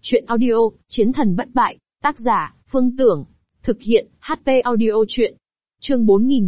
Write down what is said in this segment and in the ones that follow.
Chuyện audio, Chiến thần bất bại, tác giả, Phương Tưởng. Thực hiện, HP Audio Chuyện. Chương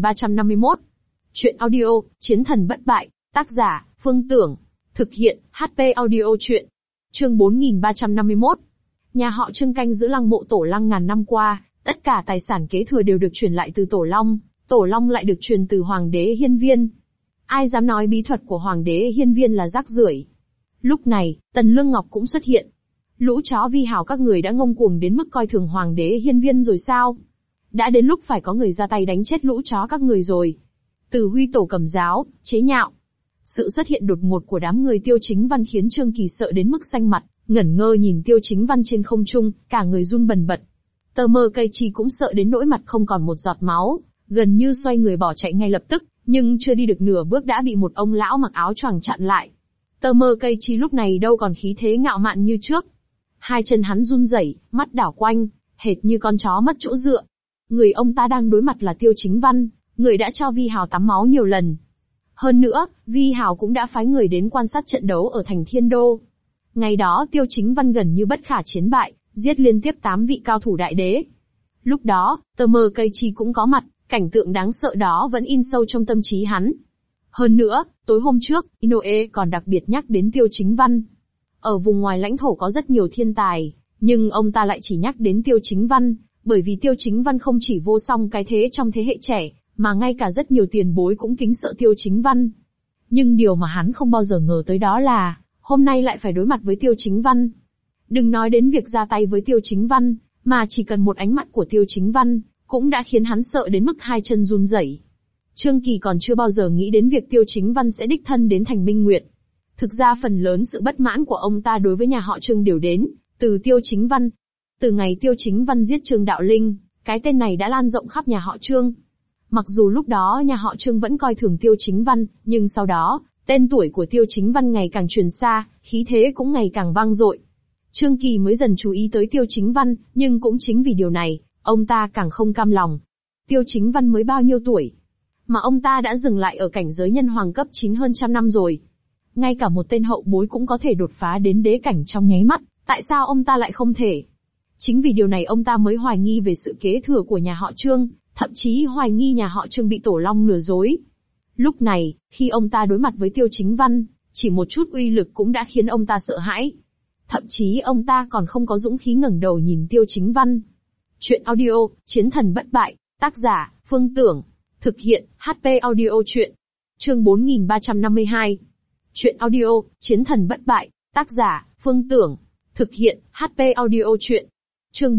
4351. Chuyện audio, Chiến thần bất bại, tác giả, Phương Tưởng. Thực hiện, HP Audio Chuyện. Chương 4351. Nhà họ Trương canh giữ lăng mộ Tổ Lăng ngàn năm qua, tất cả tài sản kế thừa đều được truyền lại từ Tổ Long lại được truyền từ Hoàng đế Hiên Viên. Ai dám nói bí thuật của Hoàng đế Hiên Viên là rác rưởi? Lúc này, Tần Lương Ngọc cũng xuất hiện. Lũ chó Vi Hào các người đã ngông cuồng đến mức coi thường Hoàng đế Hiên Viên rồi sao? Đã đến lúc phải có người ra tay đánh chết lũ chó các người rồi. Từ Huy Tổ cầm giáo, chế nhạo. Sự xuất hiện đột ngột của đám người Tiêu Chính Văn khiến Trương Kỳ sợ đến mức xanh mặt, ngẩn ngơ nhìn Tiêu Chính Văn trên không trung, cả người run bần bật. Tơ Mơ Cây Chi cũng sợ đến nỗi mặt không còn một giọt máu, gần như xoay người bỏ chạy ngay lập tức, nhưng chưa đi được nửa bước đã bị một ông lão mặc áo choàng chặn lại. Tơ Mơ Cây Chi lúc này đâu còn khí thế ngạo mạn như trước. Hai chân hắn run rẩy, mắt đảo quanh, hệt như con chó mất chỗ dựa. Người ông ta đang đối mặt là Tiêu Chính Văn, người đã cho Vi Hào tắm máu nhiều lần. Hơn nữa, Vi Hào cũng đã phái người đến quan sát trận đấu ở thành Thiên Đô. Ngày đó Tiêu Chính Văn gần như bất khả chiến bại, giết liên tiếp 8 vị cao thủ đại đế. Lúc đó, Tơ Mơ Cây Chi cũng có mặt, cảnh tượng đáng sợ đó vẫn in sâu trong tâm trí hắn. Hơn nữa, tối hôm trước, Inoue còn đặc biệt nhắc đến Tiêu Chính Văn. Ở vùng ngoài lãnh thổ có rất nhiều thiên tài, nhưng ông ta lại chỉ nhắc đến Tiêu Chính Văn, bởi vì Tiêu Chính Văn không chỉ vô song cái thế trong thế hệ trẻ, mà ngay cả rất nhiều tiền bối cũng kính sợ Tiêu Chính Văn. Nhưng điều mà hắn không bao giờ ngờ tới đó là, hôm nay lại phải đối mặt với Tiêu Chính Văn. Đừng nói đến việc ra tay với Tiêu Chính Văn, mà chỉ cần một ánh mắt của Tiêu Chính Văn, cũng đã khiến hắn sợ đến mức hai chân run rẩy. Trương Kỳ còn chưa bao giờ nghĩ đến việc Tiêu Chính Văn sẽ đích thân đến thành Minh Nguyệt. Thực ra phần lớn sự bất mãn của ông ta đối với nhà họ Trương đều đến từ Tiêu Chính Văn. Từ ngày Tiêu Chính Văn giết Trương Đạo Linh, cái tên này đã lan rộng khắp nhà họ Trương. Mặc dù lúc đó nhà họ Trương vẫn coi thường Tiêu Chính Văn, nhưng sau đó, tên tuổi của Tiêu Chính Văn ngày càng truyền xa, khí thế cũng ngày càng vang dội. Trương Kỳ mới dần chú ý tới Tiêu Chính Văn, nhưng cũng chính vì điều này, ông ta càng không cam lòng. Tiêu Chính Văn mới bao nhiêu tuổi, mà ông ta đã dừng lại ở cảnh giới nhân hoàng cấp 9 hơn trăm năm rồi. Ngay cả một tên hậu bối cũng có thể đột phá đến đế cảnh trong nháy mắt, tại sao ông ta lại không thể? Chính vì điều này ông ta mới hoài nghi về sự kế thừa của nhà họ Trương, thậm chí hoài nghi nhà họ Trương bị Tổ Long lừa dối. Lúc này, khi ông ta đối mặt với Tiêu Chính Văn, chỉ một chút uy lực cũng đã khiến ông ta sợ hãi. Thậm chí ông ta còn không có dũng khí ngẩng đầu nhìn Tiêu Chính Văn. Chuyện audio, Chiến thần bất bại, tác giả, Phương Tưởng. Thực hiện, HP Audio Chuyện. Chương 4352. Chuyện audio, Chiến thần bất bại, tác giả, Phương Tưởng. Thực hiện, HP Audio Chuyện. Chương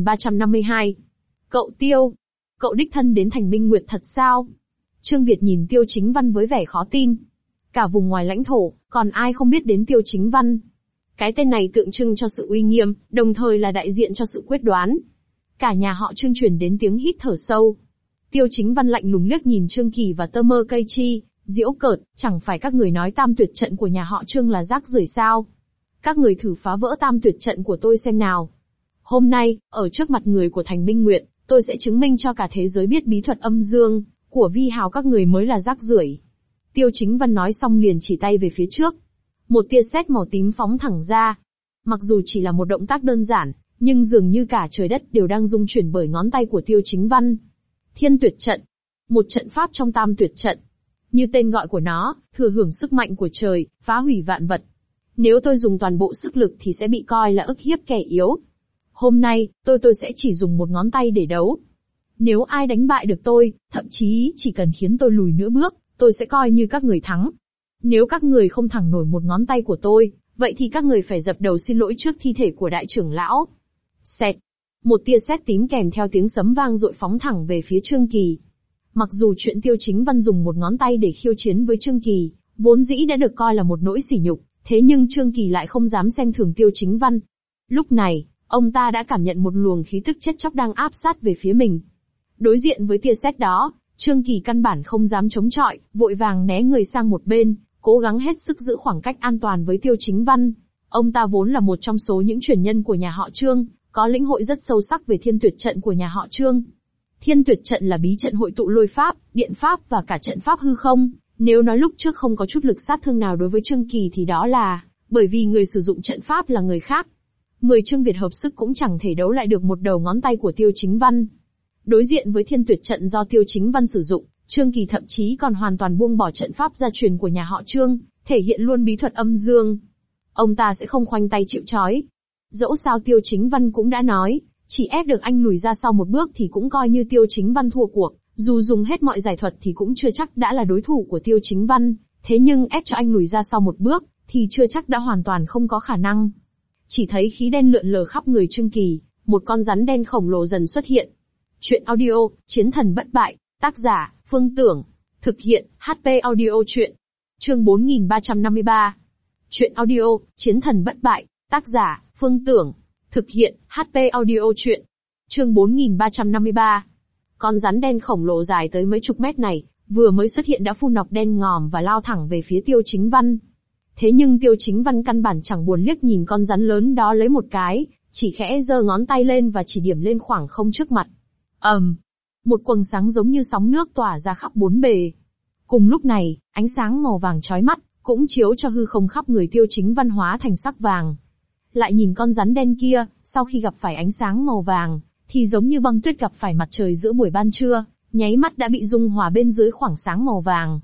4352. Cậu Tiêu. Cậu đích thân đến thành Minh Nguyệt thật sao? Trương Việt nhìn Tiêu Chính Văn với vẻ khó tin. Cả vùng ngoài lãnh thổ, còn ai không biết đến Tiêu Chính Văn? Cái tên này tượng trưng cho sự uy nghiêm, đồng thời là đại diện cho sự quyết đoán. Cả nhà họ Trương truyền đến tiếng hít thở sâu. Tiêu Chính Văn lạnh lùng liếc nhìn Trương Kỳ và Tơ Mơ Cây Chi, giễu cợt, chẳng phải các người nói tam tuyệt trận của nhà họ Trương là rác rưởi sao? Các người thử phá vỡ tam tuyệt trận của tôi xem nào. Hôm nay, ở trước mặt người của thành Minh Nguyệt, tôi sẽ chứng minh cho cả thế giới biết bí thuật âm dương của Vi Hào các người mới là rác rưởi. Tiêu Chính Văn nói xong liền chỉ tay về phía trước. Một tia sét màu tím phóng thẳng ra. Mặc dù chỉ là một động tác đơn giản, nhưng dường như cả trời đất đều đang rung chuyển bởi ngón tay của Tiêu Chính Văn. Thiên Tuyệt Trận. Một trận pháp trong tam tuyệt trận. Như tên gọi của nó, thừa hưởng sức mạnh của trời, phá hủy vạn vật. Nếu tôi dùng toàn bộ sức lực thì sẽ bị coi là ức hiếp kẻ yếu. Hôm nay, tôi sẽ chỉ dùng một ngón tay để đấu. Nếu ai đánh bại được tôi, thậm chí chỉ cần khiến tôi lùi nửa bước, tôi sẽ coi như các người thắng. Nếu các người không thẳng nổi một ngón tay của tôi, vậy thì các người phải dập đầu xin lỗi trước thi thể của đại trưởng lão. Xẹt. Một tia sét tím kèm theo tiếng sấm vang dội phóng thẳng về phía Trương Kỳ. Mặc dù chuyện Tiêu Chính Văn dùng một ngón tay để khiêu chiến với Trương Kỳ, vốn dĩ đã được coi là một nỗi sỉ nhục, thế nhưng Trương Kỳ lại không dám xem thường Tiêu Chính Văn. Lúc này, ông ta đã cảm nhận một luồng khí tức chết chóc đang áp sát về phía mình. Đối diện với tia sét đó, Trương Kỳ căn bản không dám chống chọi, vội vàng né người sang một bên, cố gắng hết sức giữ khoảng cách an toàn với Tiêu Chính Văn. Ông ta vốn là một trong số những truyền nhân của nhà họ Trương, có lĩnh hội rất sâu sắc về thiên tuyệt trận của nhà họ Trương. Thiên tuyệt trận là bí trận hội tụ lôi pháp, điện pháp và cả trận pháp hư không. Nếu nói lúc trước không có chút lực sát thương nào đối với Trương Kỳ thì đó là bởi vì người sử dụng trận pháp là người khác. 10 Trương Việt hợp sức cũng chẳng thể đấu lại được một đầu ngón tay của Tiêu Chính Văn. Đối diện với thiên tuyệt trận do Tiêu Chính Văn sử dụng, Trương Kỳ thậm chí còn hoàn toàn buông bỏ trận pháp gia truyền của nhà họ Trương, thể hiện luôn bí thuật âm dương. Ông ta sẽ không khoanh tay chịu trói. Dẫu sao Tiêu Chính Văn cũng đã nói, chỉ ép được anh lùi ra sau một bước thì cũng coi như Tiêu Chính Văn thua cuộc, dù dùng hết mọi giải thuật thì cũng chưa chắc đã là đối thủ của Tiêu Chính Văn, thế nhưng ép cho anh lùi ra sau một bước, thì chưa chắc đã hoàn toàn không có khả năng. Chỉ thấy khí đen lượn lờ khắp người Trương Kỳ, một con rắn đen khổng lồ dần xuất hiện. Chuyện audio, Chiến thần bất bại, tác giả, Phương Tưởng, thực hiện, HP audio chuyện. Chương 4353. Chuyện audio, Chiến thần bất bại, tác giả, Phương Tưởng, thực hiện, HP audio chuyện. Chương 4353. Con rắn đen khổng lồ dài tới mấy chục mét này, vừa mới xuất hiện đã phun nọc đen ngòm và lao thẳng về phía Tiêu Chính Văn. Thế nhưng Tiêu Chính Văn căn bản chẳng buồn liếc nhìn con rắn lớn đó lấy một cái, chỉ khẽ giơ ngón tay lên và chỉ điểm lên khoảng không trước mặt. Một quầng sáng giống như sóng nước tỏa ra khắp bốn bề. Cùng lúc này, ánh sáng màu vàng chói mắt, cũng chiếu cho hư không khắp người Tiêu Chính Văn hóa thành sắc vàng. Lại nhìn con rắn đen kia, sau khi gặp phải ánh sáng màu vàng, thì giống như băng tuyết gặp phải mặt trời giữa buổi ban trưa, nháy mắt đã bị dung hòa bên dưới khoảng sáng màu vàng.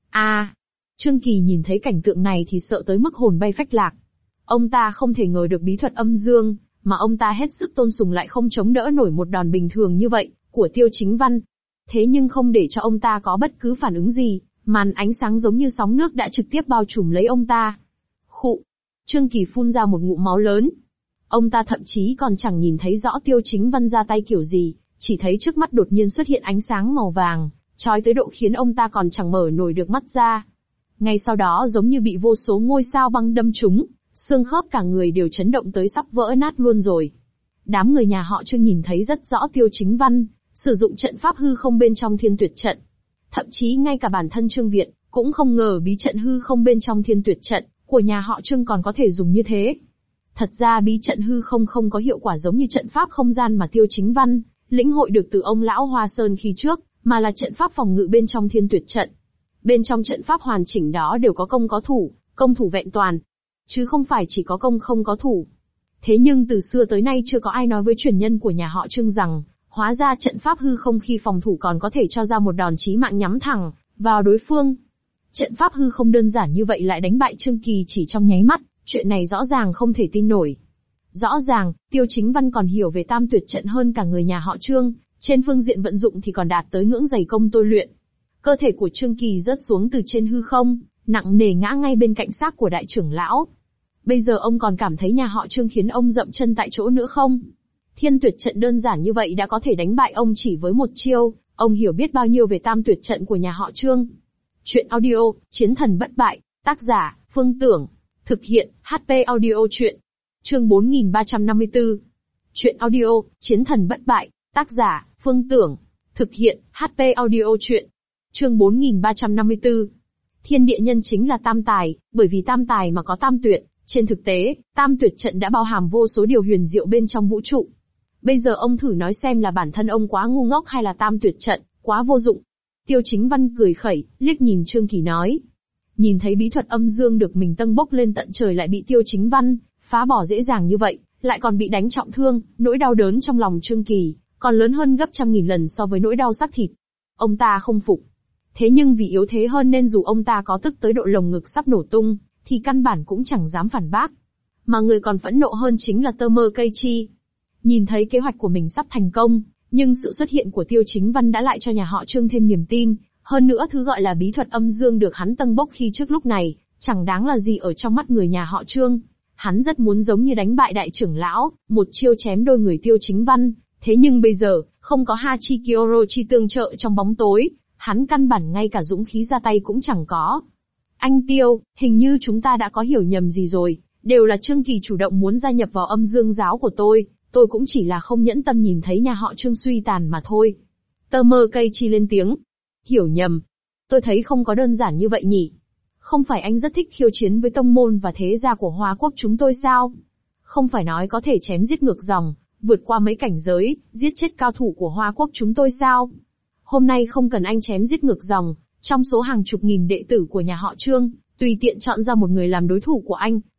Trương Kỳ nhìn thấy cảnh tượng này thì sợ tới mức hồn bay phách lạc. Ông ta không thể ngờ được bí thuật âm dương, mà ông ta hết sức tôn sùng lại không chống đỡ nổi một đòn bình thường như vậy, của Tiêu Chính Văn. Thế nhưng không để cho ông ta có bất cứ phản ứng gì, màn ánh sáng giống như sóng nước đã trực tiếp bao trùm lấy ông ta. Khụ! Trương Kỳ phun ra một ngụm máu lớn. Ông ta thậm chí còn chẳng nhìn thấy rõ Tiêu Chính Văn ra tay kiểu gì, chỉ thấy trước mắt đột nhiên xuất hiện ánh sáng màu vàng, chói tới độ khiến ông ta còn chẳng mở nổi được mắt ra. Ngay sau đó giống như bị vô số ngôi sao băng đâm trúng, xương khớp cả người đều chấn động tới sắp vỡ nát luôn rồi. Đám người nhà họ Trương nhìn thấy rất rõ Tiêu Chính Văn sử dụng trận pháp hư không bên trong thiên tuyệt trận. Thậm chí ngay cả bản thân Trương Việt cũng không ngờ bí trận hư không bên trong thiên tuyệt trận của nhà họ Trương còn có thể dùng như thế. Thật ra bí trận hư không không có hiệu quả giống như trận pháp không gian mà Tiêu Chính Văn lĩnh hội được từ ông lão Hoa Sơn khi trước, mà là trận pháp phòng ngự bên trong thiên tuyệt trận. Bên trong trận pháp hoàn chỉnh đó đều có công thủ vẹn toàn, chứ không phải chỉ có công không có thủ. Thế nhưng từ xưa tới nay chưa có ai nói với truyền nhân của nhà họ Trương rằng, hóa ra trận pháp hư không khi phòng thủ còn có thể cho ra một đòn chí mạng nhắm thẳng vào đối phương. Trận pháp hư không đơn giản như vậy lại đánh bại Trương Kỳ chỉ trong nháy mắt, chuyện này rõ ràng không thể tin nổi. Rõ ràng, Tiêu Chính Văn còn hiểu về tam tuyệt trận hơn cả người nhà họ Trương, trên phương diện vận dụng thì còn đạt tới ngưỡng dày công tôi luyện. Cơ thể của Trương Kỳ rớt xuống từ trên hư không, nặng nề ngã ngay bên cạnh xác của đại trưởng lão. Bây giờ ông còn cảm thấy nhà họ Trương khiến ông dậm chân tại chỗ nữa không? Thiên tuyệt trận đơn giản như vậy đã có thể đánh bại ông chỉ với một chiêu, ông hiểu biết bao nhiêu về tam tuyệt trận của nhà họ Trương. Chuyện audio, Chiến thần bất bại, tác giả, Phương Tưởng, thực hiện, HP audio chuyện. Chương 4354. Chuyện audio, Chiến thần bất bại, tác giả, Phương Tưởng, thực hiện, HP audio chuyện. Chương 4354. Thiên địa nhân chính là tam tài, bởi vì tam tài mà có tam tuyệt. Trên thực tế, tam tuyệt trận đã bao hàm vô số điều huyền diệu bên trong vũ trụ. Bây giờ ông thử nói xem là bản thân ông quá ngu ngốc hay là tam tuyệt trận quá vô dụng. Tiêu Chính Văn cười khẩy, liếc nhìn Trương Kỳ nói. Nhìn thấy bí thuật âm dương được mình tâng bốc lên tận trời lại bị Tiêu Chính Văn phá bỏ dễ dàng như vậy, lại còn bị đánh trọng thương, nỗi đau đớn trong lòng Trương Kỳ còn lớn hơn gấp trăm nghìn lần so với nỗi đau xác thịt. Ông ta không phục. Thế nhưng vì yếu thế hơn nên dù ông ta có tức tới độ lồng ngực sắp nổ tung, thì căn bản cũng chẳng dám phản bác. Mà người còn phẫn nộ hơn chính là Tơ Mơ Cây Chi. Nhìn thấy kế hoạch của mình sắp thành công, nhưng sự xuất hiện của Tiêu Chính Văn đã lại cho nhà họ Trương thêm niềm tin. Hơn nữa thứ gọi là bí thuật âm dương được hắn tâng bốc khi trước lúc này, chẳng đáng là gì ở trong mắt người nhà họ Trương. Hắn rất muốn giống như đánh bại đại trưởng lão, một chiêu chém đôi người Tiêu Chính Văn. Thế nhưng bây giờ, không có Hachiiki Orochi tương trợ trong bóng tối, hắn căn bản ngay cả dũng khí ra tay cũng chẳng có. Anh Tiêu, hình như chúng ta đã có hiểu nhầm gì rồi, đều là Trương Kỳ chủ động muốn gia nhập vào âm dương giáo của tôi cũng chỉ là không nhẫn tâm nhìn thấy nhà họ Trương suy tàn mà thôi. Tơ Mơ Cây Chi lên tiếng. Hiểu nhầm? Tôi thấy không có đơn giản như vậy nhỉ. Không phải anh rất thích khiêu chiến với tông môn và thế gia của Hoa Quốc chúng tôi sao? Không phải nói có thể chém giết ngược dòng, vượt qua mấy cảnh giới, giết chết cao thủ của Hoa Quốc chúng tôi sao? Hôm nay không cần anh chém giết ngược dòng, trong số hàng chục nghìn đệ tử của nhà họ Trương, tùy tiện chọn ra một người làm đối thủ của anh,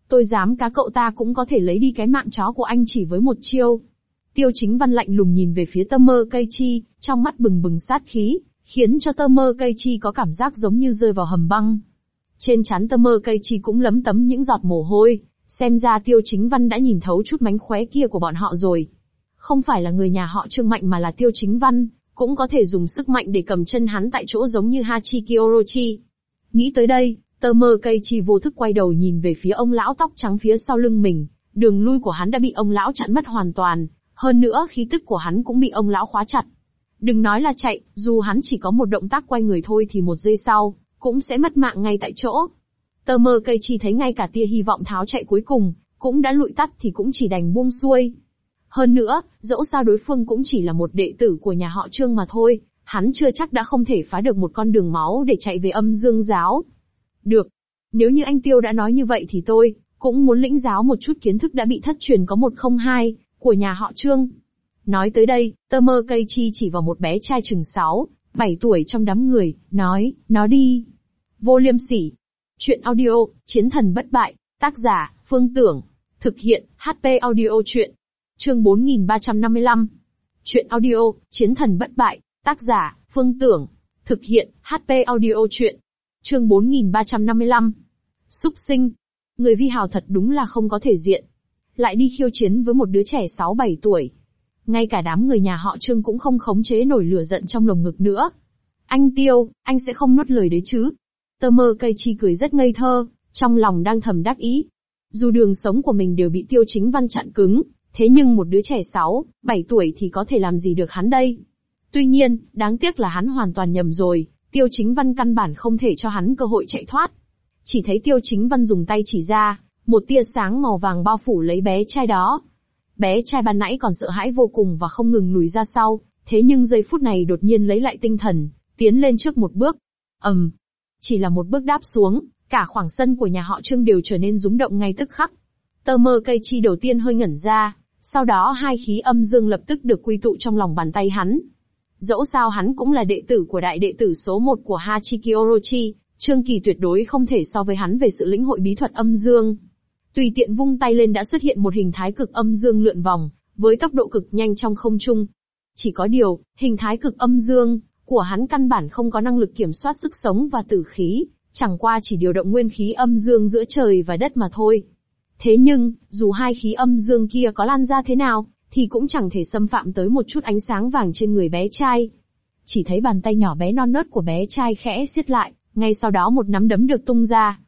Tôi dám cá cậu ta cũng có thể lấy đi cái mạng chó của anh chỉ với một chiêu. Tiêu Chính Văn lạnh lùng nhìn về phía Tơ Cây Chi, trong mắt bừng bừng sát khí, khiến cho Tơ Cây Chi có cảm giác giống như rơi vào hầm băng. Trên trán Tơ Cây Chi cũng lấm tấm những giọt mồ hôi, xem ra Tiêu Chính Văn đã nhìn thấu chút mánh khóe kia của bọn họ rồi. Không phải là người nhà họ Trương mạnh mà là Tiêu Chính Văn, cũng có thể dùng sức mạnh để cầm chân hắn tại chỗ giống như Hachiki Orochi. Nghĩ tới đây, Tơ Cây Chi vô thức quay đầu nhìn về phía ông lão tóc trắng phía sau lưng mình, đường lui của hắn đã bị ông lão chặn mất hoàn toàn, hơn nữa khí tức của hắn cũng bị ông lão khóa chặt. Đừng nói là chạy, dù hắn chỉ có một động tác quay người thôi thì một giây sau, cũng sẽ mất mạng ngay tại chỗ. Tơ Cây Chi thấy ngay cả tia hy vọng tháo chạy cuối cùng, cũng đã lụi tắt thì cũng chỉ đành buông xuôi. Hơn nữa, dẫu sao đối phương cũng chỉ là một đệ tử của nhà họ Trương mà thôi, hắn chưa chắc đã không thể phá được một con đường máu để chạy về Âm Dương giáo. Được. Nếu như anh Tiêu đã nói như vậy thì tôi cũng muốn lĩnh giáo một chút kiến thức đã bị thất truyền có 102 của nhà họ Trương. Nói tới đây, Tơ Cây Chi chỉ vào một bé trai chừng 6, 7 tuổi trong đám người, nói, nó đi. Vô liêm sỉ. Chuyện audio, Chiến thần bất bại, tác giả, Phương Tưởng. Thực hiện, HP audio chuyện. Chương 4355. Chuyện audio, Chiến thần bất bại, tác giả, Phương Tưởng. Thực hiện, HP audio chuyện. Chương 4355. Súc sinh. Người vi hào thật đúng là không có thể diện. Lại đi khiêu chiến với một đứa trẻ 6-7 tuổi. Ngay cả đám người nhà họ Trương cũng không khống chế nổi lửa giận trong lồng ngực nữa. Anh Tiêu, anh sẽ không nuốt lời đấy chứ? Tơ Cây Chi cười rất ngây thơ, trong lòng đang thầm đắc ý. Dù đường sống của mình đều bị Tiêu Chính Văn chặn cứng, thế nhưng một đứa trẻ 6-7 tuổi thì có thể làm gì được hắn đây? Tuy nhiên, đáng tiếc là hắn hoàn toàn nhầm rồi, Tiêu Chính Văn căn bản không thể cho hắn cơ hội chạy thoát. Chỉ thấy Tiêu Chính Văn dùng tay chỉ ra, một tia sáng màu vàng bao phủ lấy bé trai đó. Bé trai ban nãy còn sợ hãi vô cùng và không ngừng lùi ra sau, thế nhưng giây phút này đột nhiên lấy lại tinh thần, tiến lên trước một bước. Chỉ là một bước đáp xuống, cả khoảng sân của nhà họ Trương đều trở nên rúng động ngay tức khắc. Tơ Cây Chi đầu tiên hơi ngẩn ra, sau đó hai khí âm dương lập tức được quy tụ trong lòng bàn tay hắn. Dẫu sao hắn cũng là đệ tử của đại đệ tử số 1 của Hachiki Orochi, Trương Kỳ tuyệt đối không thể so với hắn về sự lĩnh hội bí thuật âm dương. Tùy tiện vung tay lên đã xuất hiện một hình thái cực âm dương lượn vòng, với tốc độ cực nhanh trong không trung. Chỉ có điều, hình thái cực âm dương của hắn căn bản không có năng lực kiểm soát sức sống và tử khí, chẳng qua chỉ điều động nguyên khí âm dương giữa trời và đất mà thôi. Thế nhưng, dù hai khí âm dương kia có lan ra thế nào, thì cũng chẳng thể xâm phạm tới một chút ánh sáng vàng trên người bé trai. Chỉ thấy bàn tay nhỏ bé non nớt của bé trai khẽ siết lại, ngay sau đó một nắm đấm được tung ra.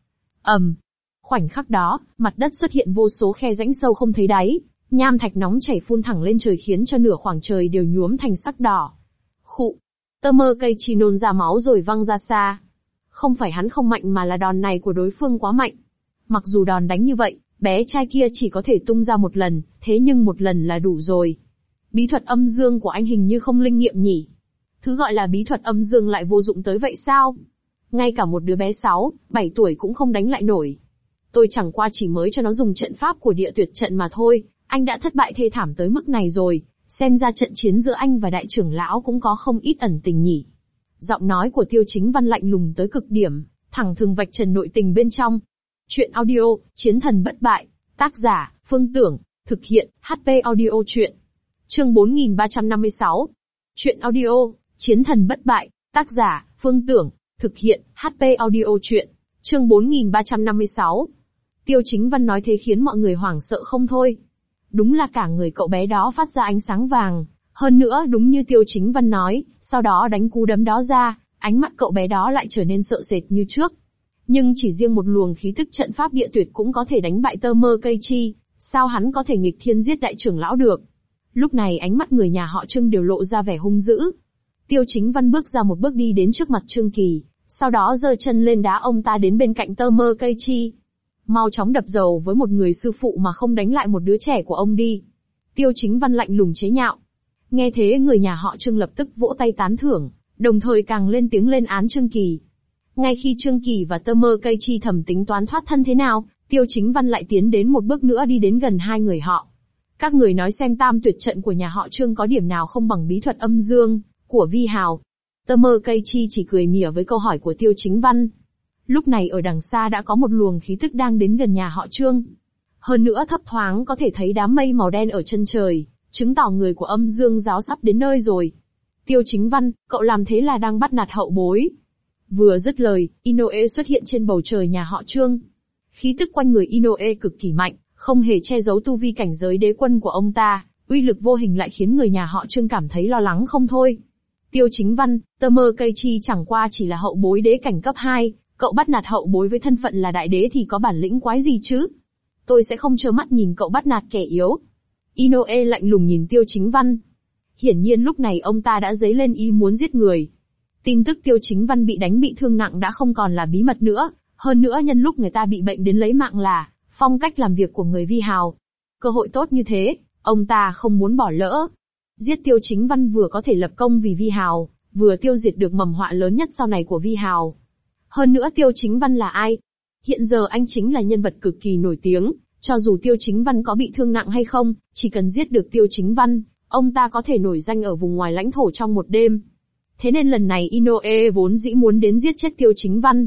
Khoảnh khắc đó, mặt đất xuất hiện vô số khe rãnh sâu không thấy đáy, nham thạch nóng chảy phun thẳng lên trời khiến cho nửa khoảng trời đều nhuốm thành sắc đỏ. Khụ. Tơ Cây Chi nôn ra máu rồi văng ra xa. Không phải hắn không mạnh mà là đòn này của đối phương quá mạnh. Mặc dù đòn đánh như vậy, bé trai kia chỉ có thể tung ra một lần, thế nhưng một lần là đủ rồi. Bí thuật âm dương của anh hình như không linh nghiệm nhỉ? Thứ gọi là bí thuật âm dương lại vô dụng tới vậy sao? Ngay cả một đứa bé 6-7 tuổi cũng không đánh lại nổi. Tôi chẳng qua chỉ mới cho nó dùng trận pháp của địa tuyệt trận mà thôi, anh đã thất bại thê thảm tới mức này rồi, xem ra trận chiến giữa anh và đại trưởng lão cũng có không ít ẩn tình nhỉ. Giọng nói của Tiêu Chính Văn lạnh lùng tới cực điểm, thẳng thừng vạch trần nội tình bên trong. Chuyện audio, Chiến thần bất bại, tác giả, Phương Tưởng, thực hiện, HP audio chuyện. Chương 4356. Chuyện audio, Chiến thần bất bại, tác giả, Phương Tưởng, thực hiện, HP audio chuyện. Chương 4356. Tiêu Chính Văn nói thế khiến mọi người hoảng sợ không thôi. Đúng là cả người cậu bé đó phát ra ánh sáng vàng, hơn nữa đúng như Tiêu Chính Văn nói, sau đó đánh cú đấm đó ra, ánh mắt cậu bé đó lại trở nên sợ sệt như trước. Nhưng chỉ riêng một luồng khí tức trận pháp địa tuyệt cũng có thể đánh bại Tơ Cây Chi, sao hắn có thể nghịch thiên giết đại trưởng lão được? Lúc này ánh mắt người nhà họ Trương đều lộ ra vẻ hung dữ. Tiêu Chính Văn bước ra một bước đi đến trước mặt Trương Kỳ, sau đó giơ chân lên đá ông ta đến bên cạnh Tơ Cây Chi. Mau chóng đập dầu với một người sư phụ mà không đánh lại một đứa trẻ của ông đi. Tiêu Chính Văn lạnh lùng chế nhạo. Nghe thế người nhà họ Trương lập tức vỗ tay tán thưởng, đồng thời càng lên tiếng lên án Trương Kỳ. Ngay khi Trương Kỳ và Tơ Cây Chi thầm tính toán thoát thân thế nào, Tiêu Chính Văn lại tiến đến một bước nữa đi đến gần hai người họ. Các người nói xem tam tuyệt trận của nhà họ Trương có điểm nào không bằng bí thuật âm dương của Vi Hào. Tơ Cây Chi chỉ cười mỉa với câu hỏi của Tiêu Chính Văn. Lúc này ở đằng xa đã có một luồng khí tức đang đến gần nhà họ Trương. Hơn nữa thấp thoáng có thể thấy đám mây màu đen ở chân trời, chứng tỏ người của Âm Dương giáo sắp đến nơi rồi. Tiêu Chính Văn, cậu làm thế là đang bắt nạt hậu bối. Vừa dứt lời, Inoue xuất hiện trên bầu trời nhà họ Trương. Khí tức quanh người Inoue cực kỳ mạnh, không hề che giấu tu vi cảnh giới đế quân của ông ta, uy lực vô hình lại khiến người nhà họ Trương cảm thấy lo lắng không thôi. Tiêu Chính Văn, tơ mơ cây chi chẳng qua chỉ là hậu bối đế cảnh cấp 2, cậu bắt nạt hậu bối với thân phận là đại đế thì có bản lĩnh quái gì chứ? Tôi sẽ không trơ mắt nhìn cậu bắt nạt kẻ yếu. Inoue lạnh lùng nhìn Tiêu Chính Văn. Hiển nhiên lúc này ông ta đã dấy lên ý muốn giết người. Tin tức Tiêu Chính Văn bị đánh bị thương nặng đã không còn là bí mật nữa, hơn nữa nhân lúc người ta bị bệnh đến lấy mạng là phong cách làm việc của người Vi Hào. Cơ hội tốt như thế, ông ta không muốn bỏ lỡ. Giết Tiêu Chính Văn vừa có thể lập công vì Vi Hào, vừa tiêu diệt được mầm họa lớn nhất sau này của Vi Hào. Hơn nữa Tiêu Chính Văn là ai? Hiện giờ anh chính là nhân vật cực kỳ nổi tiếng, cho dù Tiêu Chính Văn có bị thương nặng hay không, chỉ cần giết được Tiêu Chính Văn, ông ta có thể nổi danh ở vùng ngoài lãnh thổ trong một đêm. Thế nên lần này Inoue vốn dĩ muốn đến giết chết Tiêu Chính Văn.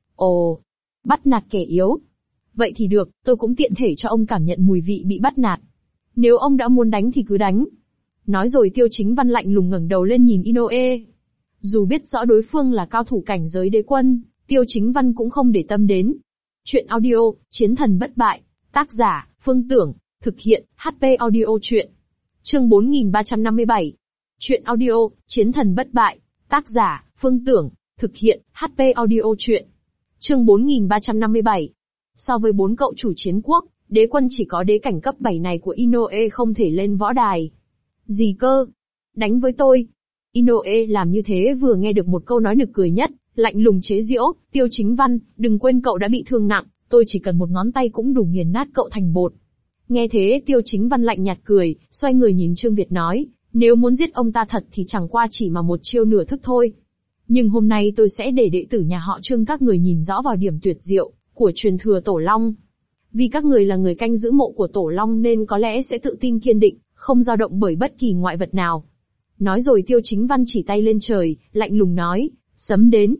Ồ, bắt nạt kẻ yếu. Vậy thì được, tôi cũng tiện thể cho ông cảm nhận mùi vị bị bắt nạt. Nếu ông đã muốn đánh thì cứ đánh. Nói rồi Tiêu Chính Văn lạnh lùng ngẩng đầu lên nhìn Inoue. Dù biết rõ đối phương là cao thủ cảnh giới đế quân, Tiêu Chính Văn cũng không để tâm đến. Chuyện audio, Chiến thần bất bại. Tác giả, Phương Tưởng. Thực hiện, HP Audio Chuyện. Chương 4357. Chuyện audio, Chiến thần bất bại. Tác giả, Phương Tưởng. Thực hiện, HP Audio Chuyện. Chương 4357. So với 4 cậu chủ chiến quốc, đế quân chỉ có đế cảnh cấp 7 này của Inoue không thể lên võ đài. Gì cơ? Đánh với tôi? Inoue làm như thế vừa nghe được một câu nói nực cười nhất, lạnh lùng chế giễu, Tiêu Chính Văn, đừng quên cậu đã bị thương nặng, tôi chỉ cần một ngón tay cũng đủ nghiền nát cậu thành bột. Nghe thế Tiêu Chính Văn lạnh nhạt cười, xoay người nhìn Trương Việt nói, nếu muốn giết ông ta thật thì chẳng qua chỉ mà một chiêu nửa thức thôi. Nhưng hôm nay tôi sẽ để đệ tử nhà họ Trương các người nhìn rõ vào điểm tuyệt diệu của truyền thừa Tổ Long. Vì các người là người canh giữ mộ của Tổ Long nên có lẽ sẽ tự tin kiên định, không dao động bởi bất kỳ ngoại vật nào. Nói rồi Tiêu Chính Văn chỉ tay lên trời, lạnh lùng nói, sấm đến.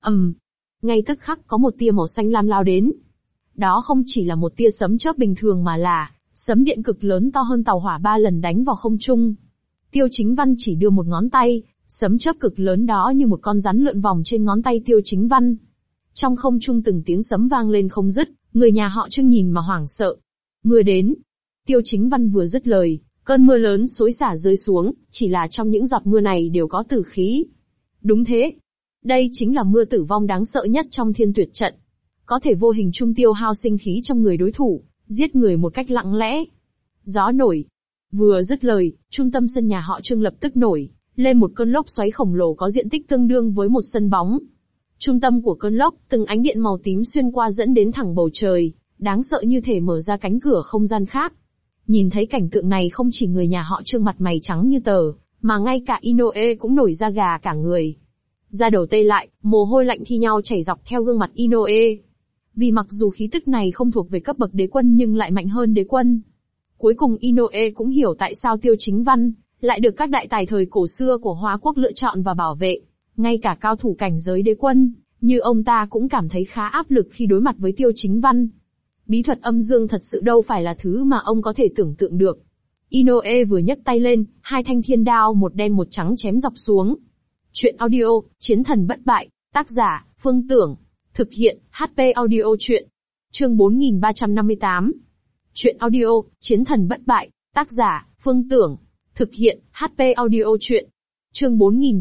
Ngay tức khắc có một tia màu xanh lam lao đến. Đó không chỉ là một tia sấm chớp bình thường mà là sấm điện cực lớn to hơn tàu hỏa 3 lần đánh vào không trung. Tiêu Chính Văn chỉ đưa một ngón tay, sấm chớp cực lớn đó như một con rắn lượn vòng trên ngón tay Tiêu Chính Văn. Trong không trung từng tiếng sấm vang lên không dứt, người nhà họ Trương nhìn mà hoảng sợ. Mưa đến. Tiêu Chính Văn vừa dứt lời, cơn mưa lớn xối xả rơi xuống, chỉ là trong những giọt mưa này đều có tử khí. Đúng thế. Đây chính là mưa tử vong đáng sợ nhất trong Thiên Tuyệt trận. Có thể vô hình trung tiêu hao sinh khí trong người đối thủ, giết người một cách lặng lẽ. Gió nổi. Vừa dứt lời, trung tâm sân nhà họ Trương lập tức nổi lên một cơn lốc xoáy khổng lồ có diện tích tương đương với một sân bóng. Trung tâm của cơn lốc, từng ánh điện màu tím xuyên qua dẫn đến thẳng bầu trời, đáng sợ như thể mở ra cánh cửa không gian khác. Nhìn thấy cảnh tượng này không chỉ người nhà họ Trương mặt mày trắng như tờ, mà ngay cả Inoue cũng nổi da gà cả người. Da đầu tê lại, mồ hôi lạnh thi nhau chảy dọc theo gương mặt Inoue. Vì mặc dù khí tức này không thuộc về cấp bậc đế quân nhưng lại mạnh hơn đế quân. Cuối cùng Inoue cũng hiểu tại sao Tiêu Chính Văn lại được các đại tài thời cổ xưa của Hoa Quốc lựa chọn và bảo vệ. Ngay cả cao thủ cảnh giới đế quân, như ông ta cũng cảm thấy khá áp lực khi đối mặt với Tiêu Chính Văn. Bí thuật âm dương thật sự đâu phải là thứ mà ông có thể tưởng tượng được. Inoue vừa nhấc tay lên, 2 thanh thiên đao một đen một trắng chém dọc xuống. Chuyện audio, Chiến thần bất bại, tác giả, Phương Tưởng. Thực hiện, HP Audio Chuyện. Chương 4358. Chuyện audio, Chiến thần bất bại, tác giả, Phương Tưởng. Thực hiện, HP Audio Chuyện. Chương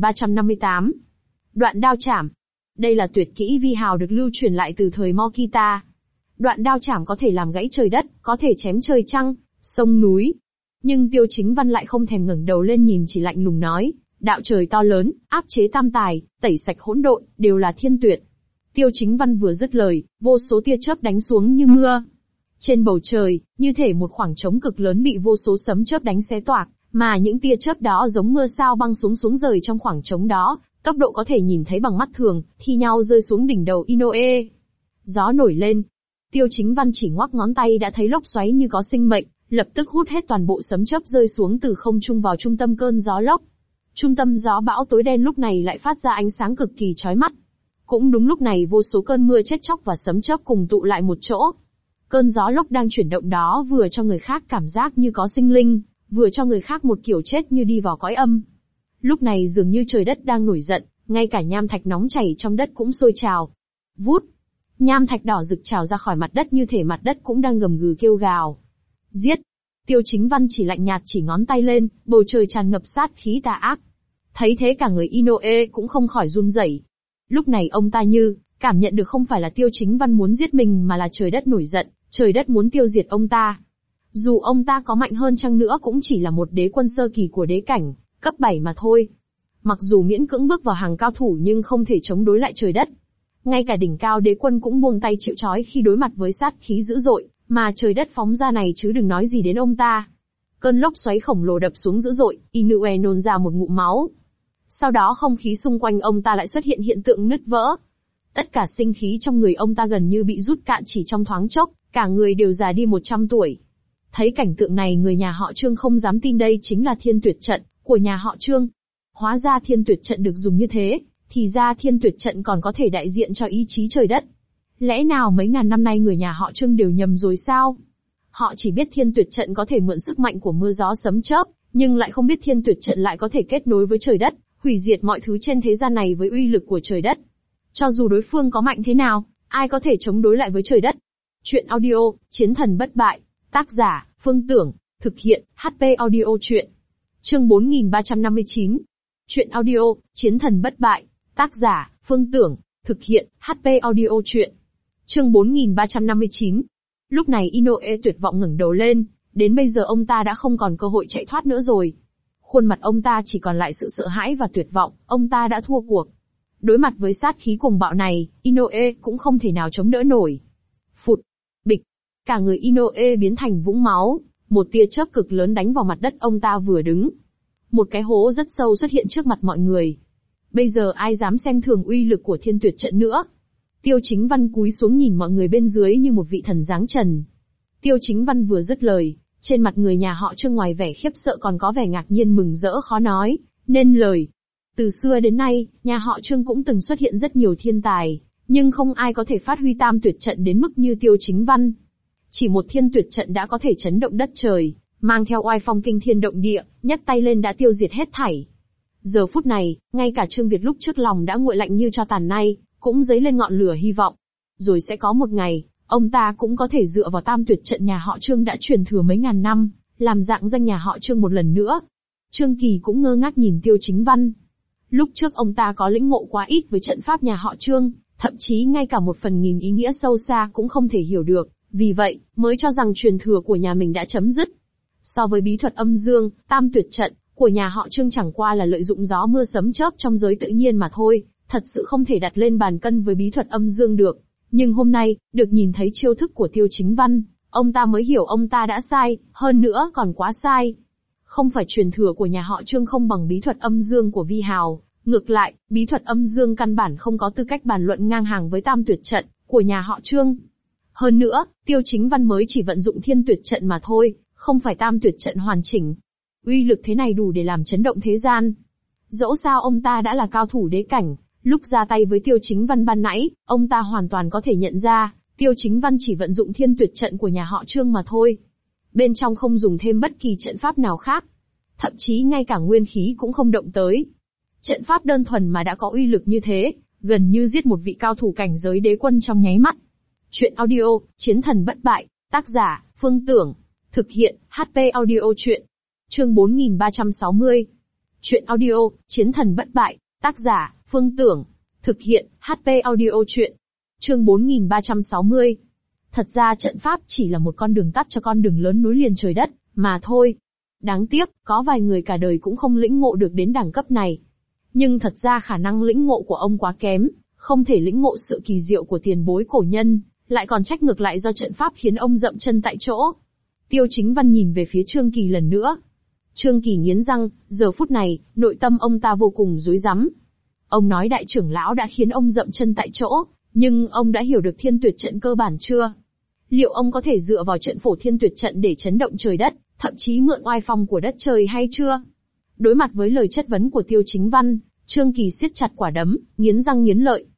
4358. Đoạn đao chảm. Đây là tuyệt kỹ Vi Hào được lưu truyền lại từ thời Mokita. Đoạn đao chảm có thể làm gãy trời đất, có thể chém trời trăng, sông núi. Nhưng Tiêu Chính Văn lại không thèm ngẩng đầu lên nhìn, chỉ lạnh lùng nói, đạo trời to lớn, áp chế tam tài, tẩy sạch hỗn độn, đều là thiên tuyệt. Tiêu Chính Văn vừa dứt lời, vô số tia chớp đánh xuống như mưa. Trên bầu trời, như thể một khoảng trống cực lớn bị vô số sấm chớp đánh xé toạc, mà những tia chớp đó giống mưa sao băng xuống rời trong khoảng trống đó, tốc độ có thể nhìn thấy bằng mắt thường, thi nhau rơi xuống đỉnh đầu Inoue. Gió nổi lên. Tiêu Chính Văn chỉ ngoắc ngón tay đã thấy lốc xoáy như có sinh mệnh, lập tức hút hết toàn bộ sấm chớp rơi xuống từ không trung vào trung tâm cơn gió lốc. Trung tâm gió bão tối đen lúc này lại phát ra ánh sáng cực kỳ chói mắt. Cũng đúng lúc này vô số cơn mưa chết chóc và sấm chớp cùng tụ lại một chỗ. Cơn gió lốc đang chuyển động đó vừa cho người khác cảm giác như có sinh linh, vừa cho người khác một kiểu chết như đi vào cõi âm. Lúc này dường như trời đất đang nổi giận, ngay cả nham thạch nóng chảy trong đất cũng sôi trào. Vút! Nham thạch đỏ rực trào ra khỏi mặt đất như thể mặt đất cũng đang gầm gừ kêu gào. Giết! Tiêu Chính Văn chỉ lạnh nhạt chỉ ngón tay lên, bầu trời tràn ngập sát khí tà ác. Thấy thế cả người Inoue cũng không khỏi run rẩy. Lúc này ông ta như cảm nhận được không phải là Tiêu Chính Văn muốn giết mình mà là trời đất nổi giận, trời đất muốn tiêu diệt ông ta. Dù ông ta có mạnh hơn chăng nữa cũng chỉ là một đế quân sơ kỳ của đế cảnh, cấp 7 mà thôi. Mặc dù miễn cưỡng bước vào hàng cao thủ nhưng không thể chống đối lại trời đất. Ngay cả đỉnh cao đế quân cũng buông tay chịu trói khi đối mặt với sát khí dữ dội, mà trời đất phóng ra này chứ đừng nói gì đến ông ta. Cơn lốc xoáy khổng lồ đập xuống dữ dội, Inoue nôn ra một ngụm máu. Sau đó không khí xung quanh ông ta lại xuất hiện hiện tượng nứt vỡ. Tất cả sinh khí trong người ông ta gần như bị rút cạn chỉ trong thoáng chốc, cả người đều già đi 100 tuổi. Thấy cảnh tượng này người nhà họ Trương không dám tin đây chính là Thiên Tuyệt Trận của nhà họ Trương. Hóa ra Thiên Tuyệt Trận được dùng như thế, thì ra Thiên Tuyệt Trận còn có thể đại diện cho ý chí trời đất. Lẽ nào mấy ngàn năm nay người nhà họ Trương đều nhầm rồi sao? Họ chỉ biết Thiên Tuyệt Trận có thể mượn sức mạnh của mưa gió sấm chớp, nhưng lại không biết Thiên Tuyệt Trận lại có thể kết nối với trời đất, hủy diệt mọi thứ trên thế gian này với uy lực của trời đất. Cho dù đối phương có mạnh thế nào, ai có thể chống đối lại với trời đất? Chuyện audio, Chiến thần bất bại. Tác giả, Phương Tưởng. Thực hiện, HP Audio Chuyện. Chương 4359. Chuyện audio, Chiến thần bất bại. Tác giả, Phương Tưởng. Thực hiện, HP Audio Chuyện. Chương 4359. Lúc này Inoue tuyệt vọng ngẩng đầu lên, đến bây giờ ông ta đã không còn cơ hội chạy thoát nữa rồi. Khuôn mặt ông ta chỉ còn lại sự sợ hãi và tuyệt vọng, ông ta đã thua cuộc. Đối mặt với sát khí cuồng bạo này, Inoue cũng không thể nào chống đỡ nổi. Phụt, bịch, cả người Inoue biến thành vũng máu, một tia chớp cực lớn đánh vào mặt đất ông ta vừa đứng. Một cái hố rất sâu xuất hiện trước mặt mọi người. Bây giờ ai dám xem thường uy lực của Thiên Tuyệt Trận nữa? Tiêu Chính Văn cúi xuống nhìn mọi người bên dưới như một vị thần giáng trần. Tiêu Chính Văn vừa dứt lời, trên mặt người nhà họ Trương ngoài vẻ khiếp sợ còn có vẻ ngạc nhiên mừng rỡ khó nói nên lời. Từ xưa đến nay, nhà họ Trương cũng từng xuất hiện rất nhiều thiên tài, nhưng không ai có thể phát huy Tam Tuyệt Trận đến mức như Tiêu Chính Văn. Chỉ một Thiên Tuyệt Trận đã có thể chấn động đất trời, mang theo oai phong kinh thiên động địa, nhấc tay lên đã tiêu diệt hết thảy. Giờ phút này, ngay cả Trương Việt lúc trước lòng đã nguội lạnh như tro tàn nay, cũng dấy lên ngọn lửa hy vọng. Rồi sẽ có một ngày, ông ta cũng có thể dựa vào Tam Tuyệt Trận nhà họ Trương đã truyền thừa mấy ngàn năm, làm rạng danh nhà họ Trương một lần nữa. Trương Kỳ cũng ngơ ngác nhìn Tiêu Chính Văn. Lúc trước ông ta có lĩnh ngộ quá ít với trận pháp nhà họ Trương, thậm chí ngay cả một phần nghìn ý nghĩa sâu xa cũng không thể hiểu được, vì vậy, mới cho rằng truyền thừa của nhà mình đã chấm dứt. So với bí thuật âm dương, Tam Tuyệt Trận của nhà họ Trương chẳng qua là lợi dụng gió mưa sấm chớp trong giới tự nhiên mà thôi, thật sự không thể đặt lên bàn cân với bí thuật âm dương được. Nhưng hôm nay, được nhìn thấy chiêu thức của Tiêu Chính Văn, ông ta mới hiểu ông ta đã sai, hơn nữa còn quá sai. Không phải truyền thừa của nhà họ Trương không bằng bí thuật âm dương của Vi Hào, ngược lại, bí thuật âm dương căn bản không có tư cách bàn luận ngang hàng với Tam Tuyệt Trận của nhà họ Trương. Hơn nữa, Tiêu Chính Văn mới chỉ vận dụng Thiên Tuyệt Trận mà thôi, không phải Tam Tuyệt Trận hoàn chỉnh. Uy lực thế này đủ để làm chấn động thế gian. Dẫu sao ông ta đã là cao thủ đế cảnh, lúc ra tay với Tiêu Chính Văn ban nãy, ông ta hoàn toàn có thể nhận ra, Tiêu Chính Văn chỉ vận dụng Thiên Tuyệt Trận của nhà họ Trương mà thôi. Bên trong không dùng thêm bất kỳ trận pháp nào khác. Thậm chí ngay cả nguyên khí cũng không động tới. Trận pháp đơn thuần mà đã có uy lực như thế, gần như giết một vị cao thủ cảnh giới đế quân trong nháy mắt. Chuyện audio, Chiến thần bất bại, tác giả, Phương Tưởng. Thực hiện, HP Audio Chuyện. Chương 4360. Chuyện audio, Chiến thần bất bại, tác giả, Phương Tưởng. Thực hiện, HP Audio Chuyện. Chương 4360. Thật ra trận pháp chỉ là một con đường tắt cho con đường lớn nối liền trời đất, mà thôi. Đáng tiếc, có vài người cả đời cũng không lĩnh ngộ được đến đẳng cấp này. Nhưng thật ra khả năng lĩnh ngộ của ông quá kém, không thể lĩnh ngộ sự kỳ diệu của tiền bối cổ nhân, lại còn trách ngược lại do trận pháp khiến ông dậm chân tại chỗ. Tiêu Chính Văn nhìn về phía Trương Kỳ lần nữa. Trương Kỳ nghiến răng, giờ phút này, nội tâm ông ta vô cùng rối rắm. Ông nói đại trưởng lão đã khiến ông dậm chân tại chỗ, nhưng ông đã hiểu được Thiên Tuyệt Trận cơ bản chưa? Liệu ông có thể dựa vào trận phổ Thiên Tuyệt Trận để chấn động trời đất, thậm chí mượn oai phong của đất trời hay chưa? Đối mặt với lời chất vấn của Tiêu Chính Văn, Trương Kỳ siết chặt quả đấm, nghiến răng nghiến lợi.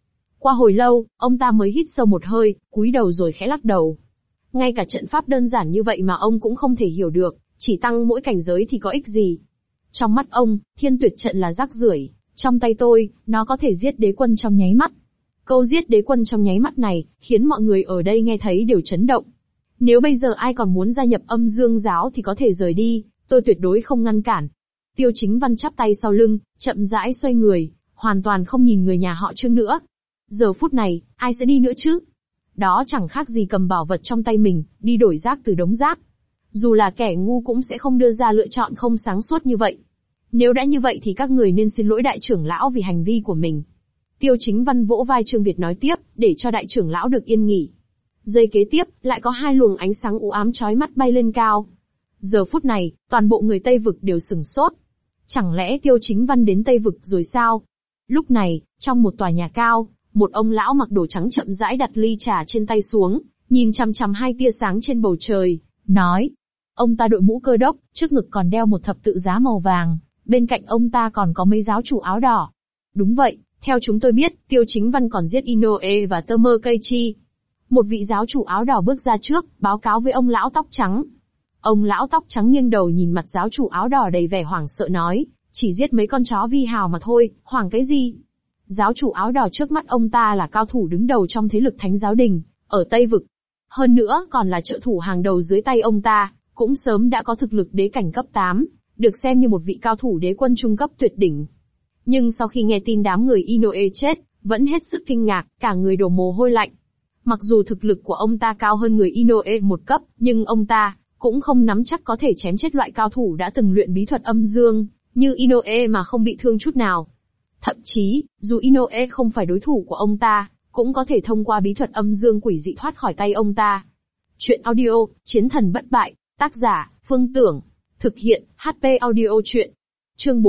Qua hồi lâu, ông ta mới hít sâu một hơi, cúi đầu rồi khẽ lắc đầu. Ngay cả trận pháp đơn giản như vậy mà ông cũng không thể hiểu được, chỉ tăng mỗi cảnh giới thì có ích gì. Trong mắt ông, Thiên Tuyệt trận là rác rưởi, trong tay tôi, nó có thể giết đế quân trong nháy mắt. Câu giết đế quân trong nháy mắt này, khiến mọi người ở đây nghe thấy đều chấn động. Nếu bây giờ ai còn muốn gia nhập Âm Dương giáo thì có thể rời đi, tôi tuyệt đối không ngăn cản. Tiêu Chính Văn chắp tay sau lưng, chậm rãi xoay người, hoàn toàn không nhìn người nhà họ Trương nữa. Giờ phút này, ai sẽ đi nữa chứ? Đó chẳng khác gì cầm bảo vật trong tay mình, đi đổi rác từ đống rác. Dù là kẻ ngu cũng sẽ không đưa ra lựa chọn không sáng suốt như vậy. Nếu đã như vậy thì các người nên xin lỗi đại trưởng lão vì hành vi của mình. Tiêu Chính Văn vỗ vai Trương Việt nói tiếp, để cho đại trưởng lão được yên nghỉ. Giây kế tiếp, lại có hai luồng ánh sáng u ám chói mắt bay lên cao. Giờ phút này, toàn bộ người Tây Vực đều sửng sốt. Chẳng lẽ Tiêu Chính Văn đến Tây Vực rồi sao? Lúc này, trong một tòa nhà cao, một ông lão mặc đồ trắng chậm rãi đặt ly trà trên tay xuống, nhìn chằm chằm hai tia sáng trên bầu trời, nói. Ông ta đội mũ cơ đốc, trước ngực còn đeo một thập tự giá màu vàng, bên cạnh ông ta còn có mấy giáo chủ áo đỏ. Đúng vậy, theo chúng tôi biết, Tiêu Chính Văn còn giết Inoue và Tơ Keiichi. Một vị giáo chủ áo đỏ bước ra trước, báo cáo với ông lão tóc trắng. Ông lão tóc trắng nghiêng đầu nhìn mặt giáo chủ áo đỏ đầy vẻ hoảng sợ nói, chỉ giết mấy con chó vi hào mà thôi, hoảng cái gì? Giáo chủ áo đỏ trước mắt ông ta là cao thủ đứng đầu trong thế lực Thánh giáo đình, ở Tây Vực. Hơn nữa còn là trợ thủ hàng đầu dưới tay ông ta, cũng sớm đã có thực lực đế cảnh cấp 8, được xem như một vị cao thủ đế quân trung cấp tuyệt đỉnh. Nhưng sau khi nghe tin đám người Inoue chết, vẫn hết sức kinh ngạc, cả người đổ mồ hôi lạnh. Mặc dù thực lực của ông ta cao hơn người Inoue một cấp, nhưng ông ta cũng không nắm chắc có thể chém chết loại cao thủ đã từng luyện bí thuật âm dương, như Inoue mà không bị thương chút nào. Thậm chí, dù Inoue không phải đối thủ của ông ta, cũng có thể thông qua bí thuật âm dương quỷ dị thoát khỏi tay ông ta. Chuyện audio, Chiến thần bất bại, tác giả, Phương Tưởng. Thực hiện, HP audio chuyện. Chương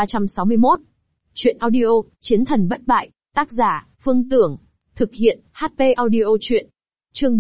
4361. Chuyện audio, Chiến thần bất bại, tác giả, Phương Tưởng. Thực hiện, HP audio chuyện. Chương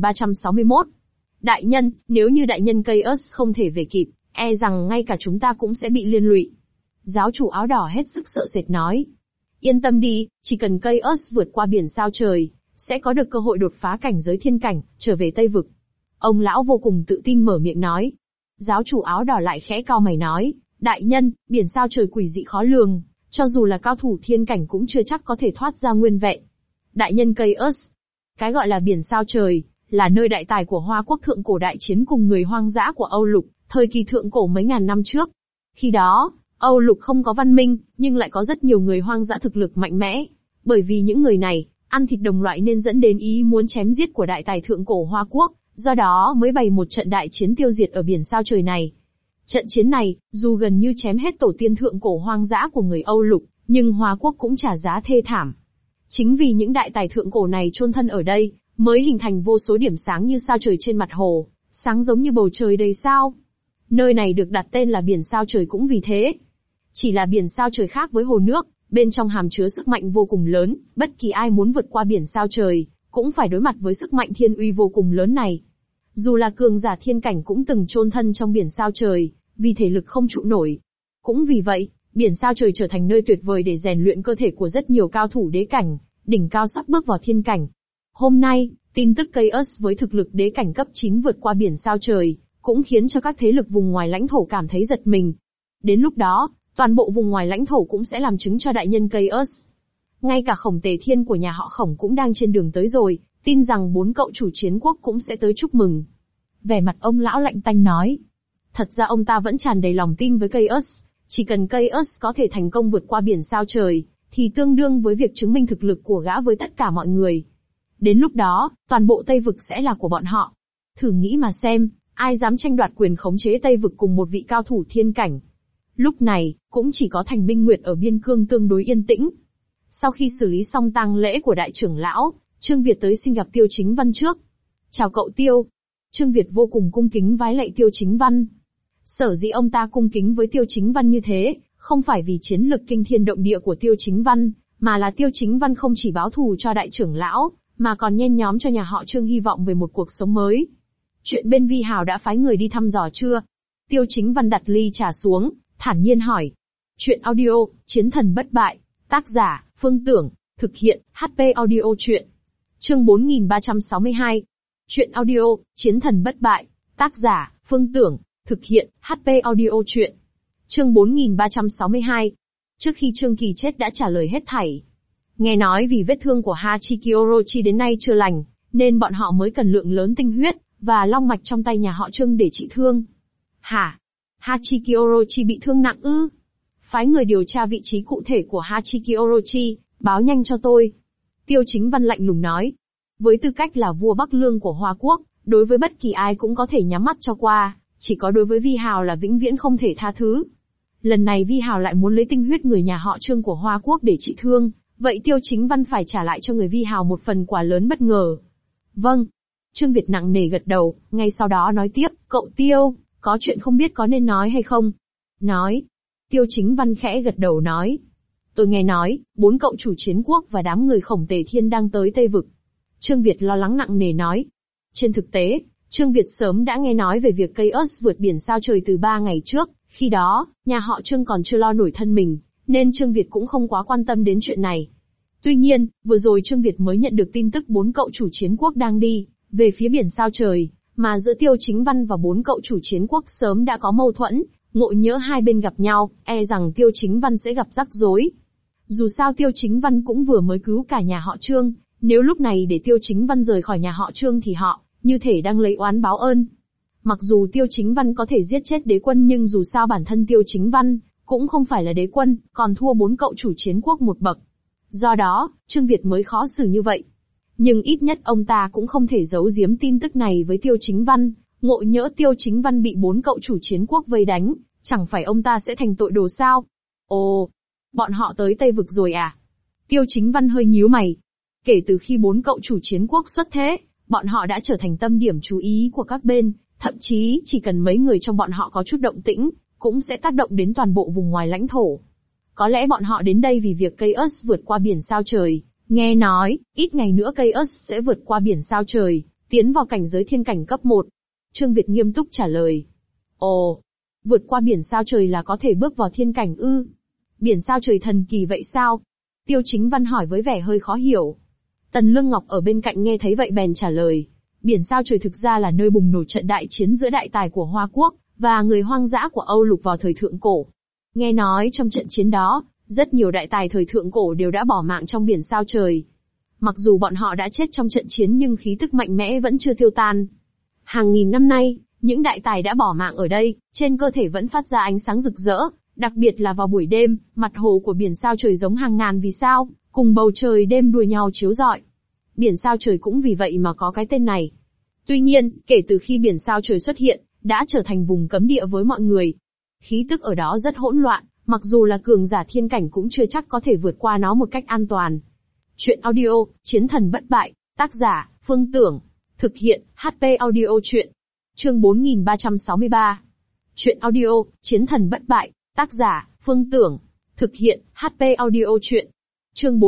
4361. Đại nhân, nếu như đại nhân Chaos không thể về kịp, e rằng ngay cả chúng ta cũng sẽ bị liên lụy. Giáo chủ áo đỏ hết sức sợ sệt nói. Yên tâm đi, chỉ cần Chaos vượt qua biển sao trời, sẽ có được cơ hội đột phá cảnh giới thiên cảnh, trở về Tây Vực. Ông lão vô cùng tự tin mở miệng nói. Giáo chủ áo đỏ lại khẽ cau mày nói, đại nhân, biển sao trời quỷ dị khó lường, cho dù là cao thủ thiên cảnh cũng chưa chắc có thể thoát ra nguyên vẹn. Đại nhân Chaos, cái gọi là biển sao trời, là nơi đại tài của Hoa quốc thượng cổ đại chiến cùng người hoang dã của Âu Lục, thời kỳ thượng cổ mấy ngàn năm trước. Khi đó, Âu Lục không có văn minh, nhưng lại có rất nhiều người hoang dã thực lực mạnh mẽ. Bởi vì những người này, ăn thịt đồng loại nên dẫn đến ý muốn chém giết của đại tài thượng cổ Hoa quốc, do đó mới bày một trận đại chiến tiêu diệt ở biển sao trời này. Trận chiến này, dù gần như chém hết tổ tiên thượng cổ hoang dã của người Âu Lục, nhưng Hoa quốc cũng trả giá thê thảm. Chính vì những đại tài thượng cổ này chôn thân ở đây, mới hình thành vô số điểm sáng như sao trời trên mặt hồ, sáng giống như bầu trời đầy sao. Nơi này được đặt tên là biển sao trời cũng vì thế. Chỉ là biển sao trời khác với hồ nước, bên trong hàm chứa sức mạnh vô cùng lớn, bất kỳ ai muốn vượt qua biển sao trời, cũng phải đối mặt với sức mạnh thiên uy vô cùng lớn này. Dù là cường giả thiên cảnh cũng từng chôn thân trong biển sao trời, vì thể lực không trụ nổi. Cũng vì vậy, biển sao trời trở thành nơi tuyệt vời để rèn luyện cơ thể của rất nhiều cao thủ đế cảnh, đỉnh cao sắp bước vào thiên cảnh. Hôm nay, tin tức Chaos với thực lực đế cảnh cấp 9 vượt qua biển sao trời, cũng khiến cho các thế lực vùng ngoài lãnh thổ cảm thấy giật mình. Đến lúc đó, toàn bộ vùng ngoài lãnh thổ cũng sẽ làm chứng cho đại nhân Chaos. Ngay cả Khổng Tề Thiên của nhà họ Khổng cũng đang trên đường tới rồi, tin rằng 4 cậu chủ chiến quốc cũng sẽ tới chúc mừng. Vẻ mặt ông lão lạnh tanh nói. Thật ra ông ta vẫn tràn đầy lòng tin với Chaos, chỉ cần Chaos có thể thành công vượt qua biển sao trời, thì tương đương với việc chứng minh thực lực của gã với tất cả mọi người. Đến lúc đó, toàn bộ Tây Vực sẽ là của bọn họ. Thử nghĩ mà xem, ai dám tranh đoạt quyền khống chế Tây Vực cùng một vị cao thủ thiên cảnh. Lúc này, cũng chỉ có Thành Minh Nguyệt ở biên cương tương đối yên tĩnh. Sau khi xử lý xong tang lễ của đại trưởng lão, Trương Việt tới xin gặp Tiêu Chính Văn trước. Chào cậu Tiêu. Trương Việt vô cùng cung kính vái lạy Tiêu Chính Văn. Sở dĩ ông ta cung kính với Tiêu Chính Văn như thế, không phải vì chiến lực kinh thiên động địa của Tiêu Chính Văn, mà là Tiêu Chính Văn không chỉ báo thù cho đại trưởng lão, mà còn nhen nhóm cho nhà họ Trương hy vọng về một cuộc sống mới. Chuyện bên Vi Hào đã phái người đi thăm dò chưa? Tiêu Chính Văn đặt ly trà xuống, thản nhiên hỏi. Chuyện audio, Chiến thần bất bại, tác giả, Phương Tưởng. Thực hiện, HP Audio Chuyện. Chương 4362. Chuyện audio, Chiến thần bất bại. Tác giả, Phương Tưởng. Thực hiện, HP Audio Chuyện. Chương 4362. Trước khi Trương Kỳ chết đã trả lời hết thảy. Nghe nói vì vết thương của Hachiki Orochi đến nay chưa lành, nên bọn họ mới cần lượng lớn tinh huyết, và long mạch trong tay nhà họ Trương để trị thương. Hả? Hachiki Orochi bị thương nặng ư? Phái người điều tra vị trí cụ thể của Hachiki Orochi, báo nhanh cho tôi. Tiêu Chính Văn lạnh lùng nói. Với tư cách là vua Bắc Lương của Hoa Quốc, đối với bất kỳ ai cũng có thể nhắm mắt cho qua, chỉ có đối với Vi Hào là vĩnh viễn không thể tha thứ. Lần này Vi Hào lại muốn lấy tinh huyết người nhà họ Trương của Hoa Quốc để trị thương, vậy Tiêu Chính Văn phải trả lại cho người Vi Hào một phần quà lớn bất ngờ. Vâng. Trương Việt nặng nề gật đầu, ngay sau đó nói tiếp, cậu Tiêu, có chuyện không biết có nên nói hay không? Nói. Tiêu Chính Văn khẽ gật đầu nói. Tôi nghe nói, 4 cậu chủ chiến quốc và đám người Khổng Tề Thiên đang tới Tây Vực. Trương Việt lo lắng nặng nề nói. Trên thực tế, Trương Việt sớm đã nghe nói về việc cây ớt vượt biển sao trời từ 3 ngày trước, khi đó, nhà họ Trương còn chưa lo nổi thân mình, nên Trương Việt cũng không quá quan tâm đến chuyện này. Tuy nhiên, vừa rồi Trương Việt mới nhận được tin tức 4 cậu chủ chiến quốc đang đi về phía biển sao trời, mà giữa Tiêu Chính Văn và 4 cậu chủ chiến quốc sớm đã có mâu thuẫn, ngộ nhỡ hai bên gặp nhau, e rằng Tiêu Chính Văn sẽ gặp rắc rối. Dù sao Tiêu Chính Văn cũng vừa mới cứu cả nhà họ Trương, nếu lúc này để Tiêu Chính Văn rời khỏi nhà họ Trương thì họ, như thể đang lấy oán báo ơn. Mặc dù Tiêu Chính Văn có thể giết chết đế quân nhưng dù sao bản thân Tiêu Chính Văn cũng không phải là đế quân, còn thua 4 cậu chủ chiến quốc một bậc. Do đó, Trương Việt mới khó xử như vậy. Nhưng ít nhất ông ta cũng không thể giấu giếm tin tức này với Tiêu Chính Văn, ngộ nhỡ Tiêu Chính Văn bị 4 cậu chủ chiến quốc vây đánh, chẳng phải ông ta sẽ thành tội đồ sao? Ồ, bọn họ tới Tây Vực rồi à? Tiêu Chính Văn hơi nhíu mày. Kể từ khi 4 cậu chủ chiến quốc xuất thế, bọn họ đã trở thành tâm điểm chú ý của các bên, thậm chí chỉ cần mấy người trong bọn họ có chút động tĩnh, cũng sẽ tác động đến toàn bộ vùng ngoài lãnh thổ. Có lẽ bọn họ đến đây vì việc cây ớt vượt qua biển sao trời. Nghe nói, ít ngày nữa cây ớt sẽ vượt qua biển sao trời, tiến vào cảnh giới thiên cảnh cấp 1. Trương Việt nghiêm túc trả lời. Ồ, vượt qua biển sao trời là có thể bước vào thiên cảnh ư? Biển sao trời thần kỳ vậy sao? Tiêu Chính Văn hỏi với vẻ hơi khó hiểu. Tần Lương Ngọc ở bên cạnh nghe thấy vậy bèn trả lời. Biển sao trời thực ra là nơi bùng nổ trận đại chiến giữa đại tài của Hoa Quốc và người hoang dã của Âu Lục vào thời thượng cổ. Nghe nói trong trận chiến đó, rất nhiều đại tài thời thượng cổ đều đã bỏ mạng trong biển sao trời. Mặc dù bọn họ đã chết trong trận chiến nhưng khí tức mạnh mẽ vẫn chưa tiêu tan. Hàng nghìn năm nay, những đại tài đã bỏ mạng ở đây, trên cơ thể vẫn phát ra ánh sáng rực rỡ, đặc biệt là vào buổi đêm, mặt hồ của biển sao trời giống hàng ngàn vì sao, cùng bầu trời đêm đua nhau chiếu rọi. Biển sao trời cũng vì vậy mà có cái tên này. Tuy nhiên, kể từ khi biển sao trời xuất hiện, đã trở thành vùng cấm địa với mọi người. Khí tức ở đó rất hỗn loạn, mặc dù là cường giả thiên cảnh cũng chưa chắc có thể vượt qua nó một cách an toàn. Chuyện audio, Chiến thần bất bại, tác giả, Phương Tưởng. Thực hiện, HP Audio Chuyện. Chương 4363. Chuyện audio, Chiến thần bất bại, tác giả, Phương Tưởng. Thực hiện, HP Audio Chuyện. Chương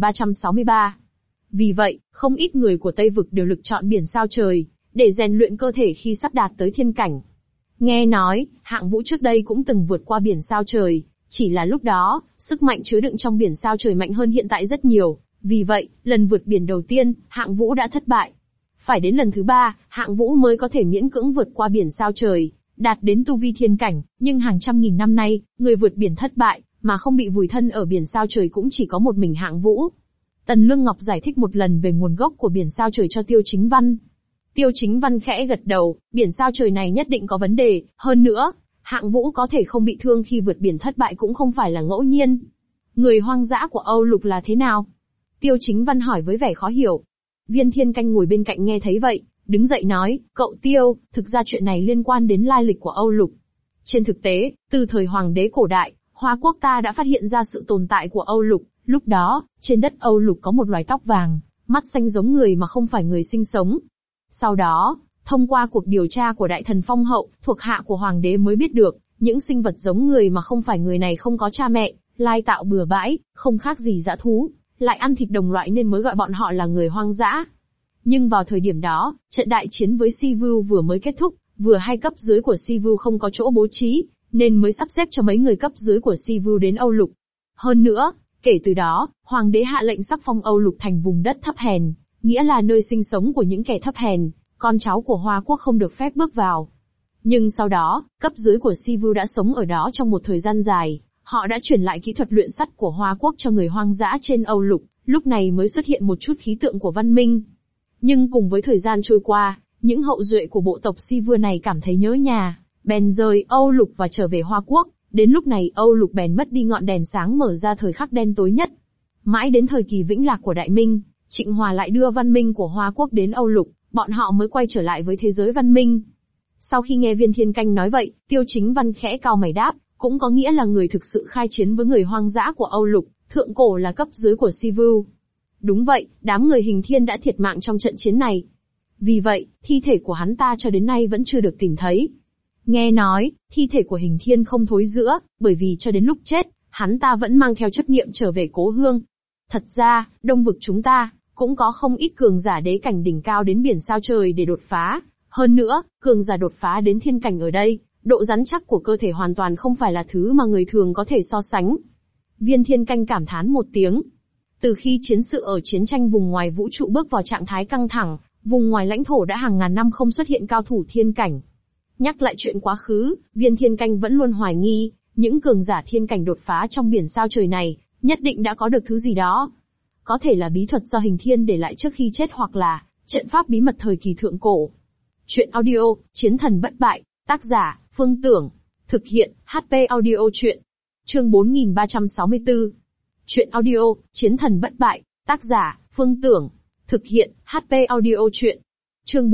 4363. Vì vậy, không ít người của Tây Vực đều lựa chọn biển sao trời, để rèn luyện cơ thể khi sắp đạt tới thiên cảnh. Nghe nói, Hạng Vũ trước đây cũng từng vượt qua biển sao trời, chỉ là lúc đó, sức mạnh chứa đựng trong biển sao trời mạnh hơn hiện tại rất nhiều, vì vậy, lần vượt biển đầu tiên, Hạng Vũ đã thất bại. Phải đến lần thứ 3, Hạng Vũ mới có thể miễn cưỡng vượt qua biển sao trời, đạt đến tu vi thiên cảnh, nhưng hàng trăm nghìn năm nay, người vượt biển thất bại, mà không bị vùi thân ở biển sao trời cũng chỉ có một mình Hạng Vũ. Tần Lương Ngọc giải thích một lần về nguồn gốc của biển sao trời cho Tiêu Chính Văn. Tiêu Chính Văn khẽ gật đầu, biển sao trời này nhất định có vấn đề, hơn nữa, Hạng Vũ có thể không bị thương khi vượt biển thất bại cũng không phải là ngẫu nhiên. Người hoang dã của Âu Lục là thế nào? Tiêu Chính Văn hỏi với vẻ khó hiểu. Viên Thiên Canh ngồi bên cạnh nghe thấy vậy, đứng dậy nói, cậu Tiêu, thực ra chuyện này liên quan đến lai lịch của Âu Lục. Trên thực tế, từ thời Hoàng đế cổ đại, Hoa Quốc ta đã phát hiện ra sự tồn tại của Âu Lục, lúc đó, trên đất Âu Lục có một loài tóc vàng, mắt xanh giống người mà không phải người sinh sống. Sau đó, thông qua cuộc điều tra của Đại Thần Phong Hậu, thuộc hạ của Hoàng đế mới biết được, những sinh vật giống người mà không phải người này không có cha mẹ, lai tạo bừa bãi, không khác gì dã thú, lại ăn thịt đồng loại nên mới gọi bọn họ là người hoang dã. Nhưng vào thời điểm đó, trận đại chiến với Sivu vừa mới kết thúc, vừa hai cấp dưới của Sivu không có chỗ bố trí, nên mới sắp xếp cho mấy người cấp dưới của Sivu đến Âu Lục. Hơn nữa, Kể từ đó, hoàng đế hạ lệnh sắc phong Âu Lục thành vùng đất thấp hèn, nghĩa là nơi sinh sống của những kẻ thấp hèn, con cháu của Hoa Quốc không được phép bước vào. Nhưng sau đó, cấp dưới của Sivu đã sống ở đó trong một thời gian dài, họ đã truyền lại kỹ thuật luyện sắt của Hoa Quốc cho người hoang dã trên Âu Lục, lúc này mới xuất hiện một chút khí tượng của văn minh. Nhưng cùng với thời gian trôi qua, những hậu duệ của bộ tộc Sivu này cảm thấy nhớ nhà, bèn rời Âu Lục và trở về Hoa Quốc. Đến lúc này Âu Lục bèn mất đi ngọn đèn sáng mở ra thời khắc đen tối nhất. Mãi đến thời kỳ vĩnh lạc của Đại Minh, Trịnh Hòa lại đưa văn minh của Hoa Quốc đến Âu Lục, bọn họ mới quay trở lại với thế giới văn minh. Sau khi nghe Viên Thiên Canh nói vậy, Tiêu Chính Văn khẽ cau mày đáp, cũng có nghĩa là người thực sự khai chiến với người hoang dã của Âu Lục, thượng cổ là cấp dưới của Sivu. Đúng vậy, đám người Hình Thiên đã thiệt mạng trong trận chiến này. Vì vậy, thi thể của hắn ta cho đến nay vẫn chưa được tìm thấy. Nghe nói, thi thể của Hình Thiên không thối rữa, bởi vì cho đến lúc chết, hắn ta vẫn mang theo chấp niệm trở về cố hương. Thật ra, Đông vực chúng ta, cũng có không ít cường giả đế cảnh đỉnh cao đến biển sao trời để đột phá. Hơn nữa, cường giả đột phá đến thiên cảnh ở đây, độ rắn chắc của cơ thể hoàn toàn không phải là thứ mà người thường có thể so sánh. Viên Thiên Canh cảm thán một tiếng. Từ khi chiến sự ở chiến tranh vùng ngoài vũ trụ bước vào trạng thái căng thẳng, vùng ngoài lãnh thổ đã hàng ngàn năm không xuất hiện cao thủ thiên cảnh. Nhắc lại chuyện quá khứ, Viên Thiên Canh vẫn luôn hoài nghi, những cường giả thiên cảnh đột phá trong biển sao trời này, nhất định đã có được thứ gì đó. Có thể là bí thuật do Hình Thiên để lại trước khi chết hoặc là trận pháp bí mật thời kỳ thượng cổ. Chuyện audio, Chiến thần bất bại, tác giả, Phương Tưởng. Thực hiện, HP audio chuyện. Chương 4364. Chuyện audio, Chiến thần bất bại, tác giả, Phương Tưởng. Thực hiện, HP audio chuyện. Chương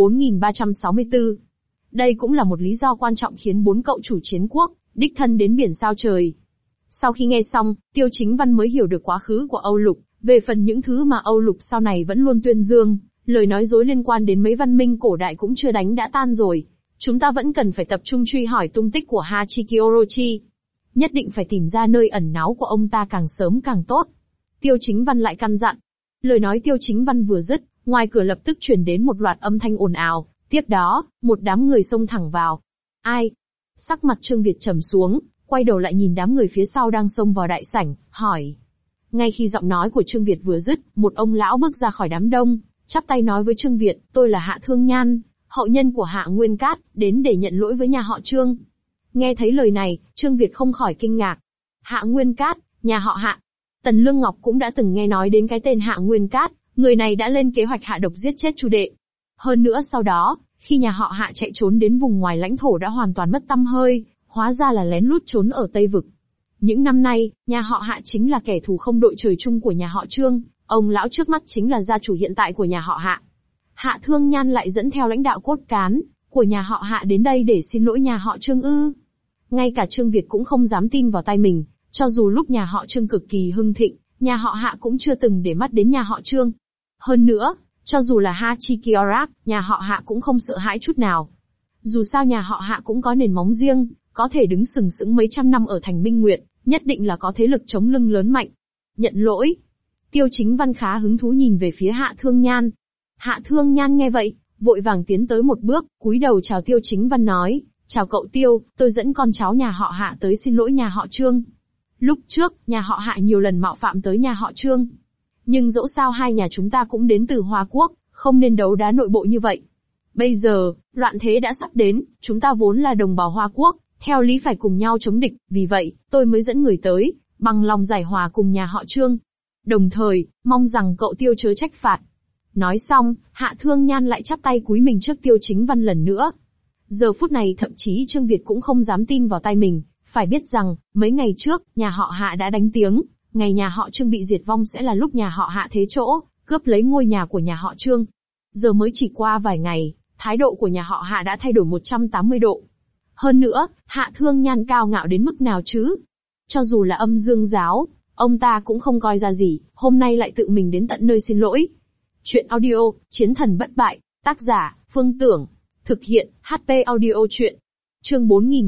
4364. Đây cũng là một lý do quan trọng khiến 4 cậu chủ chiến quốc, đích thân đến biển sao trời. Sau khi nghe xong, Tiêu Chính Văn mới hiểu được quá khứ của Âu Lục, về phần những thứ mà Âu Lục sau này vẫn luôn tuyên dương, lời nói dối liên quan đến mấy văn minh cổ đại cũng chưa đánh đã tan rồi. Chúng ta vẫn cần phải tập trung truy hỏi tung tích của Hachiki Orochi. Nhất định phải tìm ra nơi ẩn náu của ông ta càng sớm càng tốt. Tiêu Chính Văn lại căn dặn. Lời nói Tiêu Chính Văn vừa dứt, ngoài cửa lập tức truyền đến một loạt âm thanh ồn ào. Tiếp đó, một đám người xông thẳng vào. Ai? Sắc mặt Trương Việt trầm xuống, quay đầu lại nhìn đám người phía sau đang xông vào đại sảnh, hỏi. Ngay khi giọng nói của Trương Việt vừa dứt, một ông lão bước ra khỏi đám đông, chắp tay nói với Trương Việt, tôi là Hạ Thương Nhan, hậu nhân của Hạ Nguyên Cát, đến để nhận lỗi với nhà họ Trương. Nghe thấy lời này, Trương Việt không khỏi kinh ngạc. Hạ Nguyên Cát, nhà họ Hạ. Tần Lương Ngọc cũng đã từng nghe nói đến cái tên Hạ Nguyên Cát, người này đã lên kế hoạch hạ độc giết chết Chu Đệ. Hơn nữa sau đó, khi nhà họ Hạ chạy trốn đến vùng ngoài lãnh thổ đã hoàn toàn mất tăm hơi, hóa ra là lén lút trốn ở Tây Vực. Những năm nay, nhà họ Hạ chính là kẻ thù không đội trời chung của nhà họ Trương, ông lão trước mắt chính là gia chủ hiện tại của nhà họ Hạ. Hạ Thương Nhan lại dẫn theo lãnh đạo cốt cán của nhà họ Hạ đến đây để xin lỗi nhà họ Trương ư? Ngay cả Trương Việt cũng không dám tin vào tai mình, cho dù lúc nhà họ Trương cực kỳ hưng thịnh, nhà họ Hạ cũng chưa từng để mắt đến nhà họ Trương. Hơn nữa, cho dù là Hachiki Orak, nhà họ Hạ cũng không sợ hãi chút nào. Dù sao nhà họ Hạ cũng có nền móng riêng, có thể đứng sừng sững mấy trăm năm ở thành Minh Nguyệt, nhất định là có thế lực chống lưng lớn mạnh. Nhận lỗi. Tiêu Chính Văn khá hứng thú nhìn về phía Hạ Thương Nhan. Hạ Thương Nhan nghe vậy, vội vàng tiến tới một bước, cúi đầu chào Tiêu Chính Văn nói, chào cậu Tiêu, tôi dẫn con cháu nhà họ Hạ tới xin lỗi nhà họ Trương. Lúc trước, nhà họ Hạ nhiều lần mạo phạm tới nhà họ Trương. Nhưng dẫu sao hai nhà chúng ta cũng đến từ Hoa Quốc, không nên đấu đá nội bộ như vậy. Bây giờ, loạn thế đã sắp đến, chúng ta vốn là đồng bào Hoa Quốc, theo lý phải cùng nhau chống địch, vì vậy, tôi mới dẫn người tới, bằng lòng giải hòa cùng nhà họ Trương. Đồng thời, mong rằng cậu Tiêu chớ trách phạt. Nói xong, Hạ Thương Nhan lại chắp tay cúi mình trước Tiêu Chính Văn lần nữa. Giờ phút này thậm chí Trương Việt cũng không dám tin vào tai mình, phải biết rằng, mấy ngày trước, nhà họ Hạ đã đánh tiếng, ngày nhà họ Trương bị diệt vong sẽ là lúc nhà họ Hạ thế chỗ, cướp lấy ngôi nhà của nhà họ Trương. Giờ mới chỉ qua vài ngày, thái độ của nhà họ Hạ đã thay đổi 180 độ. Hơn nữa, Hạ Thương Nhan cao ngạo đến mức nào chứ? Cho dù là Âm Dương giáo, ông ta cũng không coi ra gì, hôm nay lại tự mình đến tận nơi xin lỗi. Chuyện audio, Chiến thần bất bại, tác giả, Phương Tưởng. Thực hiện, HP audio chuyện. Chương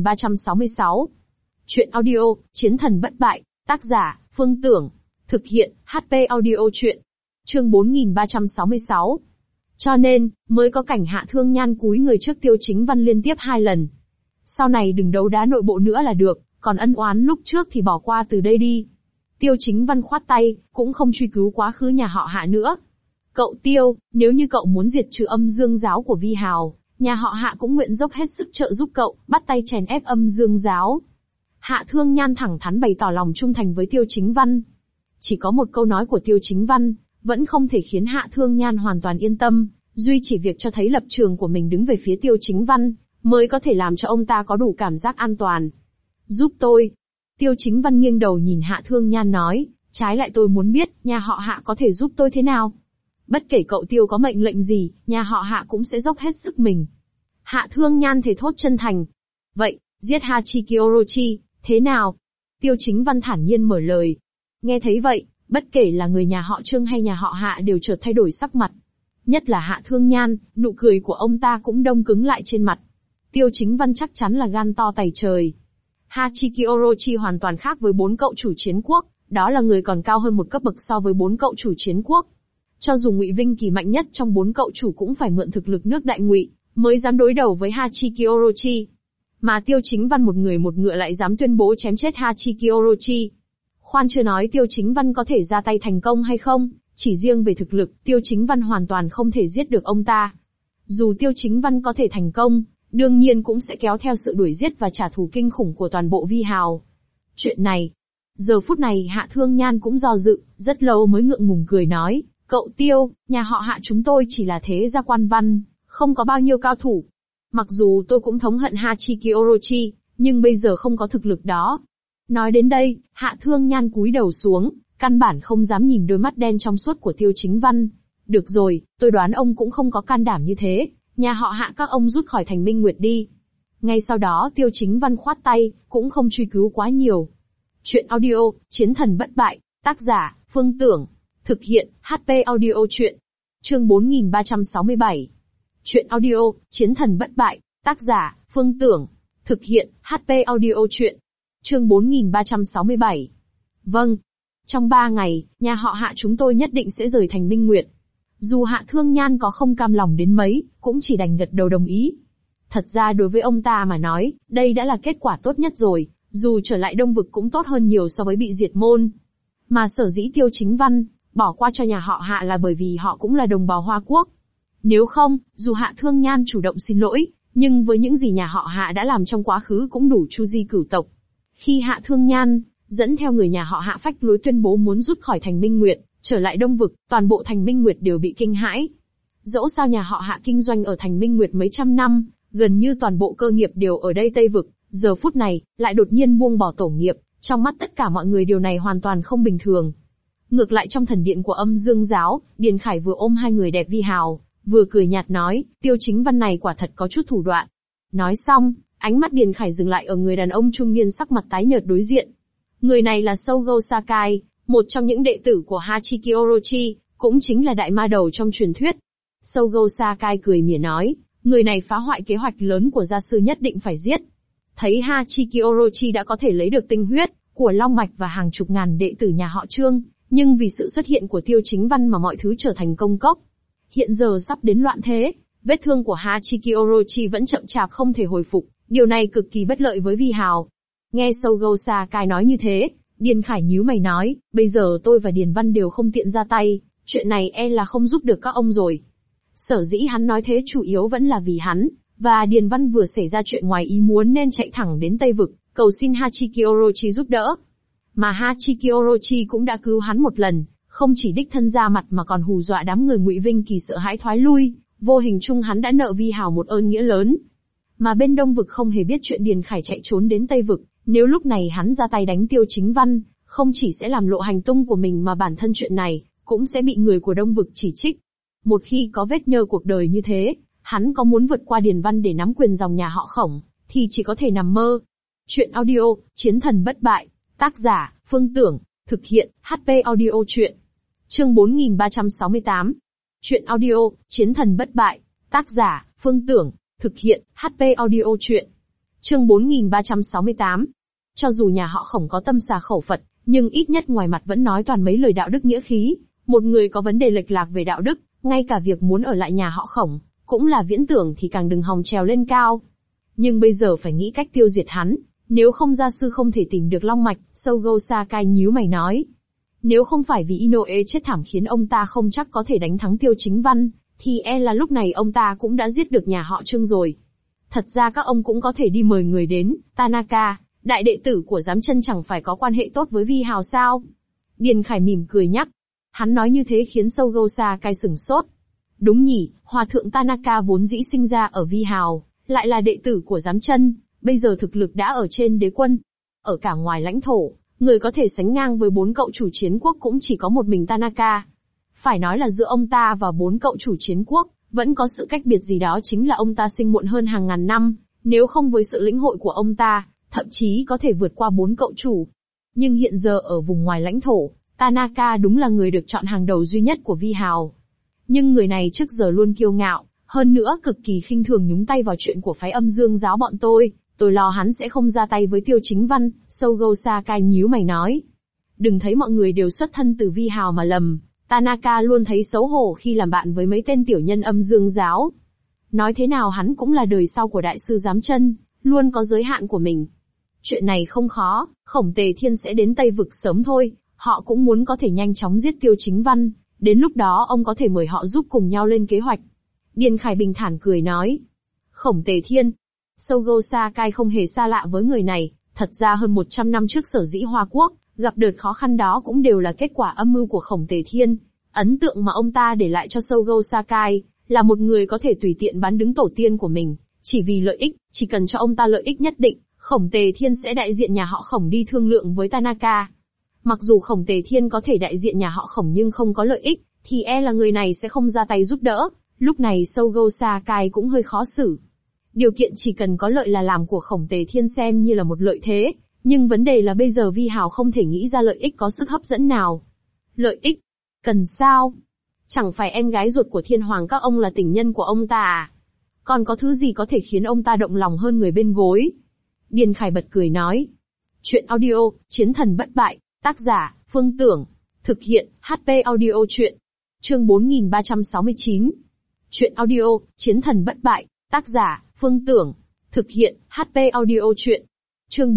4366. Chuyện audio, Chiến thần bất bại, tác giả, Phương Tưởng. Thực hiện, HP audio chuyện. Chương 4366. Cho nên, mới có cảnh Hạ Thương Nhan cúi người trước Tiêu Chính Văn liên tiếp 2 lần. Sau này đừng đấu đá nội bộ nữa là được, còn ân oán lúc trước thì bỏ qua từ đây đi. Tiêu Chính Văn khoát tay, cũng không truy cứu quá khứ nhà họ Hạ nữa. Cậu Tiêu, nếu như cậu muốn diệt trừ âm dương giáo của Vi Hào, nhà họ Hạ cũng nguyện dốc hết sức trợ giúp cậu, bắt tay chèn ép âm dương giáo. Hạ Thương Nhan thẳng thắn bày tỏ lòng trung thành với Tiêu Chính Văn. Chỉ có một câu nói của Tiêu Chính Văn, vẫn không thể khiến Hạ Thương Nhan hoàn toàn yên tâm, duy chỉ việc cho thấy lập trường của mình đứng về phía Tiêu Chính Văn, mới có thể làm cho ông ta có đủ cảm giác an toàn. Giúp tôi. Tiêu Chính Văn nghiêng đầu nhìn Hạ Thương Nhan nói, trái lại tôi muốn biết, nhà họ Hạ có thể giúp tôi thế nào? Bất kể cậu Tiêu có mệnh lệnh gì, nhà họ Hạ cũng sẽ dốc hết sức mình. Hạ Thương Nhan thề thốt chân thành. Vậy, giết Hachiki Orochi, thế nào? Tiêu Chính Văn thản nhiên mở lời. Nghe thấy vậy, bất kể là người nhà họ Trương hay nhà họ Hạ đều chợt thay đổi sắc mặt. Nhất là Hạ Thương Nhan, nụ cười của ông ta cũng đông cứng lại trên mặt. Tiêu Chính Văn chắc chắn là gan to tày trời. Hachiki Orochi hoàn toàn khác với 4 cậu chủ chiến quốc, đó là người còn cao hơn một cấp bậc so với 4 cậu chủ chiến quốc. Cho dù Ngụy Vinh Kỳ mạnh nhất trong 4 cậu chủ cũng phải mượn thực lực nước Đại Ngụy mới dám đối đầu với Hachiki Orochi. Mà Tiêu Chính Văn một người một ngựa lại dám tuyên bố chém chết Hachiki Orochi. Khoan chưa nói Tiêu Chính Văn có thể ra tay thành công hay không, chỉ riêng về thực lực, Tiêu Chính Văn hoàn toàn không thể giết được ông ta. Dù Tiêu Chính Văn có thể thành công, đương nhiên cũng sẽ kéo theo sự đuổi giết và trả thù kinh khủng của toàn bộ Vi Hào. Chuyện này, giờ phút này Hạ Thương Nhan cũng do dự, rất lâu mới ngượng ngùng cười nói, cậu Tiêu, nhà họ Hạ chúng tôi chỉ là thế gia quan văn, không có bao nhiêu cao thủ. Mặc dù tôi cũng thống hận Hachiki Orochi, nhưng bây giờ không có thực lực đó. Nói đến đây, Hạ Thương Nhan cúi đầu xuống, căn bản không dám nhìn đôi mắt đen trong suốt của Tiêu Chính Văn. Được rồi, tôi đoán ông cũng không có can đảm như thế, nhà họ Hạ các ông rút khỏi thành Minh Nguyệt đi. Ngay sau đó Tiêu Chính Văn khoát tay, cũng không truy cứu quá nhiều. Chuyện audio, Chiến thần bất bại, tác giả, Phương Tưởng. Thực hiện, HP audio chuyện. Chương 4367. Chuyện audio, Chiến thần bất bại, tác giả, Phương Tưởng. Thực hiện, HP audio chuyện. Chương 4367. Vâng. Trong 3 ngày, nhà họ Hạ chúng tôi nhất định sẽ rời thành Minh Nguyệt. Dù Hạ Thương Nhan có không cam lòng đến mấy, cũng chỉ đành gật đầu đồng ý. Thật ra đối với ông ta mà nói, đây đã là kết quả tốt nhất rồi, dù trở lại Đông Vực cũng tốt hơn nhiều so với bị diệt môn. Mà sở dĩ Tiêu Chính Văn bỏ qua cho nhà họ Hạ là bởi vì họ cũng là đồng bào Hoa Quốc. Nếu không, dù Hạ Thương Nhan chủ động xin lỗi, nhưng với những gì nhà họ Hạ đã làm trong quá khứ cũng đủ chu di cửu tộc. Khi Hạ Thương Nhan dẫn theo người nhà họ Hạ phách lối tuyên bố muốn rút khỏi thành Minh Nguyệt, trở lại Đông Vực, toàn bộ thành Minh Nguyệt đều bị kinh hãi. Dẫu sao nhà họ Hạ kinh doanh ở thành Minh Nguyệt mấy trăm năm, gần như toàn bộ cơ nghiệp đều ở đây Tây Vực, giờ phút này, lại đột nhiên buông bỏ tổ nghiệp, trong mắt tất cả mọi người điều này hoàn toàn không bình thường. Ngược lại trong thần điện của âm dương giáo, Điền Khải vừa ôm hai người đẹp Vi Hào, vừa cười nhạt nói, Tiêu Chính Văn này quả thật có chút thủ đoạn. Nói xong, ánh mắt Điền Khải dừng lại ở người đàn ông trung niên sắc mặt tái nhợt đối diện. Người này là Sogo Sakai, một trong những đệ tử của Hachiki Orochi, cũng chính là đại ma đầu trong truyền thuyết. Sogo Sakai cười mỉa nói, người này phá hoại kế hoạch lớn của gia sư nhất định phải giết. Thấy Hachiki Orochi đã có thể lấy được tinh huyết của Long Mạch và hàng chục ngàn đệ tử nhà họ Trương, nhưng vì sự xuất hiện của Tiêu Chính Văn mà mọi thứ trở thành công cốc. Hiện giờ sắp đến loạn thế, vết thương của Hachiki Orochi vẫn chậm chạp không thể hồi phục, điều này cực kỳ bất lợi với Vi Hào. Nghe Sogo Sakai nói như thế, Điền Khải nhíu mày nói, bây giờ tôi và Điền Văn đều không tiện ra tay, chuyện này e là không giúp được các ông rồi. Sở dĩ hắn nói thế chủ yếu vẫn là vì hắn, và Điền Văn vừa xảy ra chuyện ngoài ý muốn nên chạy thẳng đến Tây Vực, cầu xin Hachiki Orochi giúp đỡ. Mà Hachiki Orochi cũng đã cứu hắn một lần, không chỉ đích thân ra mặt mà còn hù dọa đám người Ngụy Vinh Kỳ sợ hãi thoái lui, vô hình chung hắn đã nợ Vi Hào một ơn nghĩa lớn. Mà bên Đông Vực không hề biết chuyện Điền Khải chạy trốn đến Tây Vực, nếu lúc này hắn ra tay đánh Tiêu Chính Văn, không chỉ sẽ làm lộ hành tung của mình mà bản thân chuyện này cũng sẽ bị người của Đông Vực chỉ trích. Một khi có vết nhơ cuộc đời như thế, hắn có muốn vượt qua Điền Văn để nắm quyền dòng nhà họ Khổng, thì chỉ có thể nằm mơ. Chuyện audio, Chiến thần bất bại, tác giả, Phương Tưởng, thực hiện, HP audio chuyện. Chương 4368. Chuyện audio, Chiến thần bất bại, tác giả, Phương Tưởng, thực hiện, HP audio chuyện. Chương 4368. Cho dù nhà họ Khổng có tâm xà khẩu Phật, nhưng ít nhất ngoài mặt vẫn nói toàn mấy lời đạo đức nghĩa khí. Một người có vấn đề lệch lạc về đạo đức, ngay cả việc muốn ở lại nhà họ Khổng, cũng là viễn tưởng thì càng đừng hòng trèo lên cao. Nhưng bây giờ phải nghĩ cách tiêu diệt hắn, Nếu không gia sư không thể tìm được long mạch, Sogo Sakai nhíu mày nói. Nếu không phải vì Inoue chết thảm khiến ông ta không chắc có thể đánh thắng Tiêu Chính Văn, thì là lúc này ông ta cũng đã giết được nhà họ Trương rồi. Thật ra các ông cũng có thể đi mời người đến, Tanaka, đại đệ tử của giám chân chẳng phải có quan hệ tốt với Vi Hào sao? Điền Khải mỉm cười nhắc. Hắn nói như thế khiến Sogo Sakai sửng sốt. Đúng nhỉ, Hòa thượng Tanaka vốn dĩ sinh ra ở Vi Hào, lại là đệ tử của giám chân, bây giờ thực lực đã ở trên đế quân. Ở cả ngoài lãnh thổ, người có thể sánh ngang với 4 cậu chủ chiến quốc cũng chỉ có một mình Tanaka. Phải nói là giữa ông ta và 4 cậu chủ chiến quốc, vẫn có sự cách biệt gì đó, chính là ông ta sinh muộn hơn hàng ngàn năm, nếu không với sự lĩnh hội của ông ta, thậm chí có thể vượt qua 4 cậu chủ. Nhưng hiện giờ ở vùng ngoài lãnh thổ, Tanaka đúng là người được chọn hàng đầu duy nhất của Vi Hào. Nhưng người này trước giờ luôn kiêu ngạo, hơn nữa cực kỳ khinh thường nhúng tay vào chuyện của phái Âm Dương giáo bọn tôi lo hắn sẽ không ra tay với Tiêu Chính Văn, Sogo Sakai nhíu mày nói. Đừng thấy mọi người đều xuất thân từ Vi Hào mà lầm, Tanaka luôn thấy xấu hổ khi làm bạn với mấy tên tiểu nhân Âm Dương giáo. Nói thế nào hắn cũng là đời sau của đại sư giám chân, luôn có giới hạn của mình. Chuyện này không khó, Khổng Tề Thiên sẽ đến Tây Vực sớm thôi, họ cũng muốn có thể nhanh chóng giết Tiêu Chính Văn, đến lúc đó ông có thể mời họ giúp cùng nhau lên kế hoạch. Điền Khải bình thản cười nói. Khổng Tề Thiên. Sogo Sakai không hề xa lạ với người này, thật ra hơn 100 năm trước sở dĩ Hoa Quốc gặp đợt khó khăn đó cũng đều là kết quả âm mưu của Khổng Tề Thiên. Ấn tượng mà ông ta để lại cho Sogo Sakai là một người có thể tùy tiện bán đứng tổ tiên của mình, chỉ vì lợi ích, chỉ cần cho ông ta lợi ích nhất định, Khổng Tề Thiên sẽ đại diện nhà họ Khổng đi thương lượng với Tanaka. Mặc dù Khổng Tề Thiên có thể đại diện nhà họ Khổng nhưng không có lợi ích, thì là người này sẽ không ra tay giúp đỡ. Lúc này Sogo Sakai cũng hơi khó xử. Điều kiện chỉ cần có lợi là làm của Khổng Tề Thiên xem như là một lợi thế, nhưng vấn đề là bây giờ Vi Hào không thể nghĩ ra lợi ích có sức hấp dẫn nào. Lợi ích? Cần sao? Chẳng phải em gái ruột của Thiên Hoàng các ông là tình nhân của ông ta à? Còn có thứ gì có thể khiến ông ta động lòng hơn người bên gối? Điền Khải bật cười nói. Chuyện audio, Chiến thần bất bại, tác giả, Phương Tưởng. Thực hiện, HP audio chuyện. Chương 4369. Chuyện audio, Chiến thần bất bại, tác giả, Phương Tưởng. Thực hiện, HP audio chuyện. Chương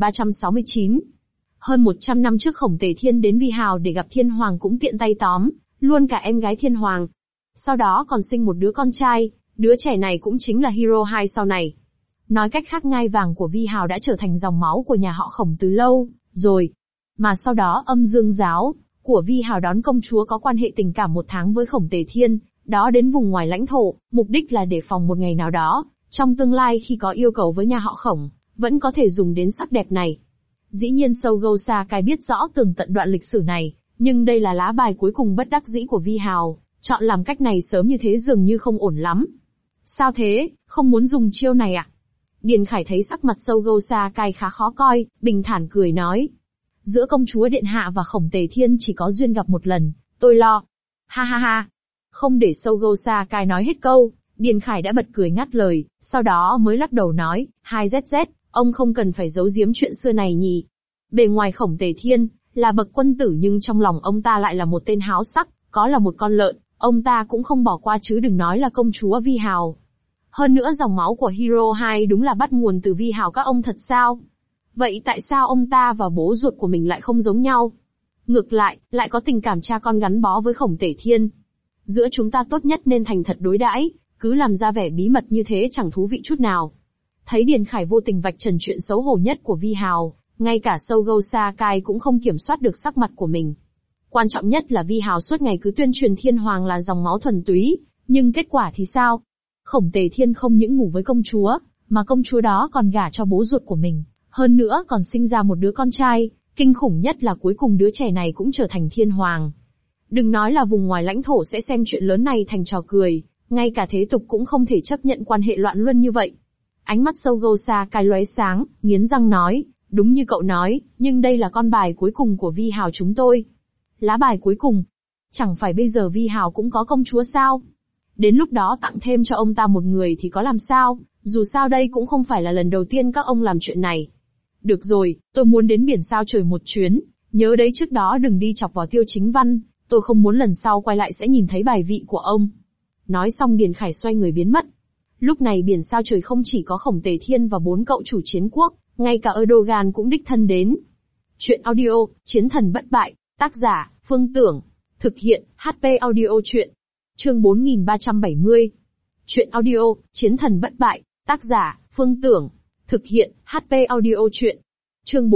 4369. Hơn 100 năm trước Khổng Tề Thiên đến Vi Hào để gặp Thiên Hoàng cũng tiện tay tóm luôn cả em gái Thiên Hoàng. Sau đó còn sinh một đứa con trai, đứa trẻ này cũng chính là Hero 2 sau này. Nói cách khác ngai vàng của Vi Hào đã trở thành dòng máu của nhà họ Khổng từ lâu rồi. Mà sau đó Âm Dương giáo của Vi Hào đón công chúa có quan hệ tình cảm 1 tháng với Khổng Tề Thiên, đó đến vùng ngoài lãnh thổ, mục đích là để phòng một ngày nào đó, trong tương lai khi có yêu cầu với nhà họ Khổng, vẫn có thể dùng đến sắc đẹp này. Dĩ nhiên Sogo Sakai biết rõ tường tận đoạn lịch sử này, nhưng đây là lá bài cuối cùng bất đắc dĩ của Vi Hào, chọn làm cách này sớm như thế dường như không ổn lắm. Sao thế, không muốn dùng chiêu này à? Điền Khải thấy sắc mặt Sogo Sakai khá khó coi, bình thản cười nói. Giữa công chúa Điện Hạ và Khổng Tề Thiên chỉ có duyên gặp một lần, tôi lo. Ha ha ha. Không để Sogo Sakai nói hết câu, Điền Khải đã bật cười ngắt lời, sau đó mới lắc đầu nói, 2ZZ, ông không cần phải giấu giếm chuyện xưa này nhỉ. Bề ngoài Khổng Tề Thiên là bậc quân tử nhưng trong lòng ông ta lại là một tên háo sắc, có là một con lợn, ông ta cũng không bỏ qua chứ đừng nói là công chúa Vi Hào. Hơn nữa dòng máu của Hero 2 đúng là bắt nguồn từ Vi Hào các ông thật sao? Vậy tại sao ông ta và bố ruột của mình lại không giống nhau? Ngược lại, lại có tình cảm cha con gắn bó với Khổng Tề Thiên. Giữa chúng ta tốt nhất nên thành thật đối đãi, cứ làm ra vẻ bí mật như thế chẳng thú vị chút nào. Thấy Điền Khải vô tình vạch trần chuyện xấu hổ nhất của Vi Hào, ngay cả Sogo Sakai cũng không kiểm soát được sắc mặt của mình. Quan trọng nhất là Vi Hào suốt ngày cứ tuyên truyền Thiên Hoàng là dòng máu thuần túy, nhưng kết quả thì sao? Khổng Tề Thiên không những ngủ với công chúa, mà công chúa đó còn gả cho bố ruột của mình, hơn nữa còn sinh ra một đứa con trai, kinh khủng nhất là cuối cùng đứa trẻ này cũng trở thành Thiên Hoàng. Đừng nói là vùng ngoài lãnh thổ sẽ xem chuyện lớn này thành trò cười, ngay cả thế tục cũng không thể chấp nhận quan hệ loạn luân như vậy. Ánh mắt Sogo Sakai lóe sáng, nghiến răng nói, đúng như cậu nói, nhưng đây là con bài cuối cùng của Vi Hào chúng tôi. Lá bài cuối cùng? Chẳng phải bây giờ Vi Hào cũng có công chúa sao? Đến lúc đó tặng thêm cho ông ta một người thì có làm sao, dù sao đây cũng không phải là lần đầu tiên các ông làm chuyện này. Được rồi, tôi muốn đến biển sao trời một chuyến, nhớ đấy trước đó đừng đi chọc vào Tiêu Chính Văn, tôi không muốn lần sau quay lại sẽ nhìn thấy bài vị của ông. Nói xong Điền Khải xoay người biến mất. Lúc này biển sao trời không chỉ có Khổng Tề Thiên và 4 cậu chủ chiến quốc, Ngay cả Erdogan cũng đích thân đến. Chuyện audio, Chiến thần bất bại, tác giả, Phương Tưởng. Thực hiện, HP Audio Chuyện. Chương 4370. Chuyện audio, Chiến thần bất bại, tác giả, Phương Tưởng. Thực hiện, HP Audio Chuyện. Chương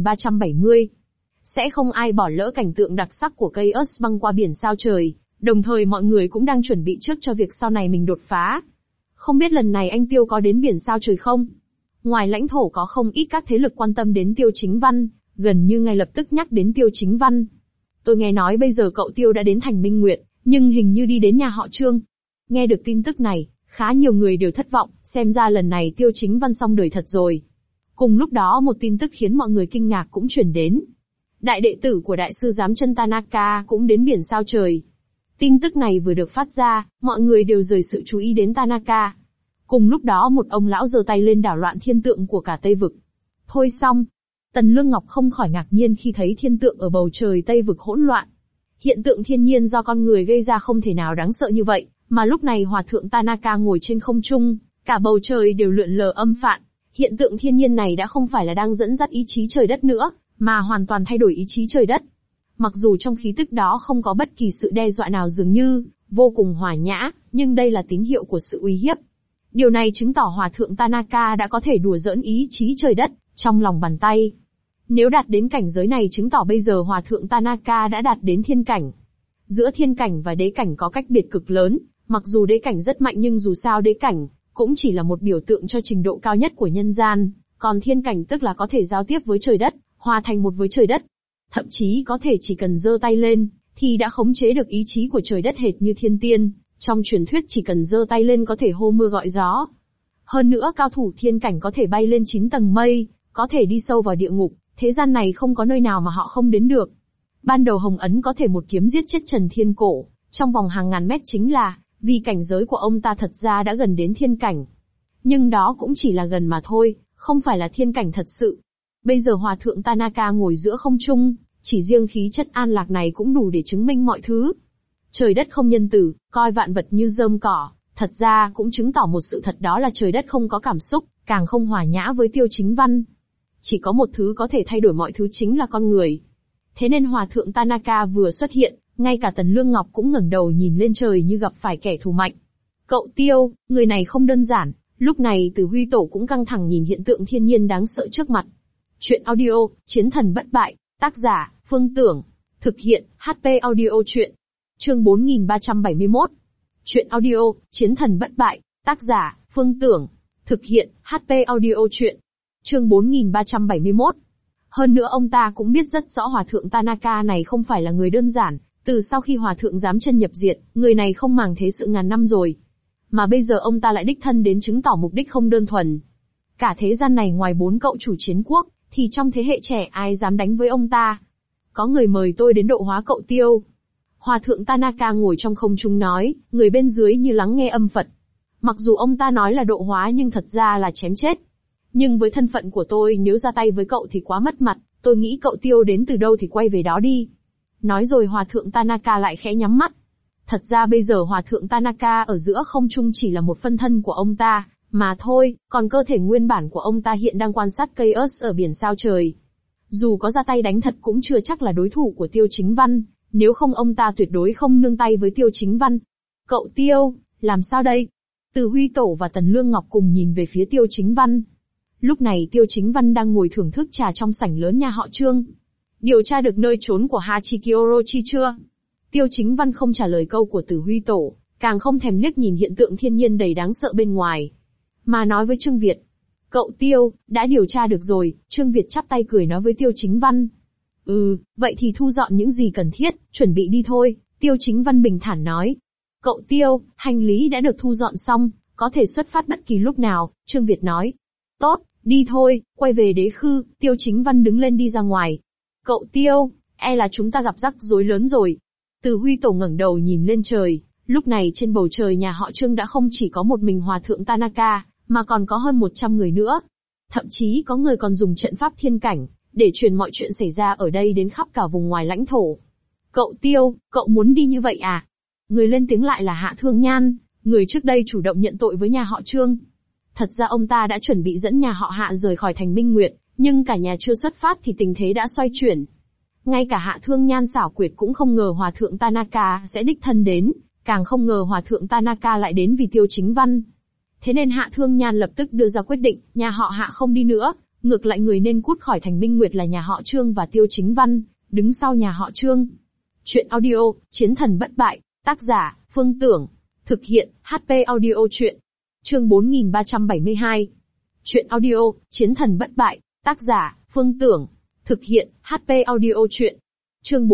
4370. Sẽ không ai bỏ lỡ cảnh tượng đặc sắc của cây ớt băng qua biển sao trời, đồng thời mọi người cũng đang chuẩn bị trước cho việc sau này mình đột phá. Không biết lần này anh Tiêu có đến biển sao trời không? Ngoài lãnh thổ có không ít các thế lực quan tâm đến Tiêu Chính Văn, gần như ngay lập tức nhắc đến Tiêu Chính Văn. Tôi nghe nói bây giờ cậu Tiêu đã đến thành Minh Nguyệt, nhưng hình như đi đến nhà họ Trương. Nghe được tin tức này, khá nhiều người đều thất vọng, xem ra lần này Tiêu Chính Văn xong đời thật rồi. Cùng lúc đó một tin tức khiến mọi người kinh ngạc cũng truyền đến. Đại đệ tử của đại sư giám chân Tanaka cũng đến biển sao trời. Tin tức này vừa được phát ra, mọi người đều rời sự chú ý đến Tanaka. Cùng lúc đó một ông lão giơ tay lên đảo loạn thiên tượng của cả Tây Vực. Thôi xong. Tần Lương Ngọc không khỏi ngạc nhiên khi thấy thiên tượng ở bầu trời Tây Vực hỗn loạn. Hiện tượng thiên nhiên do con người gây ra không thể nào đáng sợ như vậy, mà lúc này Hòa thượng Tanaka ngồi trên không trung, cả bầu trời đều lượn lờ âm phạn. Hiện tượng thiên nhiên này đã không phải là đang dẫn dắt ý chí trời đất nữa, mà hoàn toàn thay đổi ý chí trời đất. Mặc dù trong khí tức đó không có bất kỳ sự đe dọa nào dường như, vô cùng hòa nhã, nhưng đây là tín hiệu của sự uy hiếp. Điều này chứng tỏ Hòa thượng Tanaka đã có thể đùa giỡn ý chí trời đất, trong lòng bàn tay. Nếu đạt đến cảnh giới này chứng tỏ bây giờ Hòa thượng Tanaka đã đạt đến thiên cảnh. Giữa thiên cảnh và đế cảnh có cách biệt cực lớn, mặc dù đế cảnh rất mạnh nhưng dù sao đế cảnh cũng chỉ là một biểu tượng cho trình độ cao nhất của nhân gian, còn thiên cảnh tức là có thể giao tiếp với trời đất, hòa thành một với trời đất. Thậm chí có thể chỉ cần giơ tay lên, thì đã khống chế được ý chí của trời đất hệt như thiên tiên, trong truyền thuyết chỉ cần giơ tay lên có thể hô mưa gọi gió. Hơn nữa cao thủ thiên cảnh có thể bay lên 9 tầng mây, có thể đi sâu vào địa ngục, thế gian này không có nơi nào mà họ không đến được. Ban đầu Hồng Ấn có thể một kiếm giết chết Trần Thiên Cổ, trong vòng hàng ngàn mét chính là, vì cảnh giới của ông ta thật ra đã gần đến thiên cảnh. Nhưng đó cũng chỉ là gần mà thôi, không phải là thiên cảnh thật sự. Bây giờ Hòa thượng Tanaka ngồi giữa không trung, chỉ riêng khí chất an lạc này cũng đủ để chứng minh mọi thứ. Trời đất không nhân tử, coi vạn vật như rơm cỏ, thật ra cũng chứng tỏ một sự thật đó là trời đất không có cảm xúc, càng không hòa nhã với Tiêu Chính Văn. Chỉ có một thứ có thể thay đổi mọi thứ chính là con người. Thế nên Hòa thượng Tanaka vừa xuất hiện, ngay cả Tần Lương Ngọc cũng ngẩng đầu nhìn lên trời như gặp phải kẻ thù mạnh. Cậu Tiêu, người này không đơn giản. Lúc này Từ Huy Tổ cũng căng thẳng nhìn hiện tượng thiên nhiên đáng sợ trước mặt. Chuyện audio, Chiến thần bất bại, tác giả, Phương Tưởng. Thực hiện, HP Audio Chuyện. Chương 4371. Chuyện audio, Chiến thần bất bại, tác giả, Phương Tưởng. Thực hiện, HP Audio Chuyện. Chương 4371. Hơn nữa ông ta cũng biết rất rõ Hòa thượng Tanaka này không phải là người đơn giản, từ sau khi Hòa thượng giám chân nhập diệt, người này không màng thế sự ngàn năm rồi. Mà bây giờ ông ta lại đích thân đến chứng tỏ mục đích không đơn thuần. Cả thế gian này ngoài 4 cậu chủ chiến quốc, thì trong thế hệ trẻ ai dám đánh với ông ta. Có người mời tôi đến độ hóa cậu Tiêu. Hòa thượng Tanaka ngồi trong không trung nói, người bên dưới như lắng nghe âm Phật. Mặc dù ông ta nói là độ hóa nhưng thật ra là chém chết. Nhưng với thân phận của tôi nếu ra tay với cậu thì quá mất mặt, tôi nghĩ cậu Tiêu đến từ đâu thì quay về đó đi. Nói rồi Hòa thượng Tanaka lại khẽ nhắm mắt. Thật ra bây giờ Hòa thượng Tanaka ở giữa không trung chỉ là một phân thân của ông ta, mà thôi, còn cơ thể nguyên bản của ông ta hiện đang quan sát cây ớt ở biển sao trời. Dù có ra tay đánh thật cũng chưa chắc là đối thủ của Tiêu Chính Văn, nếu không ông ta tuyệt đối không nương tay với Tiêu Chính Văn. Cậu Tiêu, làm sao đây? Từ Huy Tổ và Tần Lương Ngọc cùng nhìn về phía Tiêu Chính Văn. Lúc này Tiêu Chính Văn đang ngồi thưởng thức trà trong sảnh lớn nhà họ Trương. Điều tra được nơi trốn của Hachiki Orochi chưa? Tiêu Chính Văn không trả lời câu của Từ Huy Tổ, càng không thèm liếc nhìn hiện tượng thiên nhiên đầy đáng sợ bên ngoài. Mà nói với Trương Việt. Cậu Tiêu, đã điều tra được rồi, Trương Việt chắp tay cười nói với Tiêu Chính Văn. Vậy thì thu dọn những gì cần thiết, chuẩn bị đi thôi, Tiêu Chính Văn bình thản nói. Cậu Tiêu, hành lý đã được thu dọn xong, có thể xuất phát bất kỳ lúc nào, Trương Việt nói. Tốt, đi thôi, quay về Đế Khư, Tiêu Chính Văn đứng lên đi ra ngoài. Cậu Tiêu, e là chúng ta gặp rắc rối lớn rồi. Từ Huy Tổ ngẩng đầu nhìn lên trời, lúc này trên bầu trời nhà họ Trương đã không chỉ có một mình Hòa thượng Tanaka, mà còn có hơn 100 người nữa. Thậm chí có người còn dùng trận pháp thiên cảnh, để truyền mọi chuyện xảy ra ở đây đến khắp cả vùng ngoài lãnh thổ. Cậu Tiêu, cậu muốn đi như vậy à? Người lên tiếng lại là Hạ Thương Nhan, người trước đây chủ động nhận tội với nhà họ Trương. Thật ra ông ta đã chuẩn bị dẫn nhà họ Hạ rời khỏi thành Minh Nguyệt, nhưng cả nhà chưa xuất phát thì tình thế đã xoay chuyển. Ngay cả Hạ Thương Nhan xảo quyệt cũng không ngờ Hòa thượng Tanaka sẽ đích thân đến, càng không ngờ Hòa thượng Tanaka lại đến vì Tiêu Chính Văn. Thế nên Hạ Thương Nhan lập tức đưa ra quyết định, nhà họ Hạ không đi nữa, ngược lại người nên cút khỏi thành Minh Nguyệt là nhà họ Trương và Tiêu Chính Văn, đứng sau nhà họ Trương. Chuyện audio, Chiến thần bất bại, tác giả, Phương Tưởng. Thực hiện, HP audio chuyện. Chương 4372. Chuyện audio, Chiến thần bất bại, tác giả, Phương Tưởng. Thực hiện, HP audio chuyện. Chương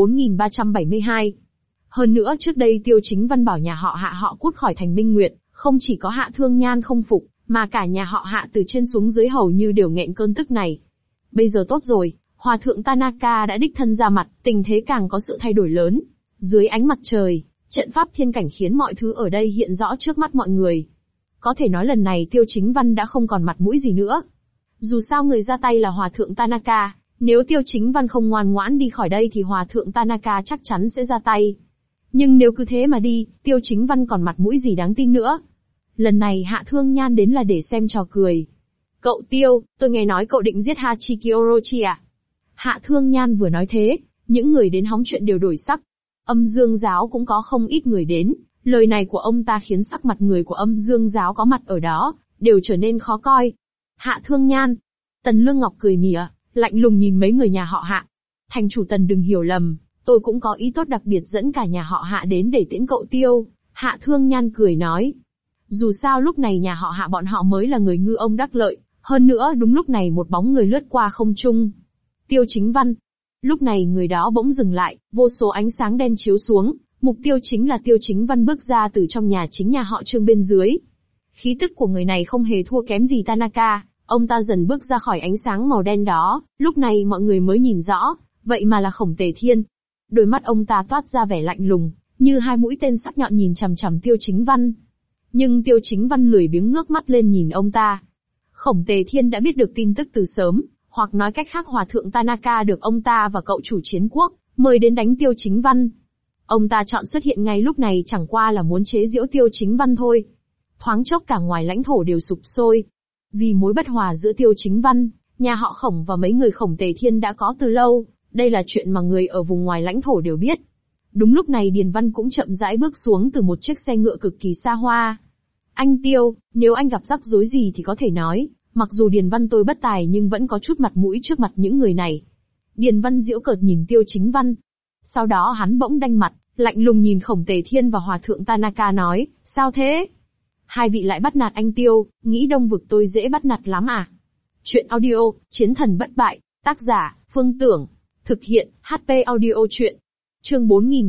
4372. Hơn nữa trước đây Tiêu Chính Văn bảo nhà họ Hạ họ cút khỏi thành Minh Nguyệt, không chỉ có Hạ Thương Nhan không phục, mà cả nhà họ Hạ từ trên xuống dưới hầu như đều nghẹn cơn tức này. Bây giờ tốt rồi, Hòa thượng Tanaka đã đích thân ra mặt, tình thế càng có sự thay đổi lớn. Dưới ánh mặt trời, trận pháp thiên cảnh khiến mọi thứ ở đây hiện rõ trước mắt mọi người. Có thể nói lần này Tiêu Chính Văn đã không còn mặt mũi gì nữa. Dù sao người ra tay là Hòa thượng Tanaka, nếu Tiêu Chính Văn không ngoan ngoãn đi khỏi đây thì Hòa thượng Tanaka chắc chắn sẽ ra tay. Nhưng nếu cứ thế mà đi, Tiêu Chính Văn còn mặt mũi gì đáng tin nữa. Lần này Hạ Thương Nhan đến là để xem trò cười. Cậu Tiêu, tôi nghe nói cậu định giết Hachiki Orochi à? Hạ Thương Nhan vừa nói thế, những người đến hóng chuyện đều đổi sắc. Âm Dương Giáo cũng có không ít người đến, lời này của ông ta khiến sắc mặt người của Âm Dương Giáo có mặt ở đó, đều trở nên khó coi. Hạ Thương Nhan. Tần Lương Ngọc cười mỉa, lạnh lùng nhìn mấy người nhà họ Hạ. Thành chủ Tần đừng hiểu lầm, tôi cũng có ý tốt đặc biệt dẫn cả nhà họ Hạ đến để tiễn cậu Tiêu. Hạ Thương Nhan cười nói. Dù sao lúc này nhà họ Hạ bọn họ mới là người ngư ông đắc lợi, hơn nữa đúng lúc này một bóng người lướt qua không trung. Tiêu Chính Văn. Lúc này người đó bỗng dừng lại, vô số ánh sáng đen chiếu xuống, mục tiêu chính là Tiêu Chính Văn bước ra từ trong nhà chính nhà họ Trương bên dưới. Khí tức của người này không hề thua kém gì Tanaka, ông ta dần bước ra khỏi ánh sáng màu đen đó, lúc này mọi người mới nhìn rõ, vậy mà là Khổng Tề Thiên. Đôi mắt ông ta toát ra vẻ lạnh lùng, như hai mũi tên sắc nhọn nhìn chằm chằm Tiêu Chính Văn. Nhưng Tiêu Chính Văn lười biếng ngước mắt lên nhìn ông ta. Khổng Tề Thiên đã biết được tin tức từ sớm, hoặc nói cách khác Hòa thượng Tanaka được ông ta và cậu chủ Chiến Quốc mời đến đánh Tiêu Chính Văn. Ông ta chọn xuất hiện ngay lúc này chẳng qua là muốn chế giễu Tiêu Chính Văn thôi. Thoáng chốc cả ngoài lãnh thổ đều sụp sôi. Vì mối bất hòa giữa Tiêu Chính Văn, nhà họ Khổng và mấy người Khổng Tề Thiên đã có từ lâu, đây là chuyện mà người ở vùng ngoài lãnh thổ đều biết. Đúng lúc này Điền Văn cũng chậm rãi bước xuống từ một chiếc xe ngựa cực kỳ xa hoa. Anh Tiêu, nếu anh gặp rắc rối gì thì có thể nói, mặc dù Điền Văn tôi bất tài nhưng vẫn có chút mặt mũi trước mặt những người này. Điền Văn giễu cợt nhìn Tiêu Chính Văn. Sau đó hắn bỗng đanh mặt, lạnh lùng nhìn Khổng Tề Thiên và Hòa thượng Tanaka nói, sao thế? Hai vị lại bắt nạt anh Tiêu, nghĩ Đông Vực tôi dễ bắt nạt lắm à? Chuyện audio, Chiến thần bất bại, tác giả, Phương Tưởng. Thực hiện, HP audio chuyện. Chương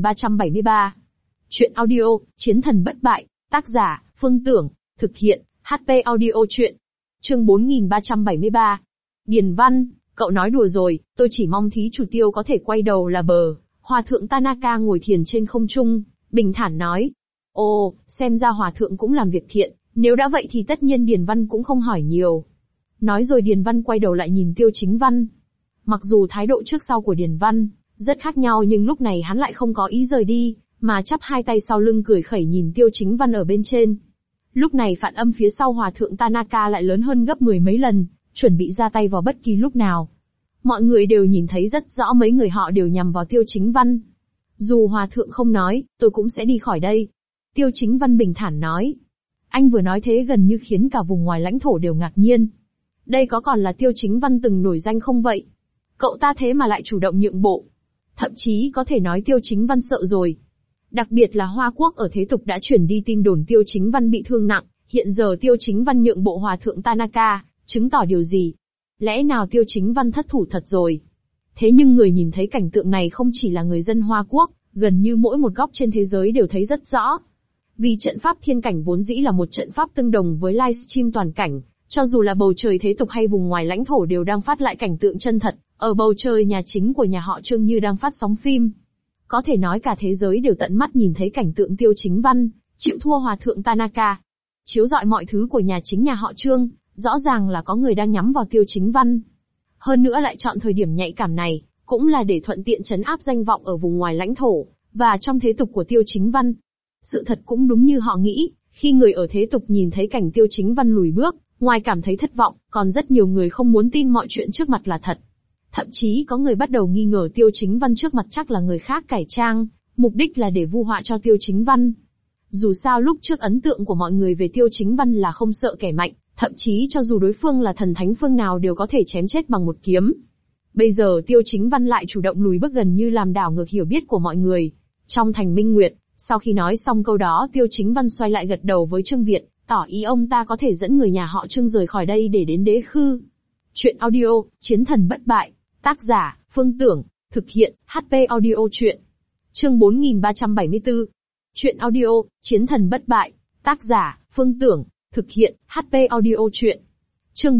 4373. Chuyện audio, Chiến thần bất bại, tác giả, Phương Tưởng. Thực hiện, HP audio chuyện. Chương 4373. Điền Văn, cậu nói đùa rồi, tôi chỉ mong thí chủ Tiêu có thể quay đầu là bờ. Hòa thượng Tanaka ngồi thiền trên không trung, bình thản nói. Ồ, xem ra Hòa thượng cũng làm việc thiện, nếu đã vậy thì tất nhiên Điền Văn cũng không hỏi nhiều. Nói rồi Điền Văn quay đầu lại nhìn Tiêu Chính Văn. Mặc dù thái độ trước sau của Điền Văn rất khác nhau nhưng lúc này hắn lại không có ý rời đi, mà chắp hai tay sau lưng cười khẩy nhìn Tiêu Chính Văn ở bên trên. Lúc này phản âm phía sau Hòa thượng Tanaka lại lớn hơn gấp 10 mấy lần, chuẩn bị ra tay vào bất kỳ lúc nào. Mọi người đều nhìn thấy rất rõ mấy người họ đều nhằm vào Tiêu Chính Văn. Dù Hòa thượng không nói, tôi cũng sẽ đi khỏi đây. Tiêu Chính Văn bình thản nói. Anh vừa nói thế gần như khiến cả vùng ngoài lãnh thổ đều ngạc nhiên. Đây có còn là Tiêu Chính Văn từng nổi danh không vậy? Cậu ta thế mà lại chủ động nhượng bộ. Thậm chí có thể nói Tiêu Chính Văn sợ rồi. Đặc biệt là Hoa Quốc ở thế tục đã chuyển đi tin đồn Tiêu Chính Văn bị thương nặng, hiện giờ Tiêu Chính Văn nhượng bộ Hòa thượng Tanaka, chứng tỏ điều gì? Lẽ nào Tiêu Chính Văn thất thủ thật rồi? Thế nhưng người nhìn thấy cảnh tượng này không chỉ là người dân Hoa Quốc, gần như mỗi một góc trên thế giới đều thấy rất rõ. Vì trận pháp thiên cảnh vốn dĩ là một trận pháp tương đồng với livestream toàn cảnh, cho dù là bầu trời thế tục hay vùng ngoài lãnh thổ đều đang phát lại cảnh tượng chân thật, ở bầu trời nhà chính của nhà họ Trương như đang phát sóng phim. Có thể nói cả thế giới đều tận mắt nhìn thấy cảnh tượng Tiêu Chính Văn chịu thua Hòa thượng Tanaka. Chiếu rọi mọi thứ của nhà chính nhà họ Trương, rõ ràng là có người đang nhắm vào Tiêu Chính Văn. Hơn nữa lại chọn thời điểm nhạy cảm này, cũng là để thuận tiện trấn áp danh vọng ở vùng ngoài lãnh thổ, và trong thế tục của Tiêu Chính Văn. Sự thật cũng đúng như họ nghĩ, khi người ở thế tục nhìn thấy cảnh Tiêu Chính Văn lùi bước, Ngoài cảm thấy thất vọng, còn rất nhiều người không muốn tin mọi chuyện trước mặt là thật. Thậm chí có người bắt đầu nghi ngờ Tiêu Chính Văn trước mặt chắc là người khác cải trang, mục đích là để vu họa cho Tiêu Chính Văn. Dù sao lúc trước ấn tượng của mọi người về Tiêu Chính Văn là không sợ kẻ mạnh, thậm chí cho dù đối phương là thần thánh phương nào đều có thể chém chết bằng một kiếm. Bây giờ Tiêu Chính Văn lại chủ động lùi bước gần như làm đảo ngược hiểu biết của mọi người. Trong thành Minh Nguyệt, sau khi nói xong câu đó Tiêu Chính Văn xoay lại gật đầu với Trương Việt, tỏ ý ông ta có thể dẫn người nhà họ Trương rời khỏi đây để đến Đế Khư. Chuyện audio, Chiến thần bất bại, tác giả, Phương Tưởng, thực hiện, HP audio chuyện. Chương 4374. Chuyện audio, Chiến thần bất bại, tác giả, Phương Tưởng, thực hiện, HP audio chuyện. Chương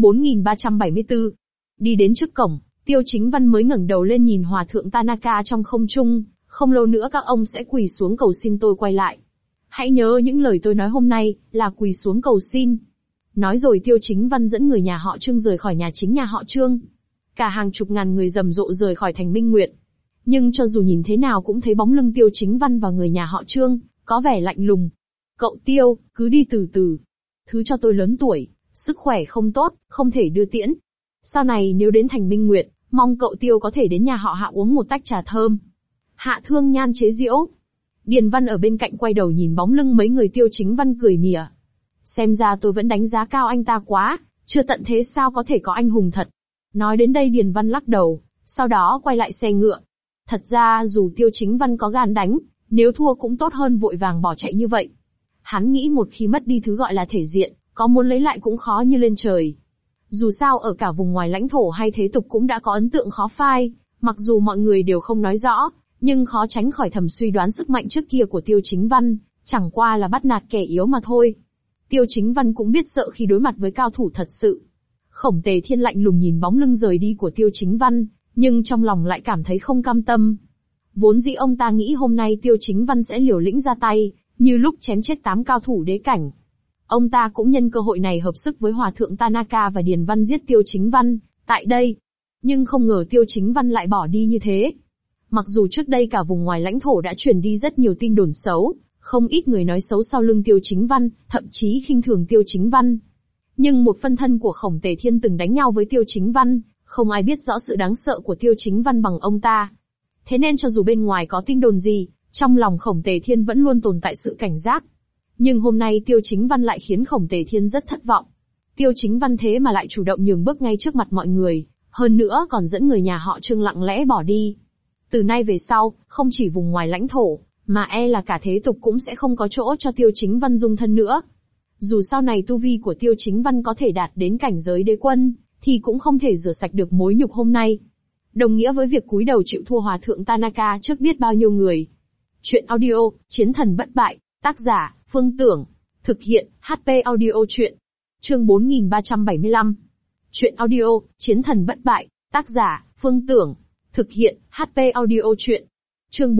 4374. Đi đến trước cổng, Tiêu Chính Văn mới ngẩng đầu lên nhìn Hòa thượng Tanaka trong không trung, không lâu nữa các ông sẽ quỳ xuống cầu xin tôi quay lại. Hãy nhớ những lời tôi nói hôm nay, là quỳ xuống cầu xin. Nói rồi Tiêu Chính Văn dẫn người nhà họ Trương rời khỏi nhà chính nhà họ Trương. Cả hàng chục ngàn người rầm rộ rời khỏi thành Minh Nguyệt. Nhưng cho dù nhìn thế nào cũng thấy bóng lưng Tiêu Chính Văn và người nhà họ Trương, có vẻ lạnh lùng. Cậu Tiêu, cứ đi từ từ. Thứ cho tôi lớn tuổi, sức khỏe không tốt, không thể đưa tiễn. Sau này nếu đến thành Minh Nguyệt, mong cậu Tiêu có thể đến nhà họ Hạ uống một tách trà thơm. Hạ Thương Nhan chế giễu. Điền Văn ở bên cạnh quay đầu nhìn bóng lưng mấy người Tiêu Chính Văn cười mỉa. Xem ra tôi vẫn đánh giá cao anh ta quá, chưa tận thế sao có thể có anh hùng thật. Nói đến đây Điền Văn lắc đầu, sau đó quay lại xe ngựa. Thật ra dù Tiêu Chính Văn có gan đánh, nếu thua cũng tốt hơn vội vàng bỏ chạy như vậy. Hắn nghĩ một khi mất đi thứ gọi là thể diện, có muốn lấy lại cũng khó như lên trời. Dù sao ở cả vùng ngoài lãnh thổ hay thế tục cũng đã có ấn tượng khó phai, mặc dù mọi người đều không nói rõ, nhưng khó tránh khỏi thầm suy đoán sức mạnh trước kia của Tiêu Chính Văn, chẳng qua là bắt nạt kẻ yếu mà thôi. Tiêu Chính Văn cũng biết sợ khi đối mặt với cao thủ thật sự. Khổng Tề Thiên lạnh lùng nhìn bóng lưng rời đi của Tiêu Chính Văn, nhưng trong lòng lại cảm thấy không cam tâm. Vốn dĩ ông ta nghĩ hôm nay Tiêu Chính Văn sẽ liều lĩnh ra tay, như lúc chém chết 8 cao thủ đế cảnh. Ông ta cũng nhân cơ hội này hợp sức với Hòa thượng Tanaka và Điền Văn giết Tiêu Chính Văn, tại đây. Nhưng không ngờ Tiêu Chính Văn lại bỏ đi như thế. Mặc dù trước đây cả vùng ngoài lãnh thổ đã truyền đi rất nhiều tin đồn xấu, không ít người nói xấu sau lưng Tiêu Chính Văn, thậm chí khinh thường Tiêu Chính Văn. Nhưng một phân thân của Khổng Tề Thiên từng đánh nhau với Tiêu Chính Văn, không ai biết rõ sự đáng sợ của Tiêu Chính Văn bằng ông ta. Thế nên cho dù bên ngoài có tin đồn gì, trong lòng Khổng Tề Thiên vẫn luôn tồn tại sự cảnh giác. Nhưng hôm nay Tiêu Chính Văn lại khiến Khổng Tề Thiên rất thất vọng. Tiêu Chính Văn thế mà lại chủ động nhường bước ngay trước mặt mọi người, hơn nữa còn dẫn người nhà họ Trương lặng lẽ bỏ đi. Từ nay về sau, không chỉ vùng ngoài lãnh thổ, mà là cả thế tục cũng sẽ không có chỗ cho Tiêu Chính Văn dung thân nữa. Dù sau này tu vi của Tiêu Chính Văn có thể đạt đến cảnh giới đế quân, thì cũng không thể rửa sạch được mối nhục hôm nay. Đồng nghĩa với việc cúi đầu chịu thua Hòa thượng Tanaka trước biết bao nhiêu người. Chuyện audio, Chiến thần bất bại, tác giả, Phương Tưởng, thực hiện, HP audio chuyện. Chương 4375. Chuyện audio, Chiến thần bất bại, tác giả, Phương Tưởng, thực hiện, HP audio chuyện. Chương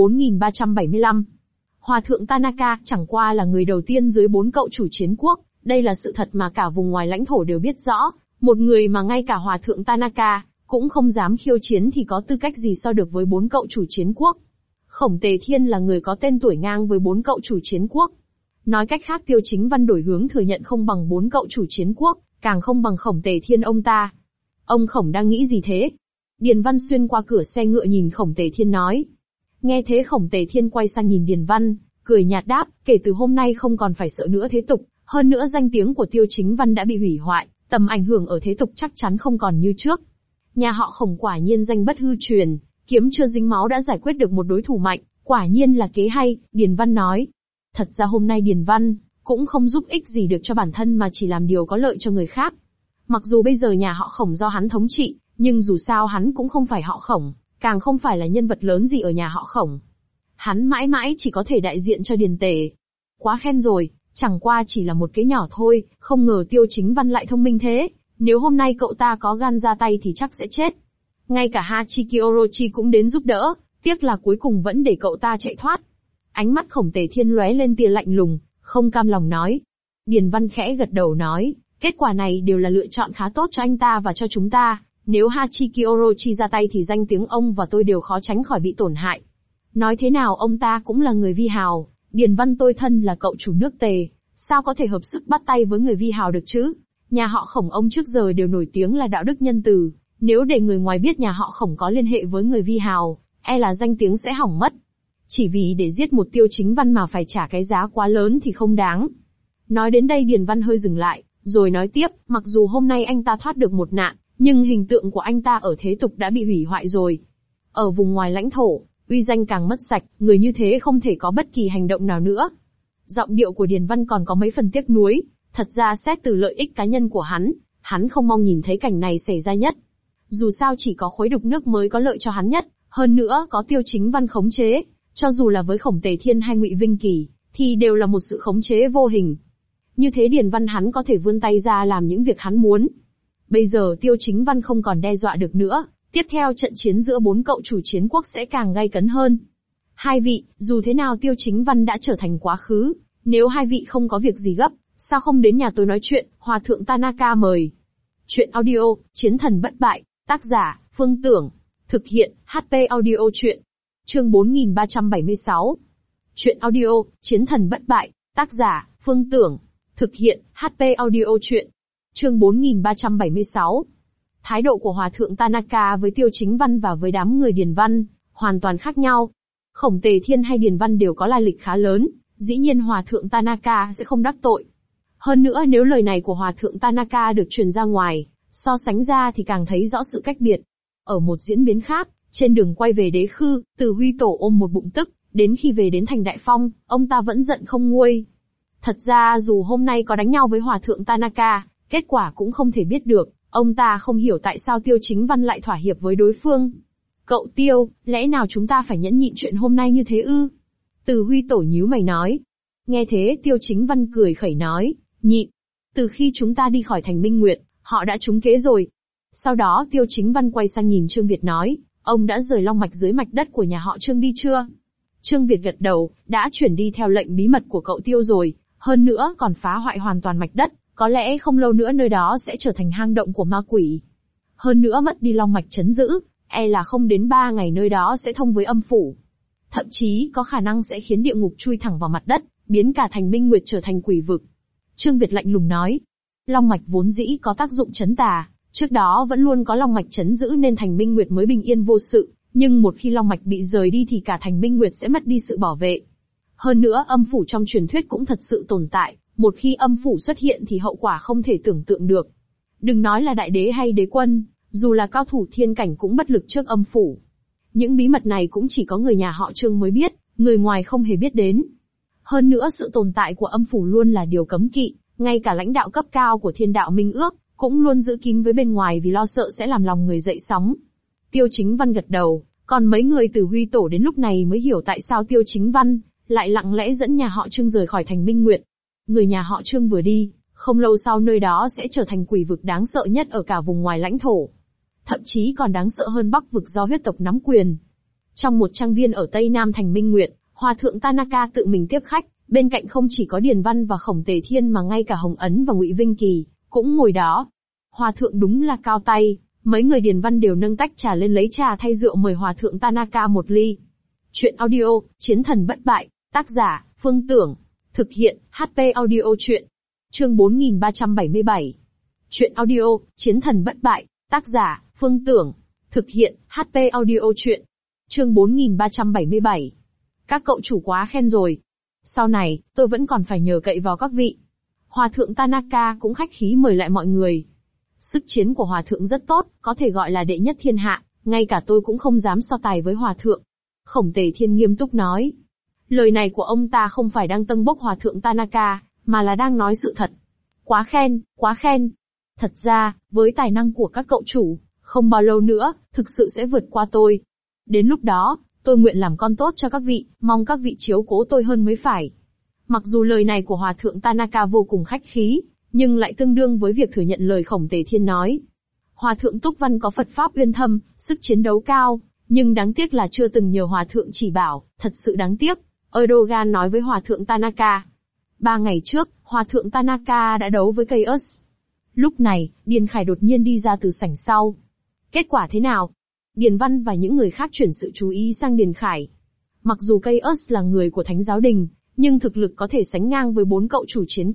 4375. Hòa thượng Tanaka chẳng qua là người đầu tiên dưới 4 cậu chủ chiến quốc, đây là sự thật mà cả vùng ngoài lãnh thổ đều biết rõ, một người mà ngay cả Hòa thượng Tanaka cũng không dám khiêu chiến thì có tư cách gì so được với 4 cậu chủ chiến quốc. Khổng Tề Thiên là người có tên tuổi ngang với 4 cậu chủ chiến quốc. Nói cách khác Tiêu Chính Văn đổi hướng thừa nhận không bằng 4 cậu chủ chiến quốc, càng không bằng Khổng Tề Thiên ông ta. Ông Khổng đang nghĩ gì thế? Điền Văn xuyên qua cửa xe ngựa nhìn Khổng Tề Thiên nói. Nghe thế Khổng Tề Thiên quay sang nhìn Điền Văn, cười nhạt đáp, kể từ hôm nay không còn phải sợ nữa thế tục, hơn nữa danh tiếng của Tiêu Chính Văn đã bị hủy hoại, tầm ảnh hưởng ở thế tục chắc chắn không còn như trước. Nhà họ Khổng quả nhiên danh bất hư truyền, kiếm chưa dính máu đã giải quyết được một đối thủ mạnh, quả nhiên là kế hay, Điền Văn nói. Thật ra hôm nay Điền Văn cũng không giúp ích gì được cho bản thân mà chỉ làm điều có lợi cho người khác. Mặc dù bây giờ nhà họ Khổng do hắn thống trị, nhưng dù sao hắn cũng không phải họ Khổng, càng không phải là nhân vật lớn gì ở nhà họ Khổng. Hắn mãi mãi chỉ có thể đại diện cho Điền Tề. Quá khen rồi, chẳng qua chỉ là một cái nhỏ thôi, không ngờ Tiêu Chính Văn lại thông minh thế, nếu hôm nay cậu ta có gan ra tay thì chắc sẽ chết. Ngay cả Hachiki Orochi cũng đến giúp đỡ, tiếc là cuối cùng vẫn để cậu ta chạy thoát. Ánh mắt Khổng Tề Thiên lóe lên tia lạnh lùng, không cam lòng nói. Điền Văn khẽ gật đầu nói, kết quả này đều là lựa chọn khá tốt cho anh ta và cho chúng ta, nếu Hachiki Orochi ra tay thì danh tiếng ông và tôi đều khó tránh khỏi bị tổn hại. Nói thế nào ông ta cũng là người vi hào, Điền Văn tôi thân là cậu chủ nước Tề, sao có thể hợp sức bắt tay với người vi hào được chứ? Nhà họ Khổng ông trước giờ đều nổi tiếng là đạo đức nhân từ, nếu để người ngoài biết nhà họ Khổng có liên hệ với người Vi Hào, e là danh tiếng sẽ hỏng mất. Chỉ vì để giết một Tiêu Chính Văn mà phải trả cái giá quá lớn thì không đáng. Nói đến đây Điền Văn hơi dừng lại, rồi nói tiếp, mặc dù hôm nay anh ta thoát được một nạn, nhưng hình tượng của anh ta ở thế tục đã bị hủy hoại rồi. Ở vùng ngoài lãnh thổ, uy danh càng mất sạch, người như thế không thể có bất kỳ hành động nào nữa. Giọng điệu của Điền Văn còn có mấy phần tiếc nuối, thật ra xét từ lợi ích cá nhân của hắn không mong nhìn thấy cảnh này xảy ra nhất. Dù sao chỉ có khối đục nước mới có lợi cho hắn nhất, hơn nữa có Tiêu Chính Văn khống chế, cho dù là với Khổng Tề Thiên hay Ngụy Vinh Kỳ, thì đều là một sự khống chế vô hình. Như thế Điền Văn hắn có thể vươn tay ra làm những việc hắn muốn. Bây giờ Tiêu Chính Văn không còn đe dọa được nữa, tiếp theo trận chiến giữa 4 cậu chủ chiến quốc sẽ càng gay cấn hơn. Hai vị, dù thế nào Tiêu Chính Văn đã trở thành quá khứ, nếu hai vị không có việc gì gấp, sao không đến nhà tôi nói chuyện, Hòa thượng Tanaka mời. Chuyện audio, Chiến thần bất bại, tác giả, Phương Tưởng, thực hiện, HP audio chuyện. Chương 4376. Chuyện audio, Chiến thần bất bại, tác giả, Phương Tưởng, thực hiện, HP audio chuyện. Chương 4376. Thái độ của Hòa thượng Tanaka với Tiêu Chính Văn và với đám người Điền Văn, hoàn toàn khác nhau. Khổng Tề Thiên hay Điền Văn đều có lai lịch khá lớn, dĩ nhiên Hòa thượng Tanaka sẽ không đắc tội. Hơn nữa nếu lời này của Hòa thượng Tanaka được truyền ra ngoài, so sánh ra thì càng thấy rõ sự cách biệt. Ở một diễn biến khác, trên đường quay về Đế Khư, Từ Huy Tổ ôm một bụng tức, đến khi về đến thành Đại Phong, ông ta vẫn giận không nguôi. Thật ra dù hôm nay có đánh nhau với Hòa thượng Tanaka, kết quả cũng không thể biết được, ông ta không hiểu tại sao Tiêu Chính Văn lại thỏa hiệp với đối phương. Cậu Tiêu, lẽ nào chúng ta phải nhẫn nhịn chuyện hôm nay như thế ư? Từ Huy Tổ nhíu mày nói. Nghe thế Tiêu Chính Văn cười khẩy nói, nhịn. Từ khi chúng ta đi khỏi thành Minh Nguyệt, họ đã trúng kế rồi. Sau đó Tiêu Chính Văn quay sang nhìn Trương Việt nói, ông đã rời long mạch dưới mạch đất của nhà họ Trương đi chưa? Trương Việt gật đầu, đã chuyển đi theo lệnh bí mật của cậu Tiêu rồi, hơn nữa còn phá hoại hoàn toàn mạch đất, có lẽ không lâu nữa nơi đó sẽ trở thành hang động của ma quỷ. Hơn nữa mất đi long mạch trấn giữ, e là không đến 3 ngày nơi đó sẽ thông với âm phủ. Thậm chí có khả năng sẽ khiến địa ngục chui thẳng vào mặt đất, biến cả thành Minh Nguyệt trở thành quỷ vực. Trương Việt lạnh lùng nói, long mạch vốn dĩ có tác dụng trấn tà, trước đó vẫn luôn có long mạch trấn giữ nên thành Minh Nguyệt mới bình yên vô sự, nhưng một khi long mạch bị rời đi thì cả thành Minh Nguyệt sẽ mất đi sự bảo vệ. Hơn nữa âm phủ trong truyền thuyết cũng thật sự tồn tại, một khi âm phủ xuất hiện thì hậu quả không thể tưởng tượng được. Đừng nói là đại đế hay đế quân, dù là cao thủ thiên cảnh cũng bất lực trước âm phủ. Những bí mật này cũng chỉ có người nhà họ Trương mới biết, người ngoài không hề biết đến. Hơn nữa sự tồn tại của âm phủ luôn là điều cấm kỵ, ngay cả lãnh đạo cấp cao của Thiên Đạo Minh Ước cũng luôn giữ kín với bên ngoài vì lo sợ sẽ làm lòng người dậy sóng. Tiêu Chính Văn gật đầu, còn mấy người Từ Huy Tổ đến lúc này mới hiểu tại sao Tiêu Chính Văn lại lặng lẽ dẫn nhà họ Trương rời khỏi thành Minh Nguyệt. Người nhà họ Trương vừa đi, không lâu sau nơi đó sẽ trở thành quỷ vực đáng sợ nhất ở cả vùng ngoài lãnh thổ. Thậm chí còn đáng sợ hơn Bắc vực do huyết tộc nắm quyền. Trong một trang viên ở Tây Nam thành Minh Nguyệt, Hòa thượng Tanaka tự mình tiếp khách, bên cạnh không chỉ có Điền Văn và Khổng Tề Thiên mà ngay cả Hồng Ấn và Ngụy Vinh Kỳ cũng ngồi đó. Hòa thượng đúng là cao tay, mấy người Điền Văn đều nâng tách trà lên lấy trà thay rượu mời Hòa thượng Tanaka một ly. Chuyện audio, Chiến thần bất bại, tác giả, Phương Tưởng, thực hiện, HP audio chuyện. Chương 4377. Chuyện audio, Chiến thần bất bại, tác giả, Phương Tưởng, thực hiện, HP audio chuyện. Chương 4377. Các cậu chủ quá khen rồi. Sau này, tôi vẫn còn phải nhờ cậy vào các vị. Hòa thượng Tanaka cũng khách khí mời lại mọi người. Sức chiến của Hòa thượng rất tốt, có thể gọi là đệ nhất thiên hạ, ngay cả tôi cũng không dám so tài với Hòa thượng. Khổng Tề Thiên nghiêm túc nói. Lời này của ông ta không phải đang tâng bốc Hòa thượng Tanaka, mà là đang nói sự thật. Quá khen, quá khen. Thật ra, với tài năng của các cậu chủ, không bao lâu nữa, thực sự sẽ vượt qua tôi. Đến lúc đó, tôi nguyện làm con tốt cho các vị, mong các vị chiếu cố tôi hơn mới phải. Mặc dù lời này của Hòa thượng Tanaka vô cùng khách khí, nhưng lại tương đương với việc thừa nhận lời Khổng Tề Thiên nói. Hòa thượng Túc Văn có Phật pháp uyên thâm, sức chiến đấu cao, nhưng đáng tiếc là chưa từng nhờ Hòa thượng chỉ bảo, thật sự đáng tiếc. Erdogan nói với Hòa thượng Tanaka. 3 ngày trước, Hòa thượng Tanaka đã đấu với Chaos. Lúc này, Điền Khải đột nhiên đi ra từ sảnh sau. Kết quả thế nào? Điền Văn và những người khác chuyển sự chú ý sang Điền Khải. Mặc dù Chaos là người của Thánh Giáo Đình, nhưng thực lực có thể sánh ngang với 4 cậu chủ chiến quốc,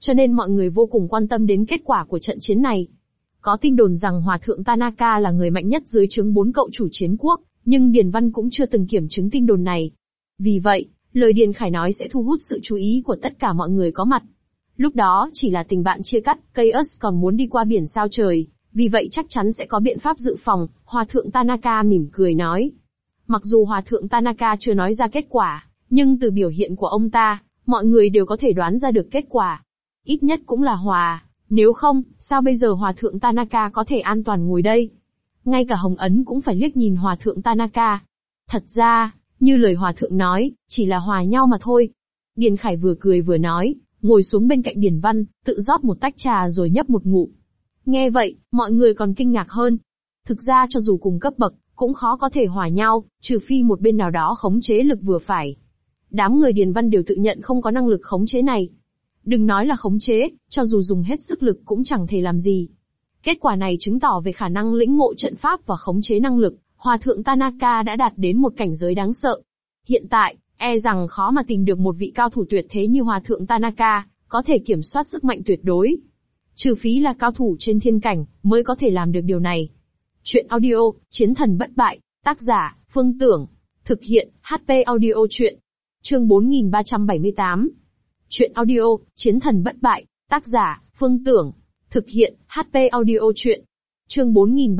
cho nên mọi người vô cùng quan tâm đến kết quả của trận chiến này. Có tin đồn rằng Hòa thượng Tanaka là người mạnh nhất dưới trướng 4 cậu chủ chiến quốc, nhưng Điền Văn cũng chưa từng kiểm chứng tin đồn này. Vì vậy, lời Điền Khải nói sẽ thu hút sự chú ý của tất cả mọi người có mặt. Lúc đó chỉ là tình bạn chia cắt, Chaos còn muốn đi qua biển sao trời, vì vậy chắc chắn sẽ có biện pháp dự phòng, Hòa thượng Tanaka mỉm cười nói. Mặc dù Hòa thượng Tanaka chưa nói ra kết quả, nhưng từ biểu hiện của ông ta, mọi người đều có thể đoán ra được kết quả. Ít nhất cũng là hòa, nếu không, sao bây giờ Hòa thượng Tanaka có thể an toàn ngồi đây? Ngay cả Hồng Ấn cũng phải liếc nhìn Hòa thượng Tanaka. Thật ra, như lời Hòa thượng nói, chỉ là hòa nhau mà thôi. Điền Khải vừa cười vừa nói, ngồi xuống bên cạnh Điền Văn, tự rót một tách trà rồi nhấp một ngụm. Nghe vậy, mọi người còn kinh ngạc hơn. Thực ra cho dù cùng cấp bậc, cũng khó có thể hòa nhau, trừ phi một bên nào đó khống chế lực vừa phải. Đám người Điền Văn đều tự nhận không có năng lực khống chế này. Đừng nói là khống chế, cho dù dùng hết sức lực cũng chẳng thể làm gì. Kết quả này chứng tỏ về khả năng lĩnh ngộ trận pháp và khống chế năng lực, Hòa thượng Tanaka đã đạt đến một cảnh giới đáng sợ. Hiện tại, e rằng khó mà tìm được một vị cao thủ tuyệt thế như Hòa thượng Tanaka, có thể kiểm soát sức mạnh tuyệt đối. Trừ phí là cao thủ trên thiên cảnh, mới có thể làm được điều này. Chuyện audio, Chiến thần bất bại, tác giả, Phương Tưởng. Thực hiện, HP audio chuyện. Chương 4378. Chuyện audio, Chiến thần bất bại, tác giả, Phương Tưởng. Thực hiện, HP audio chuyện. Chương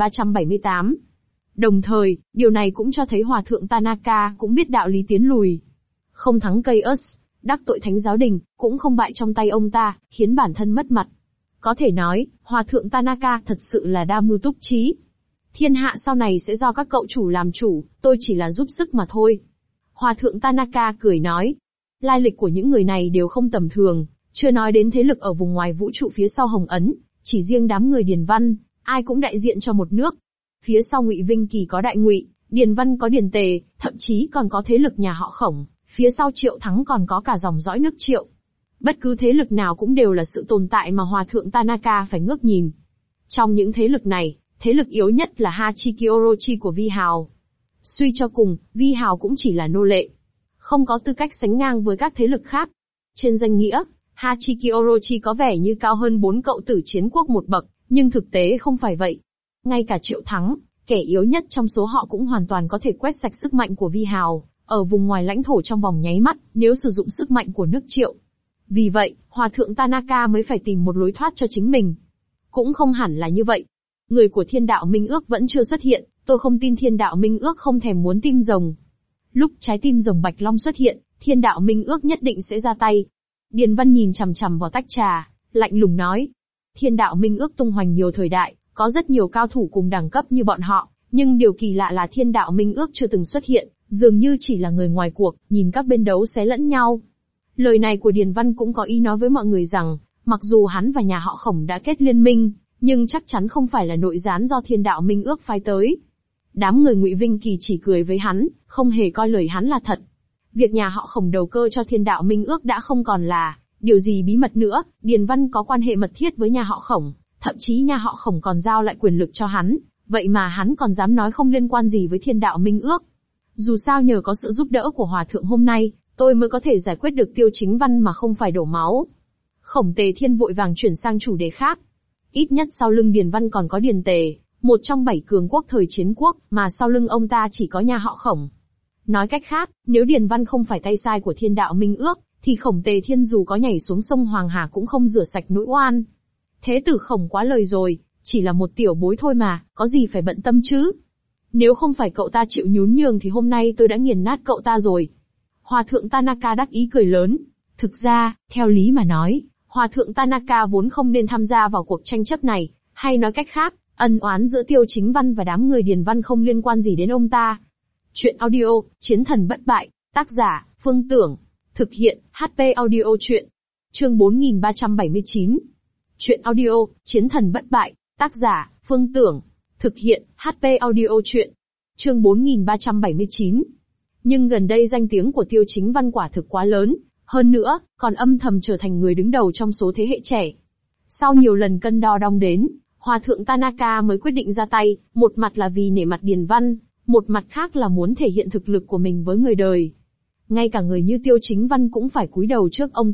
4378. Đồng thời, điều này cũng cho thấy Hòa thượng Tanaka cũng biết đạo lý tiến lùi. Không thắng Chaos, đắc tội Thánh giáo đình, cũng không bại trong tay ông ta, khiến bản thân mất mặt. Có thể nói, Hòa thượng Tanaka thật sự là đa mưu túc trí. Thiên hạ sau này sẽ do các cậu chủ làm chủ, tôi chỉ là giúp sức mà thôi. Hòa thượng Tanaka cười nói. Lai lịch của những người này đều không tầm thường, chưa nói đến thế lực ở vùng ngoài vũ trụ phía sau Hồng Ấn, chỉ riêng đám người Điền Văn, ai cũng đại diện cho một nước. Phía sau Ngụy Vinh Kỳ có Đại Ngụy, Điền Văn có Điền Tề, thậm chí còn có thế lực nhà họ Khổng, phía sau Triệu Thắng còn có cả dòng dõi nước Triệu. Bất cứ thế lực nào cũng đều là sự tồn tại mà Hòa thượng Tanaka phải ngước nhìn. Trong những thế lực này, thế lực yếu nhất là Hachiki Orochi của Vi Hào. Suy cho cùng, Vi Hào cũng chỉ là nô lệ, không có tư cách sánh ngang với các thế lực khác. Trên danh nghĩa, Hachiki Orochi có vẻ như cao hơn 4 cậu tử chiến quốc một bậc, nhưng thực tế không phải vậy. Ngay cả Triệu Thắng, kẻ yếu nhất trong số họ cũng hoàn toàn có thể quét sạch sức mạnh của Vi Hào, ở vùng ngoài lãnh thổ trong vòng nháy mắt, nếu sử dụng sức mạnh của nước Triệu. Vì vậy, Hòa thượng Tanaka mới phải tìm một lối thoát cho chính mình. Cũng không hẳn là như vậy. Người của Thiên Đạo Minh Ước vẫn chưa xuất hiện, tôi không tin Thiên Đạo Minh Ước không thèm muốn tim rồng. Lúc trái tim rồng Bạch Long xuất hiện, Thiên Đạo Minh Ước nhất định sẽ ra tay. Điền Văn nhìn chằm chằm vào tách trà, lạnh lùng nói. Thiên Đạo Minh Ước tung hoành nhiều thời đại, có rất nhiều cao thủ cùng đẳng cấp như bọn họ, nhưng điều kỳ lạ là Thiên Đạo Minh Ước chưa từng xuất hiện, dường như chỉ là người ngoài cuộc, nhìn các bên đấu xé lẫn nhau. Lời này của Điền Văn cũng có ý nói với mọi người rằng, mặc dù hắn và nhà họ Khổng đã kết liên minh, nhưng chắc chắn không phải là nội gián do Thiên Đạo Minh Ước phái tới. Đám người Ngụy Vinh Kỳ chỉ cười với hắn, không hề coi lời hắn là thật. Việc nhà họ Khổng đầu cơ cho Thiên Đạo Minh Ước đã không còn là điều gì bí mật nữa. Điền Văn có quan hệ mật thiết với nhà họ Khổng, thậm chí nhà họ Khổng còn giao lại quyền lực cho hắn, vậy mà hắn còn dám nói không liên quan gì với Thiên Đạo Minh Ước. Dù sao nhờ có sự giúp đỡ của Hòa thượng hôm nay, tôi mới có thể giải quyết được Tiêu Chính Văn mà không phải đổ máu. Khổng Tề Thiên vội vàng chuyển sang chủ đề khác. Ít nhất sau lưng Điền Văn còn có Điền Tề, một trong 7 cường quốc thời chiến quốc, mà sau lưng ông ta chỉ có nhà họ Khổng. Nói cách khác, nếu Điền Văn không phải tay sai của Thiên Đạo Minh Ước, thì Khổng Tề Thiên dù có nhảy xuống sông Hoàng Hà cũng không rửa sạch nỗi oan. Thế tử Khổng quá lời rồi, chỉ là một tiểu bối thôi mà, có gì phải bận tâm chứ? Nếu không phải cậu ta chịu nhún nhường thì hôm nay tôi đã nghiền nát cậu ta rồi. Hòa thượng Tanaka đắc ý cười lớn. Thực ra, theo lý mà nói, Hòa thượng Tanaka vốn không nên tham gia vào cuộc tranh chấp này, hay nói cách khác, ân oán giữa Tiêu Chính Văn và đám người Điền Văn không liên quan gì đến ông ta. Chuyện audio, Chiến thần bất bại, tác giả, Phương Tưởng. Thực hiện, HP audio chuyện. Chương 4379. Chuyện audio, Chiến thần bất bại, tác giả, Phương Tưởng. Thực hiện, HP audio chuyện. Chương 4379. Nhưng gần đây danh tiếng của Tiêu Chính Văn quả thực quá lớn, hơn nữa, còn âm thầm trở thành người đứng đầu trong số thế hệ trẻ. Sau nhiều lần cân đo đong đếm, Hòa thượng Tanaka mới quyết định ra tay, một mặt là vì nể mặt Điền Văn, một mặt khác là muốn thể hiện thực lực của mình với người đời. Ngay cả người như Tiêu Chính Văn cũng phải cúi đầu trước ông ta,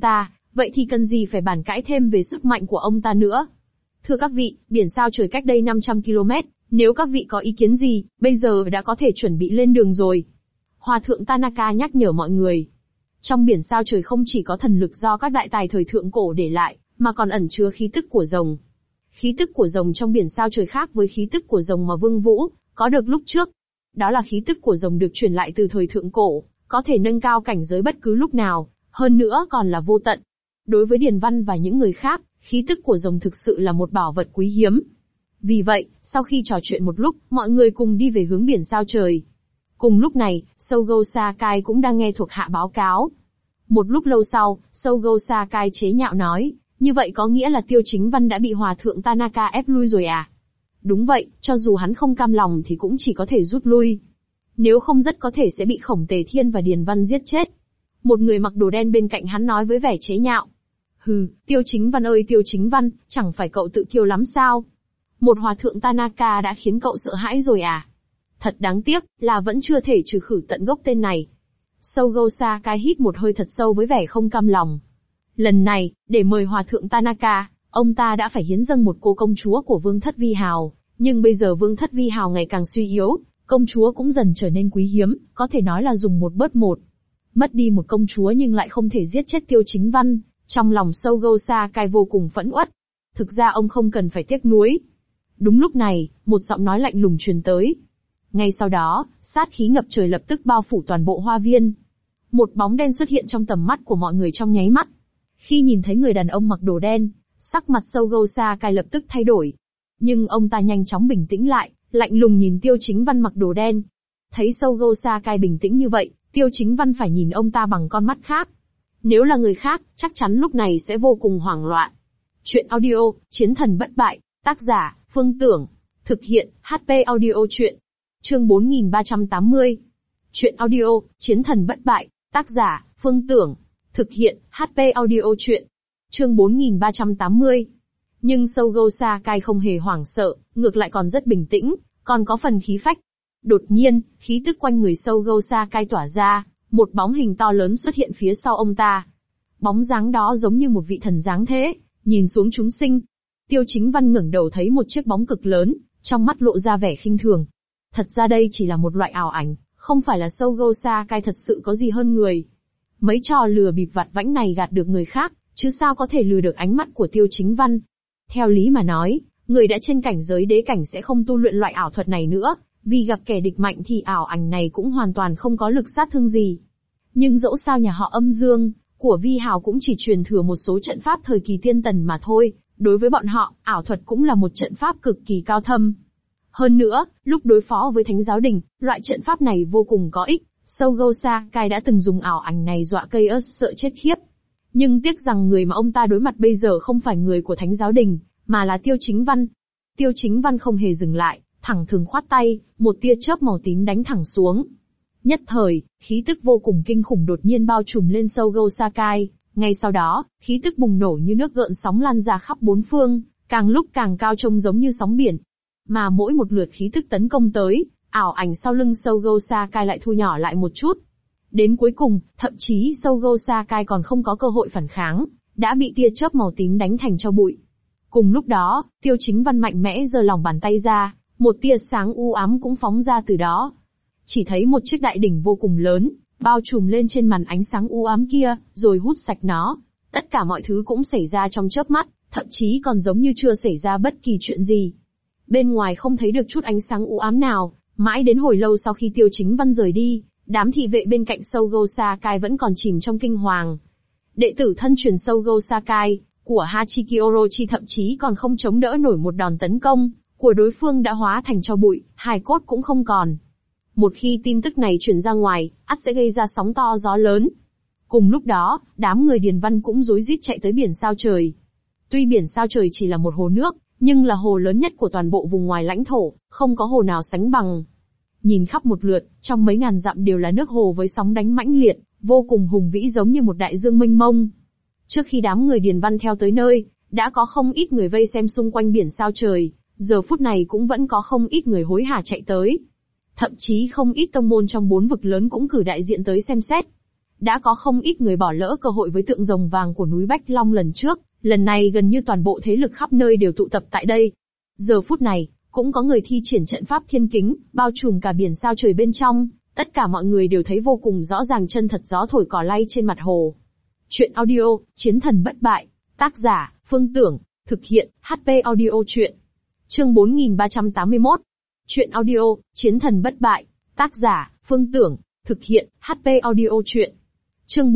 vậy thì cần gì phải bàn cãi thêm về sức mạnh của ông ta nữa. Thưa các vị, biển sao trời cách đây 500 km, nếu các vị có ý kiến gì, bây giờ đã có thể chuẩn bị lên đường rồi. Hòa thượng Tanaka nhắc nhở mọi người. Trong biển sao trời không chỉ có thần lực do các đại tài thời thượng cổ để lại, mà còn ẩn chứa khí tức của rồng. Khí tức của rồng trong biển sao trời khác với khí tức của rồng mà Vương Vũ có được lúc trước. Đó là khí tức của rồng được truyền lại từ thời thượng cổ, có thể nâng cao cảnh giới bất cứ lúc nào, hơn nữa còn là vô tận. Đối với Điền Văn và những người khác, khí tức của rồng thực sự là một bảo vật quý hiếm. Vì vậy, sau khi trò chuyện một lúc, mọi người cùng đi về hướng biển sao trời. Cùng lúc này, Sogo Sakai cũng đang nghe thuộc hạ báo cáo. Một lúc lâu sau, Sogo Sakai chế nhạo nói, như vậy có nghĩa là Tiêu Chính Văn đã bị Hòa thượng Tanaka ép lui rồi à? Đúng vậy, cho dù hắn không cam lòng thì cũng chỉ có thể rút lui. Nếu không rất có thể sẽ bị Khổng Tề Thiên và Điền Văn giết chết. Một người mặc đồ đen bên cạnh hắn nói với vẻ chế nhạo. Hừ, Tiêu Chính Văn ơi Tiêu Chính Văn, chẳng phải cậu tự kiêu lắm sao? Một Hòa thượng Tanaka đã khiến cậu sợ hãi rồi à? Thật đáng tiếc, là vẫn chưa thể trừ khử tận gốc tên này. Sogo Sakai hít một hơi thật sâu với vẻ không cam lòng. Lần này, để mời Hòa thượng Tanaka, ông ta đã phải hiến dâng một cô công chúa của Vương thất Vi Hào, nhưng bây giờ Vương thất Vi Hào ngày càng suy yếu, công chúa cũng dần trở nên quý hiếm, có thể nói là dùng một bớt một. Mất đi một công chúa nhưng lại không thể giết chết Tiêu Chính Văn, trong lòng Sogo Sakai vô cùng phẫn uất. Thực ra ông không cần phải tiếc nuối. Đúng lúc này, một giọng nói lạnh lùng truyền tới. Ngay sau đó, sát khí ngập trời lập tức bao phủ toàn bộ hoa viên. Một bóng đen xuất hiện trong tầm mắt của mọi người trong nháy mắt. Khi nhìn thấy người đàn ông mặc đồ đen, sắc mặt Sogo Sakai lập tức thay đổi. Nhưng ông ta nhanh chóng bình tĩnh lại, lạnh lùng nhìn Tiêu Chính Văn mặc đồ đen. Thấy Sogo Sakai bình tĩnh như vậy, Tiêu Chính Văn phải nhìn ông ta bằng con mắt khác. Nếu là người khác, chắc chắn lúc này sẽ vô cùng hoảng loạn. Chuyện audio, Chiến thần bất bại, tác giả, Phương Tưởng. Thực hiện, HP audio chuyện. Chương 4380. Chuyện audio, Chiến thần bất bại, tác giả, Phương Tưởng. Thực hiện, HP audio chuyện. Chương 4380. Nhưng Sogo Sakai không hề hoảng sợ, ngược lại còn rất bình tĩnh, còn có phần khí phách. Đột nhiên, khí tức quanh người Sogo Sakai tỏa ra, một bóng hình to lớn xuất hiện phía sau ông ta. Bóng dáng đó giống như một vị thần dáng thế, nhìn xuống chúng sinh. Tiêu Chính Văn ngẩng đầu thấy một chiếc bóng cực lớn, trong mắt lộ ra vẻ khinh thường. Thật ra đây chỉ là một loại ảo ảnh, không phải là Sogo Sakai thật sự có gì hơn người. Mấy trò lừa bịp vặt vãnh này gạt được người khác, chứ sao có thể lừa được ánh mắt của Tiêu Chính Văn. Theo lý mà nói, người đã trên cảnh giới đế cảnh sẽ không tu luyện loại ảo thuật này nữa, vì gặp kẻ địch mạnh thì ảo ảnh này cũng hoàn toàn không có lực sát thương gì. Nhưng dẫu sao nhà họ Âm Dương của Vi Hào cũng chỉ truyền thừa một số trận pháp thời kỳ tiên tần mà thôi, đối với bọn họ, ảo thuật cũng là một trận pháp cực kỳ cao thâm. Hơn nữa, lúc đối phó với Thánh Giáo Đình, loại trận pháp này vô cùng có ích, Sogo Sakai đã từng dùng ảo ảnh này dọa Chaos sợ chết khiếp. Nhưng tiếc rằng người mà ông ta đối mặt bây giờ không phải người của Thánh Giáo Đình, mà là Tiêu Chính Văn. Tiêu Chính Văn không hề dừng lại, thẳng thừng khoát tay, một tia chớp màu tím đánh thẳng xuống. Nhất thời, khí tức vô cùng kinh khủng đột nhiên bao trùm lên Sogo Sakai, ngay sau đó, khí tức bùng nổ như nước gợn sóng lan ra khắp bốn phương, càng lúc càng cao trông giống như sóng biển. Mà mỗi một lượt khí tức tấn công tới, ảo ảnh sau lưng Sogo Sakai lại thu nhỏ lại một chút. Đến cuối cùng, thậm chí Sogo Sakai còn không có cơ hội phản kháng, đã bị tia chớp màu tím đánh thành tro bụi. Cùng lúc đó, Tiêu Chính Văn mạnh mẽ giơ lòng bàn tay ra, một tia sáng u ám cũng phóng ra từ đó. Chỉ thấy một chiếc đại đỉnh vô cùng lớn, bao trùm lên trên màn ánh sáng u ám kia, rồi hút sạch nó. Tất cả mọi thứ cũng xảy ra trong chớp mắt, thậm chí còn giống như chưa xảy ra bất kỳ chuyện gì. Bên ngoài không thấy được chút ánh sáng u ám nào, mãi đến hồi lâu sau khi Tiêu Chính Văn rời đi, đám thị vệ bên cạnh Sogo Sakai vẫn còn chìm trong kinh hoàng. Đệ tử thân truyền Sogo Sakai của Hachiki Orochi thậm chí còn không chống đỡ nổi một đòn tấn công của đối phương đã hóa thành tro bụi, hài cốt cũng không còn. Một khi tin tức này truyền ra ngoài, ắt sẽ gây ra sóng to gió lớn. Cùng lúc đó, đám người Điền Văn cũng rối rít chạy tới biển sao trời. Tuy biển sao trời chỉ là một hồ nước, nhưng là hồ lớn nhất của toàn bộ vùng ngoài lãnh thổ, không có hồ nào sánh bằng. Nhìn khắp một lượt, trong mấy ngàn dặm đều là nước hồ với sóng đánh mãnh liệt, vô cùng hùng vĩ giống như một đại dương mênh mông. Trước khi đám người Điền Văn theo tới nơi, đã có không ít người vây xem xung quanh biển sao trời, giờ phút này cũng vẫn có không ít người hối hả chạy tới. Thậm chí không ít tông môn trong bốn vực lớn cũng cử đại diện tới xem xét. đã có không ít người bỏ lỡ cơ hội với tượng rồng vàng của núi Bách Long lần trước, lần này gần như toàn bộ thế lực khắp nơi đều tụ tập tại đây. Giờ phút này, cũng có người thi triển trận pháp thiên kính, bao trùm cả biển sao trời bên trong, tất cả mọi người đều thấy vô cùng rõ ràng chân thật gió thổi cỏ lay trên mặt hồ. Chuyện audio, Chiến thần bất bại, tác giả, Phương Tưởng, thực hiện, HP audio chuyện. Chương 4381. Chuyện audio, Chiến thần bất bại, tác giả, Phương Tưởng, thực hiện, HP audio chuyện. Chương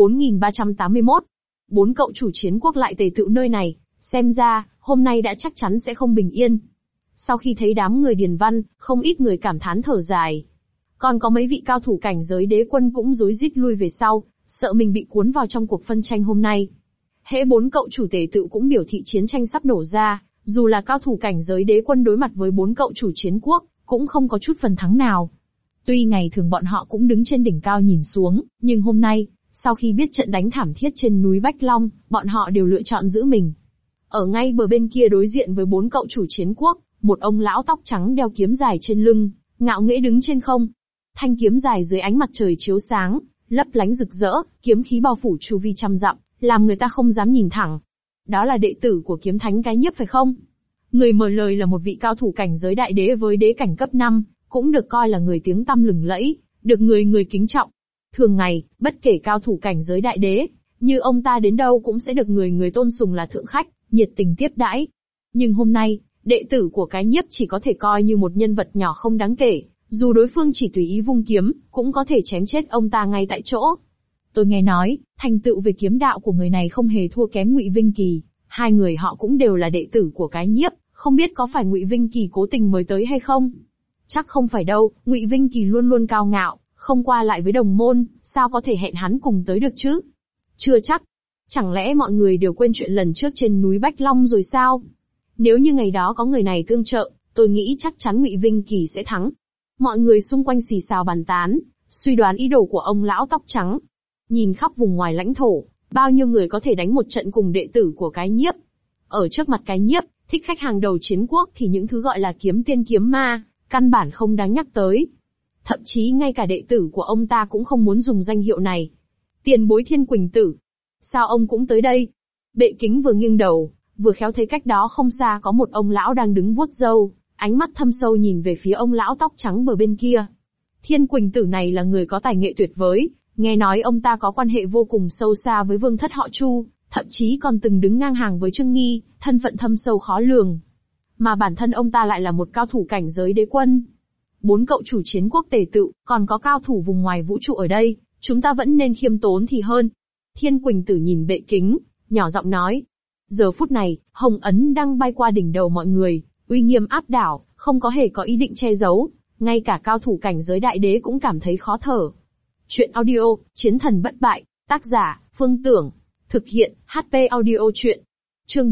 4381. 4 cậu chủ chiến quốc lại tề tựu nơi này, xem ra, hôm nay đã chắc chắn sẽ không bình yên. Sau khi thấy đám người Điền Văn, không ít người cảm thán thở dài. Còn có mấy vị cao thủ cảnh giới đế quân cũng rối rít lui về sau, sợ mình bị cuốn vào trong cuộc phân tranh hôm nay. Hễ 4 cậu chủ tề tựu cũng biểu thị chiến tranh sắp nổ ra, dù là cao thủ cảnh giới đế quân đối mặt với 4 cậu chủ chiến quốc, cũng không có chút phần thắng nào. Tuy ngày thường bọn họ cũng đứng trên đỉnh cao nhìn xuống, nhưng hôm nay, sau khi biết trận đánh thảm thiết trên núi Bách Long, bọn họ đều lựa chọn giữ mình. Ở ngay bờ bên kia đối diện với 4 cậu chủ chiến quốc, một ông lão tóc trắng đeo kiếm dài trên lưng, ngạo nghễ đứng trên không. Thanh kiếm dài dưới ánh mặt trời chiếu sáng, lấp lánh rực rỡ, kiếm khí bao phủ chu vi trăm dặm, làm người ta không dám nhìn thẳng. Đó là đệ tử của kiếm thánh cái nhiếp phải không? Người mở lời là một vị cao thủ cảnh giới đại đế với đế cảnh cấp 5, cũng được coi là người tiếng tăm lừng lẫy, được người người kính trọng. Thường ngày, bất kể cao thủ cảnh giới đại đế, như ông ta đến đâu cũng sẽ được người người tôn sùng là thượng khách, nhiệt tình tiếp đãi. Nhưng hôm nay, đệ tử của cái nhiếp chỉ có thể coi như một nhân vật nhỏ không đáng kể, dù đối phương chỉ tùy ý vung kiếm, cũng có thể chém chết ông ta ngay tại chỗ. Tôi nghe nói, thành tựu về kiếm đạo của người này không hề thua kém Ngụy Vinh Kỳ, hai người họ cũng đều là đệ tử của cái nhiếp, không biết có phải Ngụy Vinh Kỳ cố tình mời tới hay không? Chắc không phải đâu, Ngụy Vinh Kỳ luôn luôn cao ngạo, không qua lại với đồng môn, sao có thể hẹn hắn cùng tới được chứ? Chưa chắc. Chẳng lẽ mọi người đều quên chuyện lần trước trên núi Bách Long rồi sao? Nếu như ngày đó có người này tương trợ, tôi nghĩ chắc chắn Ngụy Vinh Kỳ sẽ thắng. Mọi người xung quanh xì xào bàn tán, suy đoán ý đồ của ông lão tóc trắng. Nhìn khắp vùng ngoài lãnh thổ, bao nhiêu người có thể đánh một trận cùng đệ tử của cái nhiếp. Ở trước mặt cái nhiếp, thích khách hàng đầu chiến quốc thì những thứ gọi là kiếm tiên kiếm ma, căn bản không đáng nhắc tới. Thậm chí ngay cả đệ tử của ông ta cũng không muốn dùng danh hiệu này. Tiền bối Thiên Quỳnh Tử. Sao ông cũng tới đây? Bệ Kính vừa nghiêng đầu, vừa khéo thấy cách đó không xa có một ông lão đang đứng vuốt râu, ánh mắt thâm sâu nhìn về phía ông lão tóc trắng bờ bên kia. Thiên Quỳnh Tử này là người có tài nghệ tuyệt vời, nghe nói ông ta có quan hệ vô cùng sâu xa với vương thất họ Chu, thậm chí còn từng đứng ngang hàng với Trương Nghi, thân phận thâm sâu khó lường. Mà bản thân ông ta lại là một cao thủ cảnh giới đế quân. 4 cậu chủ chiến quốc tề tựu, còn có cao thủ vùng ngoài vũ trụ ở đây, chúng ta vẫn nên khiêm tốn thì hơn. Thiên Quỳnh Tử nhìn Bệ Kính, nhỏ giọng nói. Giờ phút này, hồng ấn đang bay qua đỉnh đầu mọi người, uy nghiêm áp đảo, không có hề có ý định che giấu, ngay cả cao thủ cảnh giới đại đế cũng cảm thấy khó thở. Chuyện audio, Chiến thần bất bại, tác giả, Phương Tưởng, thực hiện, HP audio chuyện. Chương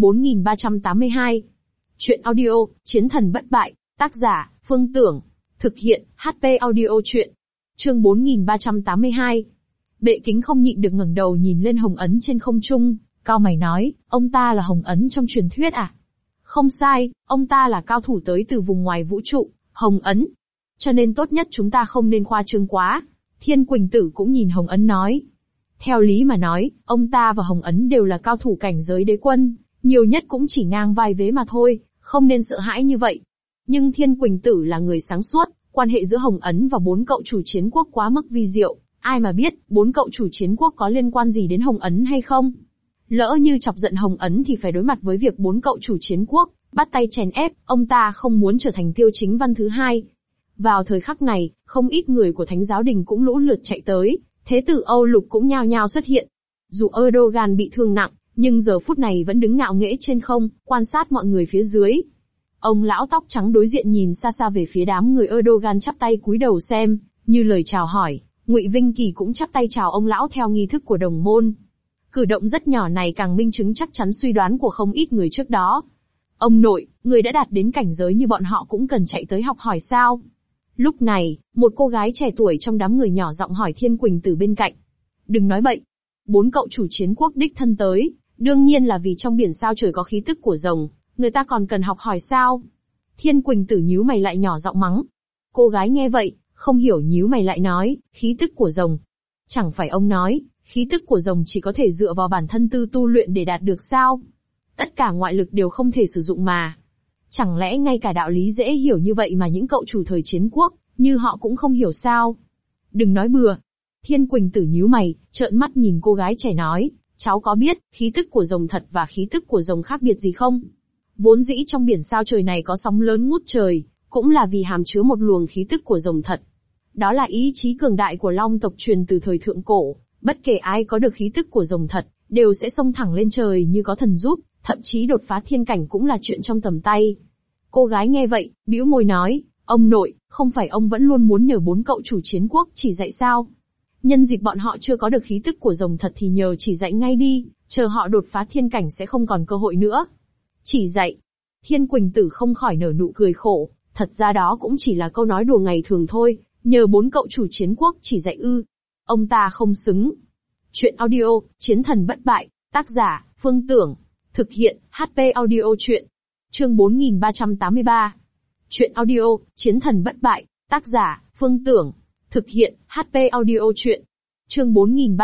4382. Chuyện audio, Chiến thần bất bại, tác giả, Phương Tưởng, thực hiện, HP audio chuyện. Chương 4382. Bệ Kính không nhịn được ngẩng đầu nhìn lên hồng ấn trên không trung, cau mày nói, ông ta là hồng ấn trong truyền thuyết à? Không sai, ông ta là cao thủ tới từ vùng ngoài vũ trụ, hồng ấn. Cho nên tốt nhất chúng ta không nên khoa trương quá. Thiên Quỳnh Tử cũng nhìn hồng ấn nói. Theo lý mà nói, ông ta và hồng ấn đều là cao thủ cảnh giới đế quân, nhiều nhất cũng chỉ ngang vai vế mà thôi, không nên sợ hãi như vậy. Nhưng Thiên Quỳnh Tử là người sáng suốt, quan hệ giữa hồng ấn và 4 cậu chủ chiến quốc quá mức vi diệu, ai mà biết 4 cậu chủ chiến quốc có liên quan gì đến hồng ấn hay không? Lỡ như chọc giận hồng ấn thì phải đối mặt với việc 4 cậu chủ chiến quốc bắt tay chèn ép, ông ta không muốn trở thành Tiêu Chính Văn thứ hai. Vào thời khắc này, không ít người của Thánh giáo đình cũng lũ lượt chạy tới, thế tử Âu Lục cũng nhao nhao xuất hiện. Dù Erdogan bị thương nặng, nhưng giờ phút này vẫn đứng ngạo nghễ trên không, quan sát mọi người phía dưới. Ông lão tóc trắng đối diện nhìn xa xa về phía đám người Erdogan chắp tay cúi đầu xem, như lời chào hỏi. Ngụy Vinh Kỳ cũng chắp tay chào ông lão theo nghi thức của đồng môn. Cử động rất nhỏ này càng minh chứng chắc chắn suy đoán của không ít người trước đó. Ông nội, người đã đạt đến cảnh giới như bọn họ cũng cần chạy tới học hỏi sao? Lúc này, một cô gái trẻ tuổi trong đám người nhỏ giọng hỏi Thiên Quỳnh Tử bên cạnh. Đừng nói bậy. 4 cậu chủ chiến quốc đích thân tới, đương nhiên là vì trong biển sao trời có khí tức của rồng, người ta còn cần học hỏi sao? Thiên Quỳnh Tử nhíu mày lại nhỏ giọng mắng. Cô gái nghe vậy, không hiểu nhíu mày lại nói, khí tức của rồng. Chẳng phải ông nói, Khí tức của rồng chỉ có thể dựa vào bản thân tu luyện để đạt được sao? Tất cả ngoại lực đều không thể sử dụng mà. Chẳng lẽ ngay cả đạo lý dễ hiểu như vậy mà những cậu chủ thời chiến quốc, như họ cũng không hiểu sao? Đừng nói bừa. Thiên Quỳnh Tử nhíu mày, trợn mắt nhìn cô gái trẻ nói, cháu có biết, khí tức của rồng thật và khí tức của rồng khác biệt gì không? Vốn dĩ trong biển sao trời này có sóng lớn ngút trời, cũng là vì hàm chứa một luồng khí tức của rồng thật. Đó là ý chí cường đại của Long tộc truyền từ thời thượng cổ, bất kể ai có được khí tức của rồng thật, đều sẽ xông thẳng lên trời như có thần giúp, thậm chí đột phá thiên cảnh cũng là chuyện trong tầm tay. Cô gái nghe vậy, bĩu môi nói, ông nội, không phải ông vẫn luôn muốn nhờ 4 cậu chủ chiến quốc chỉ dạy sao? Nhân dịp bọn họ chưa có được khí tức của rồng thật thì nhờ chỉ dạy ngay đi, chờ họ đột phá thiên cảnh sẽ không còn cơ hội nữa. Chỉ dạy. Thiên Quỳnh Tử không khỏi nở nụ cười khổ, thật ra đó cũng chỉ là câu nói đùa ngày thường thôi, nhờ 4 cậu chủ chiến quốc chỉ dạy ư. Ông ta không xứng. Chuyện audio, Chiến thần bất bại, tác giả, Phương Tưởng. Thực hiện, HP audio chuyện. Chương 4383. Chuyện audio, Chiến thần bất bại, tác giả, Phương Tưởng. Thực hiện, HP audio chuyện. Chương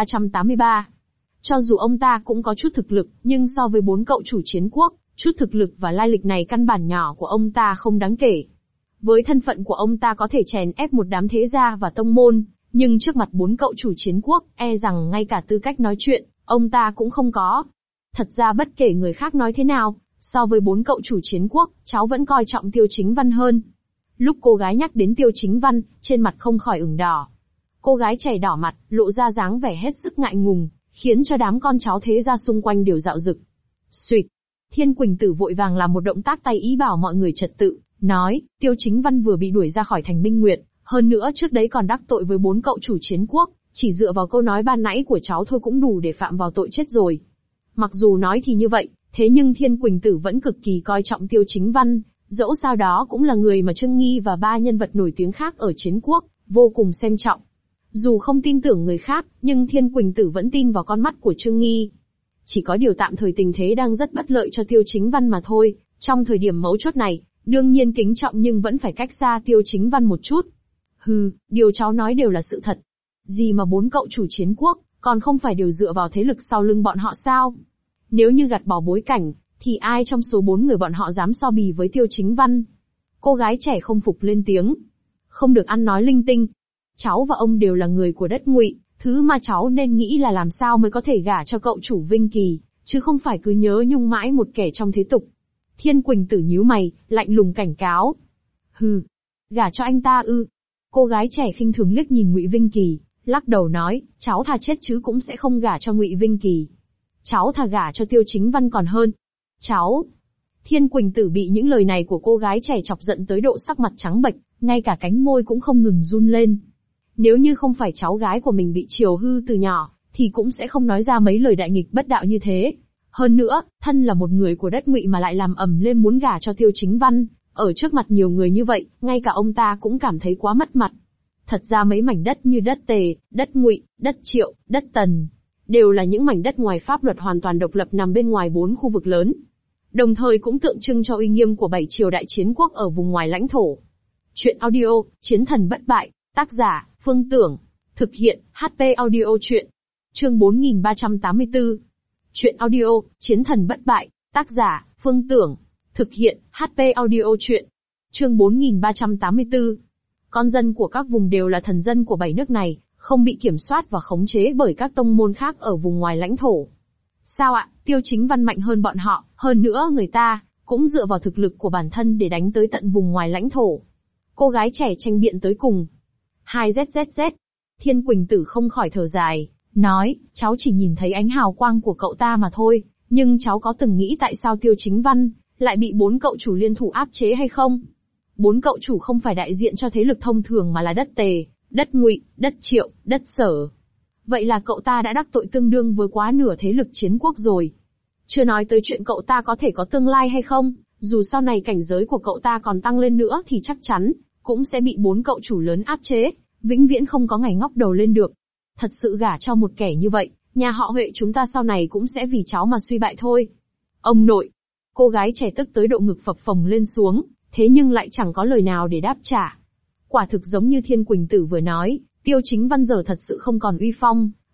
4383. Cho dù ông ta cũng có chút thực lực, nhưng so với 4 cậu chủ chiến quốc, chút thực lực và lai lịch này căn bản nhỏ của ông ta không đáng kể. Với thân phận của ông ta có thể chèn ép một đám thế gia và tông môn, nhưng trước mặt 4 cậu chủ chiến quốc, e rằng ngay cả tư cách nói chuyện, ông ta cũng không có. Thật ra bất kể người khác nói thế nào, so với 4 cậu chủ chiến quốc, cháu vẫn coi trọng Tiêu Chính Văn hơn. Lúc cô gái nhắc đến Tiêu Chính Văn, trên mặt không khỏi ửng đỏ. Cô gái trẻ đỏ mặt, lộ ra dáng vẻ hết sức ngại ngùng, khiến cho đám con cháu thế gia xung quanh đều dạo dực. Xuỵt. Thiên Quỳnh Tử vội vàng làm một động tác tay ý bảo mọi người trật tự, nói, Tiêu Chính Văn vừa bị đuổi ra khỏi thành Minh Nguyệt, hơn nữa trước đấy còn đắc tội với 4 cậu chủ chiến quốc, chỉ dựa vào câu nói ban nãy của cháu thôi cũng đủ để phạm vào tội chết rồi. Mặc dù nói thì như vậy, thế nhưng Thiên Quỳnh Tử vẫn cực kỳ coi trọng Tiêu Chính Văn, dẫu sao đó cũng là người mà Trương Nghi và 3 nhân vật nổi tiếng khác ở chiến quốc, vô cùng xem trọng. Dù không tin tưởng người khác, nhưng Thiên Quỳnh Tử vẫn tin vào con mắt của Trương Nghi. Chỉ có điều tạm thời tình thế đang rất bất lợi cho Tiêu Chính Văn mà thôi, trong thời điểm mấu chốt này, đương nhiên kính trọng nhưng vẫn phải cách xa Tiêu Chính Văn một chút. Hừ, điều cháu nói đều là sự thật. Gì mà 4 cậu chủ chiến quốc, còn không phải đều dựa vào thế lực sau lưng bọn họ sao? Nếu như gạt bỏ bối cảnh, thì ai trong số 4 người bọn họ dám so bì với Tiêu Chính Văn? Cô gái trẻ không phục lên tiếng. Không được ăn nói linh tinh. Cháu và ông đều là người của đất Ngụy, thứ mà cháu nên nghĩ là làm sao mới có thể gả cho cậu chủ Vinh Kỳ, chứ không phải cứ nhớ nhung mãi một kẻ trong thế tục. Thiên Quỳnh Tử nhíu mày, lạnh lùng cảnh cáo. Hừ, gả cho anh ta ư? Cô gái trẻ khinh thường liếc nhìn Ngụy Vinh Kỳ, lắc đầu nói, cháu thà chết chứ cũng sẽ không gả cho Ngụy Vinh Kỳ. Cháu thà gả cho Tiêu Chính Văn còn hơn. Cháu. Thiên Quỳnh Tử bị những lời này của cô gái trẻ chọc giận tới độ sắc mặt trắng bệch, ngay cả cánh môi cũng không ngừng run lên. Nếu như không phải cháu gái của mình bị chiều hư từ nhỏ, thì cũng sẽ không nói ra mấy lời đại nghịch bất đạo như thế. Hơn nữa, thân là một người của đất Ngụy mà lại làm ầm lên muốn gả cho Tiêu Chính Văn, ở trước mặt nhiều người như vậy, ngay cả ông ta cũng cảm thấy quá mất mặt. Thật ra mấy mảnh đất như đất Tề, đất Ngụy, đất Triệu, đất Tần, đều là những mảnh đất ngoài pháp luật hoàn toàn độc lập nằm bên ngoài 4 khu vực lớn. Đồng thời cũng tượng trưng cho uy nghiêm của 7 triều đại chiến quốc ở vùng ngoài lãnh thổ. Chuyện audio, Chiến thần bất bại, tác giả, Phương Tưởng. Thực hiện, HP audio chuyện. Chương 4384. Chuyện audio, Chiến thần bất bại, tác giả, Phương Tưởng. Thực hiện, HP audio chuyện. Chương 4384. Con dân của các vùng đều là thần dân của 7 nước này, không bị kiểm soát và khống chế bởi các tông môn khác ở vùng ngoài lãnh thổ. Sao ạ, Tiêu Chính Văn mạnh hơn bọn họ, hơn nữa người ta cũng dựa vào thực lực của bản thân để đánh tới tận vùng ngoài lãnh thổ. Cô gái trẻ tranh biện tới cùng. 2ZZZ. Thiên Quỳnh Tử không khỏi thở dài, nói, cháu chỉ nhìn thấy ánh hào quang của cậu ta mà thôi, nhưng cháu có từng nghĩ tại sao Tiêu Chính Văn lại bị 4 cậu chủ liên thủ áp chế hay không? 4 cậu chủ không phải đại diện cho thế lực thông thường mà là đất Tề, đất Ngụy, đất Triệu, đất Sở. Vậy là cậu ta đã đắc tội tương đương với quá nửa thế lực chiến quốc rồi. Chưa nói tới chuyện cậu ta có thể có tương lai hay không, dù sau này cảnh giới của cậu ta còn tăng lên nữa thì chắc chắn cũng sẽ bị 4 cậu chủ lớn áp chế, vĩnh viễn không có ngày ngóc đầu lên được. Thật sự gả cho một kẻ như vậy, nhà họ Huệ chúng ta sau này cũng sẽ vì cháu mà suy bại thôi. Ông nội. Cô gái trẻ tức tới độ ngực phập phồng lên xuống, thế nhưng lại chẳng có lời nào để đáp trả. Quả thực giống như Thiên Quỳnh Tử vừa nói, Tiêu Chính Văn giờ thật sự không còn uy phong,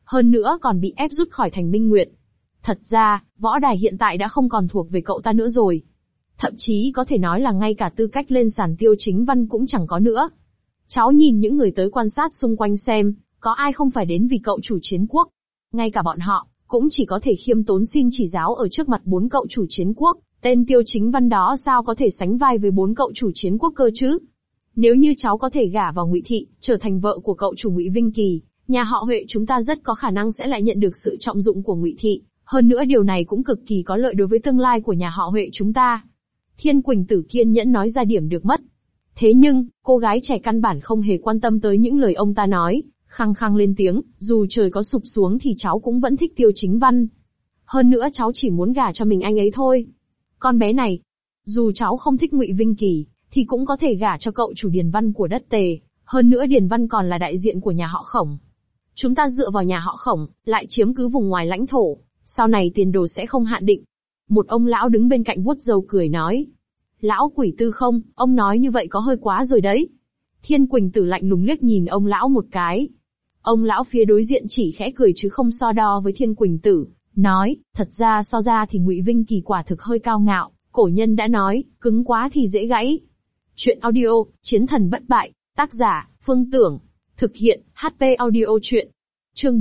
Hơn nữa còn bị ép rút khỏi thành Minh Nguyệt. Thật ra, võ đài hiện tại đã không còn thuộc về cậu ta nữa rồi. Thậm chí có thể nói là ngay cả tư cách lên sàn Tiêu Chính Văn cũng chẳng có nữa. Cháu nhìn những người tới quan sát xung quanh xem, có ai không phải đến vì cậu chủ chiến quốc. Ngay cả bọn họ, cũng chỉ có thể khiêm tốn xin chỉ giáo ở trước mặt 4 cậu chủ chiến quốc, tên Tiêu Chính Văn đó sao có thể sánh vai với 4 cậu chủ chiến quốc cơ chứ? Nếu như cháu có thể gả vào Ngụy Thị, trở thành vợ của cậu chủ Ngụy Vinh Kỳ, nhà họ Huệ chúng ta rất có khả năng sẽ lại nhận được sự trọng dụng của Ngụy Thị, hơn nữa điều này cũng cực kỳ có lợi đối với tương lai của nhà họ Huệ chúng ta. Thiên Quỳnh Tử kiên nhẫn nói ra điểm được mất. Thế nhưng, cô gái trẻ căn bản không hề quan tâm tới những lời ông ta nói, khăng khăng lên tiếng, dù trời có sụp xuống thì cháu cũng vẫn thích Tiêu Chính Văn. Hơn nữa cháu chỉ muốn gả cho mình anh ấy thôi. Con bé này, dù cháu không thích Ngụy Vinh Kỳ, thì cũng có thể gả cho cậu chủ Điền Văn của đất Tề, hơn nữa Điền Văn còn là đại diện của nhà họ Khổng. Chúng ta dựa vào nhà họ Khổng, lại chiếm cứ vùng ngoài lãnh thổ, sau này tiền đồ sẽ không hạn định. Một ông lão đứng bên cạnh vuốt râu cười nói. Lão Quỷ Tư không, ông nói như vậy có hơi quá rồi đấy. Thiên Quỳnh Tử lạnh lùng liếc nhìn ông lão một cái. Ông lão phía đối diện chỉ khẽ cười chứ không so đo với Thiên Quỳnh Tử, nói, thật ra so ra thì Ngụy Vinh Kỳ quả thực hơi cao ngạo, cổ nhân đã nói, cứng quá thì dễ gãy. Chuyện audio, Chiến thần bất bại, tác giả, Phương Tưởng, thực hiện, HP audio chuyện. Chương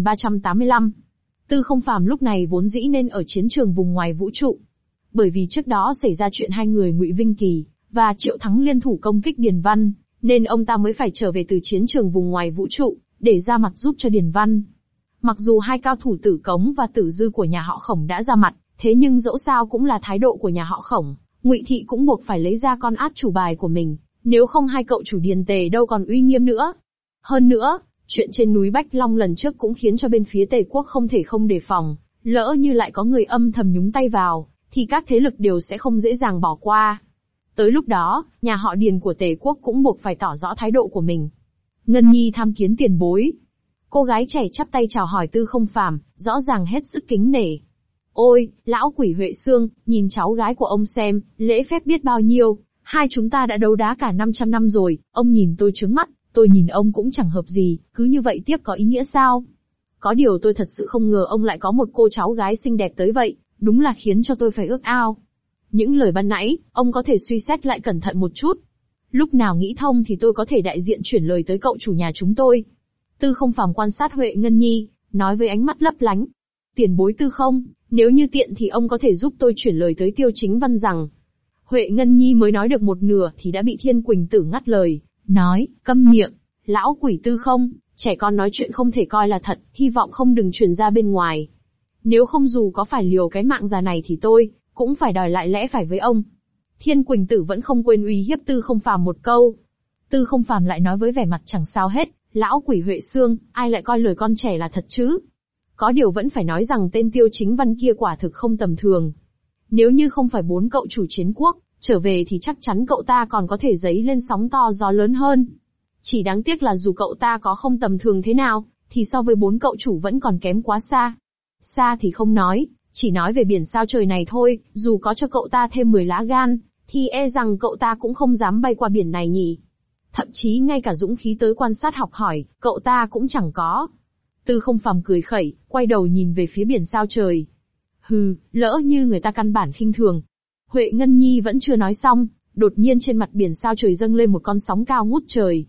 4385. Tư Không Phàm lúc này vốn dĩ nên ở chiến trường vùng ngoài vũ trụ. Bởi vì trước đó xảy ra chuyện hai người Ngụy Vinh Kỳ và Triệu Thắng liên thủ công kích Điền Văn, nên ông ta mới phải trở về từ chiến trường vùng ngoài vũ trụ, để ra mặt giúp cho Điền Văn. Mặc dù hai cao thủ Tử Cống và Tử Dư của nhà họ Khổng đã ra mặt, thế nhưng dẫu sao cũng là thái độ của nhà họ Khổng, Ngụy Thị cũng buộc phải lấy ra con át chủ bài của mình, nếu không hai cậu chủ Điền Tề đâu còn uy nghiêm nữa. Hơn nữa, chuyện trên núi Bách Long lần trước cũng khiến cho bên phía Tề quốc không thể không đề phòng, lỡ như lại có người âm thầm nhúng tay vào, thì các thế lực đều sẽ không dễ dàng bỏ qua. Tới lúc đó, nhà họ Điền của Tề quốc cũng buộc phải tỏ rõ thái độ của mình. Ngân Nhi tham kiến tiền bối. Cô gái trẻ chắp tay chào hỏi Tư Không Phàm, rõ ràng hết sức kính nể. Ôi, lão Quỷ Huệ Xương, nhìn cháu gái của ông xem, lễ phép biết bao nhiêu, hai chúng ta đã đấu đá cả 500 năm rồi, ông nhìn tôi trướng mắt, tôi nhìn ông cũng chẳng hợp gì, cứ như vậy tiếp có ý nghĩa sao? Có điều tôi thật sự không ngờ ông lại có một cô cháu gái xinh đẹp tới vậy, đúng là khiến cho tôi phải ước ao. Những lời ban nãy, ông có thể suy xét lại cẩn thận một chút. Lúc nào nghĩ thông thì tôi có thể đại diện chuyển lời tới cậu chủ nhà chúng tôi. Tư Không Phàm quan sát Huệ Ngân Nhi, nói với ánh mắt lấp lánh. Tiền bối Tư Không, nếu như tiện thì ông có thể giúp tôi chuyển lời tới Tiêu Chính Văn rằng. Huệ Ngân Nhi mới nói được một nửa thì đã bị Thiên Quỳnh Tử ngắt lời, nói, câm miệng, lão Quỷ Tư Không, trẻ con nói chuyện không thể coi là thật, hy vọng không đừng truyền ra bên ngoài. Nếu không dù có phải liều cái mạng già này thì tôi cũng phải đòi lại lẽ phải với ông. Thiên Quỳnh Tử vẫn không quên uy hiếp Tư Không Phàm một câu. Tư Không Phàm lại nói với vẻ mặt chẳng sao hết, lão Quỷ Huệ Xương, ai lại coi lời con trẻ là thật chứ? Có điều vẫn phải nói rằng tên Tiêu Chính Văn kia quả thực không tầm thường. Nếu như không phải 4 cậu chủ chiến quốc trở về thì chắc chắn cậu ta còn có thể dấy lên sóng to gió lớn hơn. Chỉ đáng tiếc là dù cậu ta có không tầm thường thế nào, thì so với 4 cậu chủ vẫn còn kém quá xa. Xa thì không nói, chỉ nói về biển sao trời này thôi, dù có cho cậu ta thêm 10 lá gan, thì e rằng cậu ta cũng không dám bay qua biển này nhỉ. Thậm chí ngay cả dũng khí tới quan sát học hỏi, cậu ta cũng chẳng có. Tư Không Phàm cười khẩy, quay đầu nhìn về phía biển sao trời. Hừ, lỡ như người ta căn bản khinh thường. Huệ Ngân Nhi vẫn chưa nói xong, đột nhiên trên mặt biển sao trời dâng lên một con sóng cao ngút trời.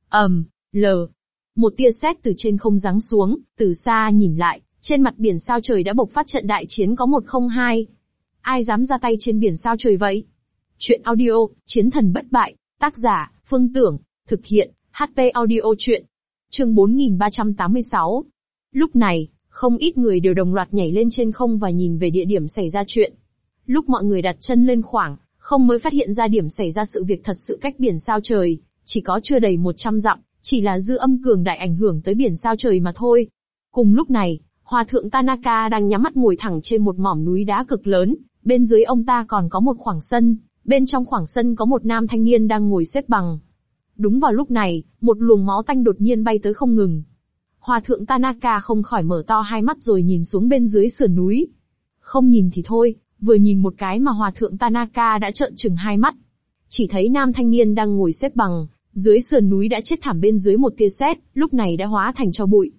Một tia sét từ trên không giáng xuống, từ xa nhìn lại, trên mặt biển sao trời đã bộc phát trận đại chiến có 102. Ai dám ra tay trên biển sao trời vậy? Chuyện audio, Chiến thần bất bại, tác giả, Phương Tưởng, thực hiện, HP audio chuyện. Chương 4386. Lúc này, không ít người đều đồng loạt nhảy lên trên không và nhìn về địa điểm xảy ra chuyện. Lúc mọi người đặt chân lên khoảng không mới phát hiện ra điểm xảy ra sự việc thật sự cách biển sao trời, chỉ có chưa đầy 100 dặm, chỉ là dư âm cường đại ảnh hưởng tới biển sao trời mà thôi. Cùng lúc này, Hòa thượng Tanaka đang nhắm mắt ngồi thẳng trên một mỏm núi đá cực lớn, bên dưới ông ta còn có một khoảng sân, bên trong khoảng sân có một nam thanh niên đang ngồi xếp bằng. Đúng vào lúc này, một luồng máu tanh đột nhiên bay tới không ngừng. Hòa thượng Tanaka không khỏi mở to hai mắt rồi nhìn xuống bên dưới sườn núi. Không nhìn thì thôi, vừa nhìn một cái mà Hòa thượng Tanaka đã trợn trừng hai mắt. Chỉ thấy nam thanh niên đang ngồi xếp bằng, dưới sườn núi đã chết thảm bên dưới một tia sét, lúc này đã hóa thành tro bụi.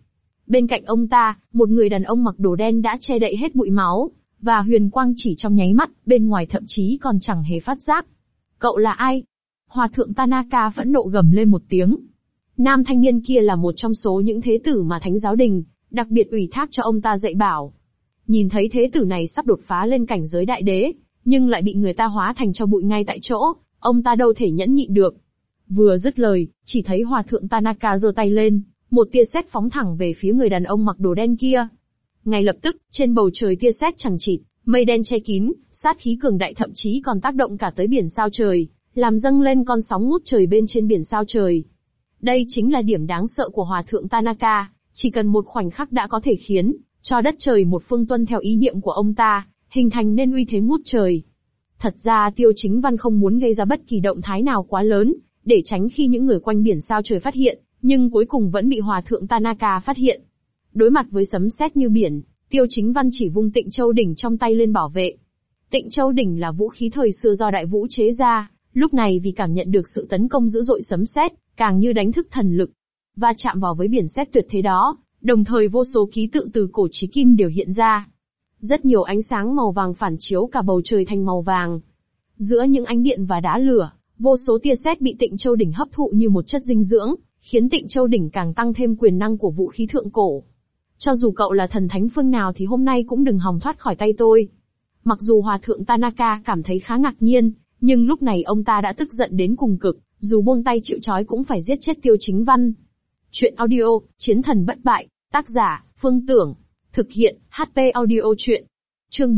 Bên cạnh ông ta, một người đàn ông mặc đồ đen đã che đậy hết bụi máu, và huyền quang chỉ trong nháy mắt, bên ngoài thậm chí còn chẳng hề phát giác. Cậu là ai? Hòa thượng Tanaka phẫn nộ gầm lên một tiếng. Nam thanh niên kia là một trong số những thế tử mà Thánh giáo đình đặc biệt ủy thác cho ông ta dạy bảo. Nhìn thấy thế tử này sắp đột phá lên cảnh giới đại đế, nhưng lại bị người ta hóa thành tro bụi ngay tại chỗ, ông ta đâu thể nhẫn nhịn được. Vừa dứt lời, chỉ thấy Hòa thượng Tanaka giơ tay lên, một tia sét phóng thẳng về phía người đàn ông mặc đồ đen kia. Ngay lập tức, trên bầu trời tia sét chằng chịt, mây đen che kín, sát khí cường đại thậm chí còn tác động cả tới biển sao trời, làm dâng lên con sóng ngút trời bên trên biển sao trời. Đây chính là điểm đáng sợ của Hòa thượng Tanaka, chỉ cần một khoảnh khắc đã có thể khiến cho đất trời một phương tuân theo ý niệm của ông ta, hình thành nên uy thế ngút trời. Thật ra Tiêu Chính Văn không muốn gây ra bất kỳ động thái nào quá lớn, để tránh khi những người quanh biển sao trời phát hiện, nhưng cuối cùng vẫn bị Hòa thượng Tanaka phát hiện. Đối mặt với sấm sét như biển, Tiêu Chính Văn chỉ vung Tịnh Châu Đỉnh trong tay lên bảo vệ. Tịnh Châu Đỉnh là vũ khí thời xưa do Đại Vũ chế ra, lúc này vì cảm nhận được sự tấn công dữ dội sấm sét, càng như đánh thức thần lực. Va chạm vào với biển sét tuyệt thế đó, đồng thời vô số ký tự từ cổ chí kim đều hiện ra. Rất nhiều ánh sáng màu vàng phản chiếu cả bầu trời thành màu vàng. Giữa những ánh điện và đá lửa, vô số tia sét bị Tịnh Châu Đỉnh hấp thụ như một chất dinh dưỡng, khiến Tịnh Châu Đỉnh càng tăng thêm quyền năng của vũ khí thượng cổ. Cho dù cậu là thần thánh phương nào thì hôm nay cũng đừng hòng thoát khỏi tay tôi. Mặc dù Hòa thượng Tanaka cảm thấy khá ngạc nhiên, nhưng lúc này ông ta đã tức giận đến cùng cực, dù buông tay chịu trói cũng phải giết chết Tiêu Chính Văn. Chuyện audio, Chiến thần bất bại, tác giả, Phương Tưởng. Thực hiện, HP audio chuyện. Chương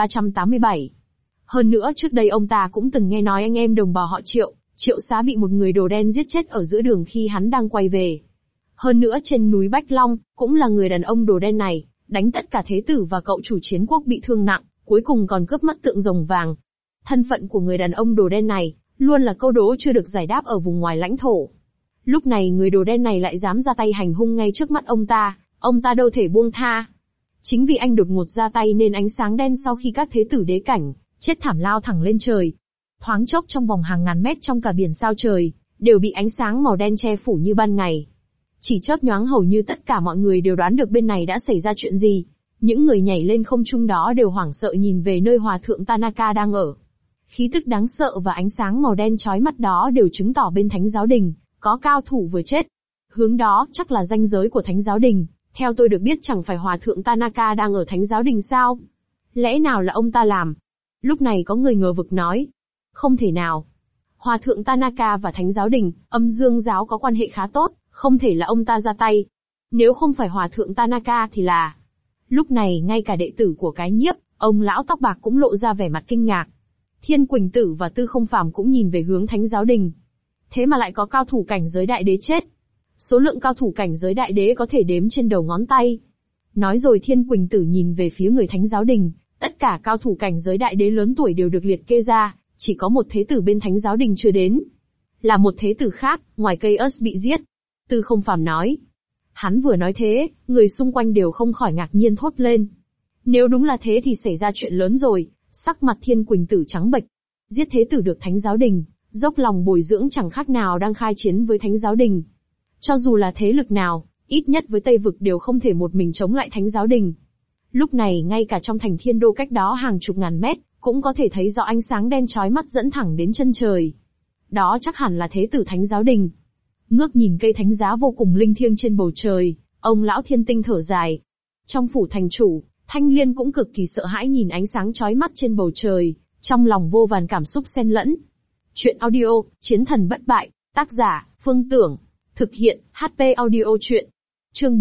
4387. Hơn nữa trước đây ông ta cũng từng nghe nói anh em đồng bào họ Triệu, Triệu Xá bị một người đồ đen giết chết ở giữa đường khi hắn đang quay về. Hơn nữa trên núi Bách Long, cũng là người đàn ông đồ đen này, đánh tất cả thế tử và cậu chủ chiến quốc bị thương nặng, cuối cùng còn cướp mất tượng rồng vàng. Thân phận của người đàn ông đồ đen này, luôn là câu đố chưa được giải đáp ở vùng ngoài lãnh thổ. Lúc này người đồ đen này lại dám ra tay hành hung ngay trước mắt ông ta đâu thể buông tha. Chính vì anh đột ngột ra tay nên ánh sáng đen sau khi các thế tử đế cảnh chết thảm lao thẳng lên trời. Thoáng chốc trong vòng hàng ngàn mét trong cả biển sao trời, đều bị ánh sáng màu đen che phủ như ban ngày. Chỉ chớp nhoáng hầu như tất cả mọi người đều đoán được bên này đã xảy ra chuyện gì. Những người nhảy lên không trung đó đều hoảng sợ nhìn về nơi Hòa thượng Tanaka đang ở. Khí tức đáng sợ và ánh sáng màu đen chói mắt đó đều chứng tỏ bên Thánh giáo đình có cao thủ vừa chết. Hướng đó chắc là ranh giới của Thánh giáo đình. Theo tôi được biết chẳng phải Hòa thượng Tanaka đang ở Thánh giáo đình sao? Lẽ nào là ông ta làm? Lúc này có người ngờ vực nói. Không thể nào. Hòa thượng Tanaka và Thánh giáo đình, Âm Dương giáo có quan hệ khá tốt, không thể là ông ta ra tay. Nếu không phải Hòa thượng Tanaka thì là... Lúc này ngay cả đệ tử của cái nhiếp, ông lão tóc bạc cũng lộ ra vẻ mặt kinh ngạc. Thiên Quỳnh Tử và Tư Không Phàm cũng nhìn về hướng Thánh giáo đình. Thế mà lại có cao thủ cảnh giới đại đế chết. Số lượng cao thủ cảnh giới đại đế có thể đếm trên đầu ngón tay. Nói rồi Thiên Quỳnh Tử nhìn về phía người Thánh giáo đình, tất cả cao thủ cảnh giới đại đế lớn tuổi đều được liệt kê ra, chỉ có một thế tử bên Thánh giáo đình chưa đến. Là một thế tử khác, ngoài cây ớt bị giết. Tư Không Phàm nói. Hắn vừa nói thế, người xung quanh đều không khỏi ngạc nhiên thốt lên. Nếu đúng là thế thì xảy ra chuyện lớn rồi, sắc mặt Thiên Quỳnh Tử trắng bệch. Giết thế tử được Thánh giáo đình, dốc lòng bồi dưỡng chẳng khác nào đang khai chiến với Thánh giáo đình. Cho dù là thế lực nào, ít nhất với Tây Vực đều không thể một mình chống lại Thánh giáo đình. Lúc này ngay cả trong thành Thiên Đô cách đó hàng chục ngàn mét, cũng có thể thấy rõ ánh sáng đen chói mắt dẫn thẳng đến chân trời. Đó chắc hẳn là thế tử Thánh giáo đình. Ngước nhìn cây thánh giá vô cùng linh thiêng trên bầu trời, ông lão Thiên Tinh thở dài. Trong phủ thành chủ, Thanh Liên cũng cực kỳ sợ hãi nhìn ánh sáng chói mắt trên bầu trời, trong lòng vô vàn cảm xúc xen lẫn. Chuyện audio, Chiến thần bất bại, tác giả, Phương Tưởng. Thực hiện, HP audio chuyện. Chương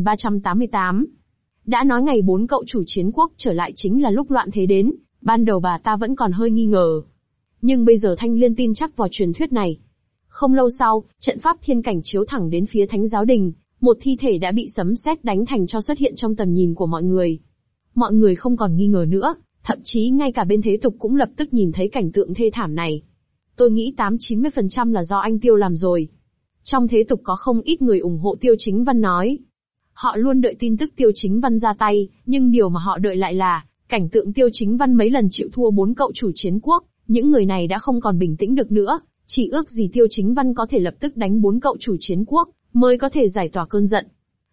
4388. Đã nói ngày 4 cậu chủ chiến quốc trở lại chính là lúc loạn thế đến, ban đầu bà ta vẫn còn hơi nghi ngờ. Nhưng bây giờ Thanh Liên tin chắc vào truyền thuyết này. Không lâu sau, trận pháp thiên cảnh chiếu thẳng đến phía Thánh giáo đình, một thi thể đã bị sấm sét đánh thành tro xuất hiện trong tầm nhìn của mọi người. Mọi người không còn nghi ngờ nữa, thậm chí ngay cả bên thế tục cũng lập tức nhìn thấy cảnh tượng thê thảm này. Tôi nghĩ 80-90% là do anh Tiêu làm rồi. Trong thế tục có không ít người ủng hộ Tiêu Chính Văn nói. Họ luôn đợi tin tức Tiêu Chính Văn ra tay, nhưng điều mà họ đợi lại là cảnh tượng Tiêu Chính Văn mấy lần chịu thua 4 cậu chủ chiến quốc. Những người này đã không còn bình tĩnh được nữa, chỉ ước gì Tiêu Chính Văn có thể lập tức đánh 4 cậu chủ chiến quốc, mới có thể giải tỏa cơn giận.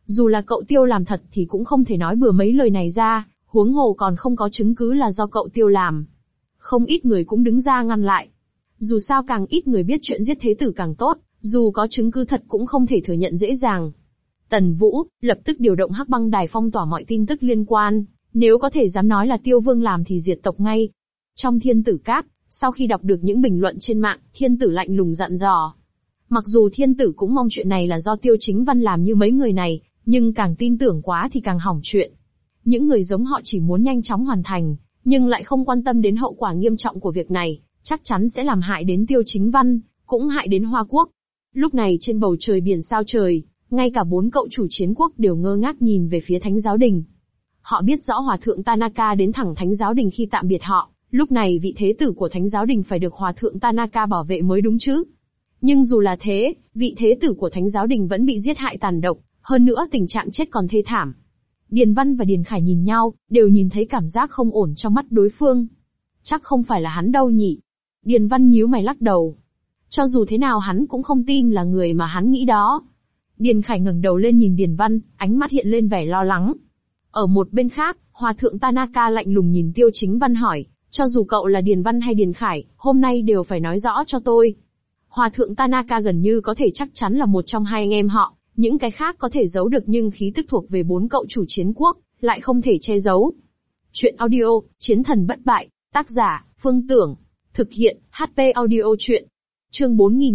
Dù là cậu Tiêu làm thật thì cũng không thể nói bừa mấy lời này ra, huống hồ còn không có chứng cứ là do cậu Tiêu làm. Không ít người cũng đứng ra ngăn lại. Dù sao càng ít người biết chuyện giết thế tử càng tốt, dù có chứng cứ thật cũng không thể thừa nhận dễ dàng. Tần Vũ lập tức điều động Hắc Băng Đài phong tỏa mọi tin tức liên quan, nếu có thể dám nói là Tiêu Vương làm thì diệt tộc ngay. Trong Thiên Tử Các, sau khi đọc được những bình luận trên mạng, Thiên Tử lạnh lùng dặn dò. Mặc dù Thiên Tử cũng mong chuyện này là do Tiêu Chính Văn làm như mấy người này, nhưng càng tin tưởng quá thì càng hỏng chuyện. Những người giống họ chỉ muốn nhanh chóng hoàn thành, nhưng lại không quan tâm đến hậu quả nghiêm trọng của việc này, chắc chắn sẽ làm hại đến Tiêu Chính Văn, cũng hại đến Hoa Quốc. Lúc này trên bầu trời biển sao trời, ngay cả 4 cậu chủ chiến quốc đều ngơ ngác nhìn về phía Thánh Giáo Đình. Họ biết rõ Hòa thượng Tanaka đến thẳng Thánh Giáo Đình khi tạm biệt họ, lúc này vị thế tử của Thánh Giáo Đình phải được Hòa thượng Tanaka bảo vệ mới đúng chứ. Nhưng dù là thế, vị thế tử của Thánh Giáo Đình vẫn bị giết hại tàn độc, hơn nữa tình trạng chết còn thê thảm. Điền Văn và Điền Khải nhìn nhau, đều nhìn thấy cảm giác không ổn trong mắt đối phương. Chắc không phải là hắn đâu nhỉ? Điền Văn nhíu mày lắc đầu. Cho dù thế nào hắn cũng không tin là người mà hắn nghĩ đó. Điền Khải ngẩng đầu lên nhìn Điền Văn, ánh mắt hiện lên vẻ lo lắng. Ở một bên khác, Hòa thượng Tanaka lạnh lùng nhìn Tiêu Chính Văn hỏi, cho dù cậu là Điền Văn hay Điền Khải, hôm nay đều phải nói rõ cho tôi. Hòa thượng Tanaka gần như có thể chắc chắn là một trong hai anh em họ, những cái khác có thể giấu được nhưng khí tức thuộc về 4 cậu chủ chiến quốc, lại không thể che giấu. Chuyện audio, Chiến thần bất bại, tác giả, Phương Tưởng, thực hiện, HP audio chuyện. Chương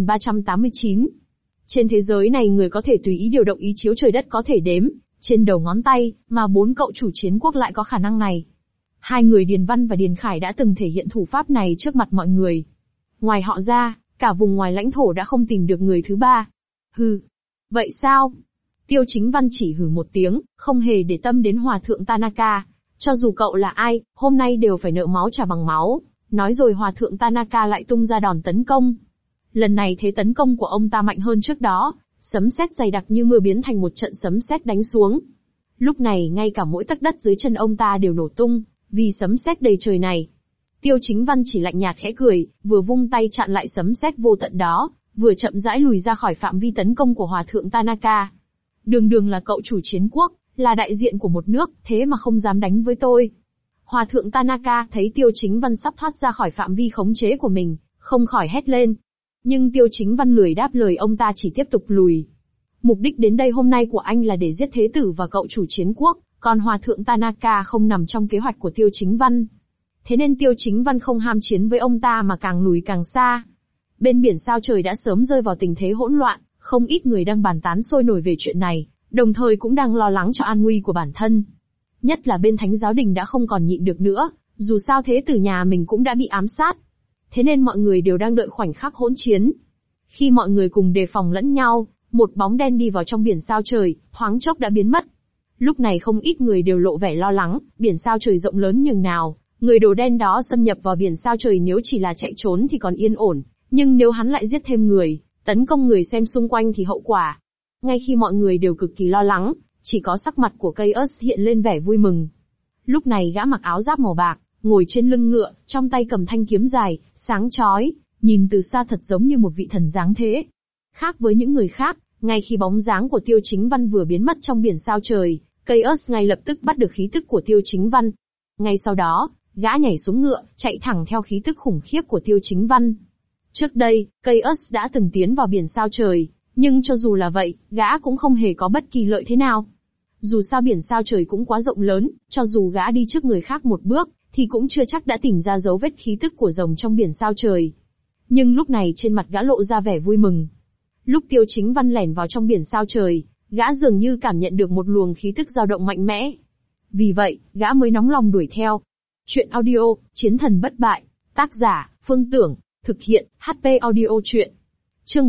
4389. Trên thế giới này người có thể tùy ý điều động ý chiếu trời đất có thể đếm trên đầu ngón tay, mà 4 cậu chủ chiến quốc lại có khả năng này. Hai người Điền Văn và Điền Khải đã từng thể hiện thủ pháp này trước mặt mọi người. Ngoài họ ra, cả vùng ngoài lãnh thổ đã không tìm được người thứ ba. Hừ. Vậy sao? Tiêu Chính Văn chỉ hừ một tiếng, không hề để tâm đến Hòa thượng Tanaka. Cho dù cậu là ai, hôm nay đều phải nợ máu trả bằng máu. Nói rồi Hòa thượng Tanaka lại tung ra đòn tấn công. Lần này thế tấn công của ông ta mạnh hơn trước đó, sấm sét dày đặc như mưa biến thành một trận sấm sét đánh xuống. Lúc này ngay cả mỗi tấc đất dưới chân ông ta đều nổ tung, vì sấm sét đầy trời này. Tiêu Chính Văn chỉ lạnh nhạt khẽ cười, vừa vung tay chặn lại sấm sét vô tận đó, vừa chậm rãi lùi ra khỏi phạm vi tấn công của Hòa thượng Tanaka. Đường đường là cậu chủ chiến quốc, là đại diện của một nước, thế mà không dám đánh với tôi. Hòa thượng Tanaka thấy Tiêu Chính Văn sắp thoát ra khỏi phạm vi khống chế của mình, không khỏi hét lên. Nhưng Tiêu Chính Văn lười đáp lời ông ta chỉ tiếp tục lùi. Mục đích đến đây hôm nay của anh là để giết thế tử và cậu chủ chiến quốc, còn Hòa thượng Tanaka không nằm trong kế hoạch của Tiêu Chính Văn. Thế nên Tiêu Chính Văn không ham chiến với ông ta mà càng lùi càng xa. Bên biển sao trời đã sớm rơi vào tình thế hỗn loạn, không ít người đang bàn tán sôi nổi về chuyện này, đồng thời cũng đang lo lắng cho an nguy của bản thân. Nhất là bên Thánh Giáo Đình đã không còn nhịn được nữa, dù sao thế tử nhà mình cũng đã bị ám sát. Thế nên mọi người đều đang đợi khoảnh khắc hỗn chiến. Khi mọi người cùng đề phòng lẫn nhau, một bóng đen đi vào trong biển sao trời, thoáng chốc đã biến mất. Lúc này không ít người đều lộ vẻ lo lắng, biển sao trời rộng lớn nhường nào, người đồ đen đó xâm nhập vào biển sao trời nếu chỉ là chạy trốn thì còn yên ổn, nhưng nếu hắn lại giết thêm người, tấn công người xem xung quanh thì hậu quả. Ngay khi mọi người đều cực kỳ lo lắng, chỉ có sắc mặt của Chaos hiện lên vẻ vui mừng. Lúc này gã mặc áo giáp màu bạc, ngồi trên lưng ngựa, trong tay cầm thanh kiếm dài, sáng chói, nhìn từ xa thật giống như một vị thần dáng thế. Khác với những người khác, ngay khi bóng dáng của Tiêu Chính Văn vừa biến mất trong biển sao trời, Chaos ngay lập tức bắt được khí tức của Tiêu Chính Văn. Ngay sau đó, gã nhảy xuống ngựa, chạy thẳng theo khí tức khủng khiếp của Tiêu Chính Văn. Trước đây, Chaos đã từng tiến vào biển sao trời, nhưng cho dù là vậy, gã cũng không hề có bất kỳ lợi thế nào. Dù sao biển sao trời cũng quá rộng lớn, cho dù gã đi trước người khác một bước, thì cũng chưa chắc đã tìm ra dấu vết khí tức của rồng trong biển sao trời. Nhưng lúc này trên mặt gã lộ ra vẻ vui mừng. Lúc Tiêu Chính Văn lẻn vào trong biển sao trời, gã dường như cảm nhận được một luồng khí tức dao động mạnh mẽ. Vì vậy, gã mới nóng lòng đuổi theo. Chuyện audio, Chiến thần bất bại, tác giả, Phương Tưởng, thực hiện, HP audio chuyện. Chương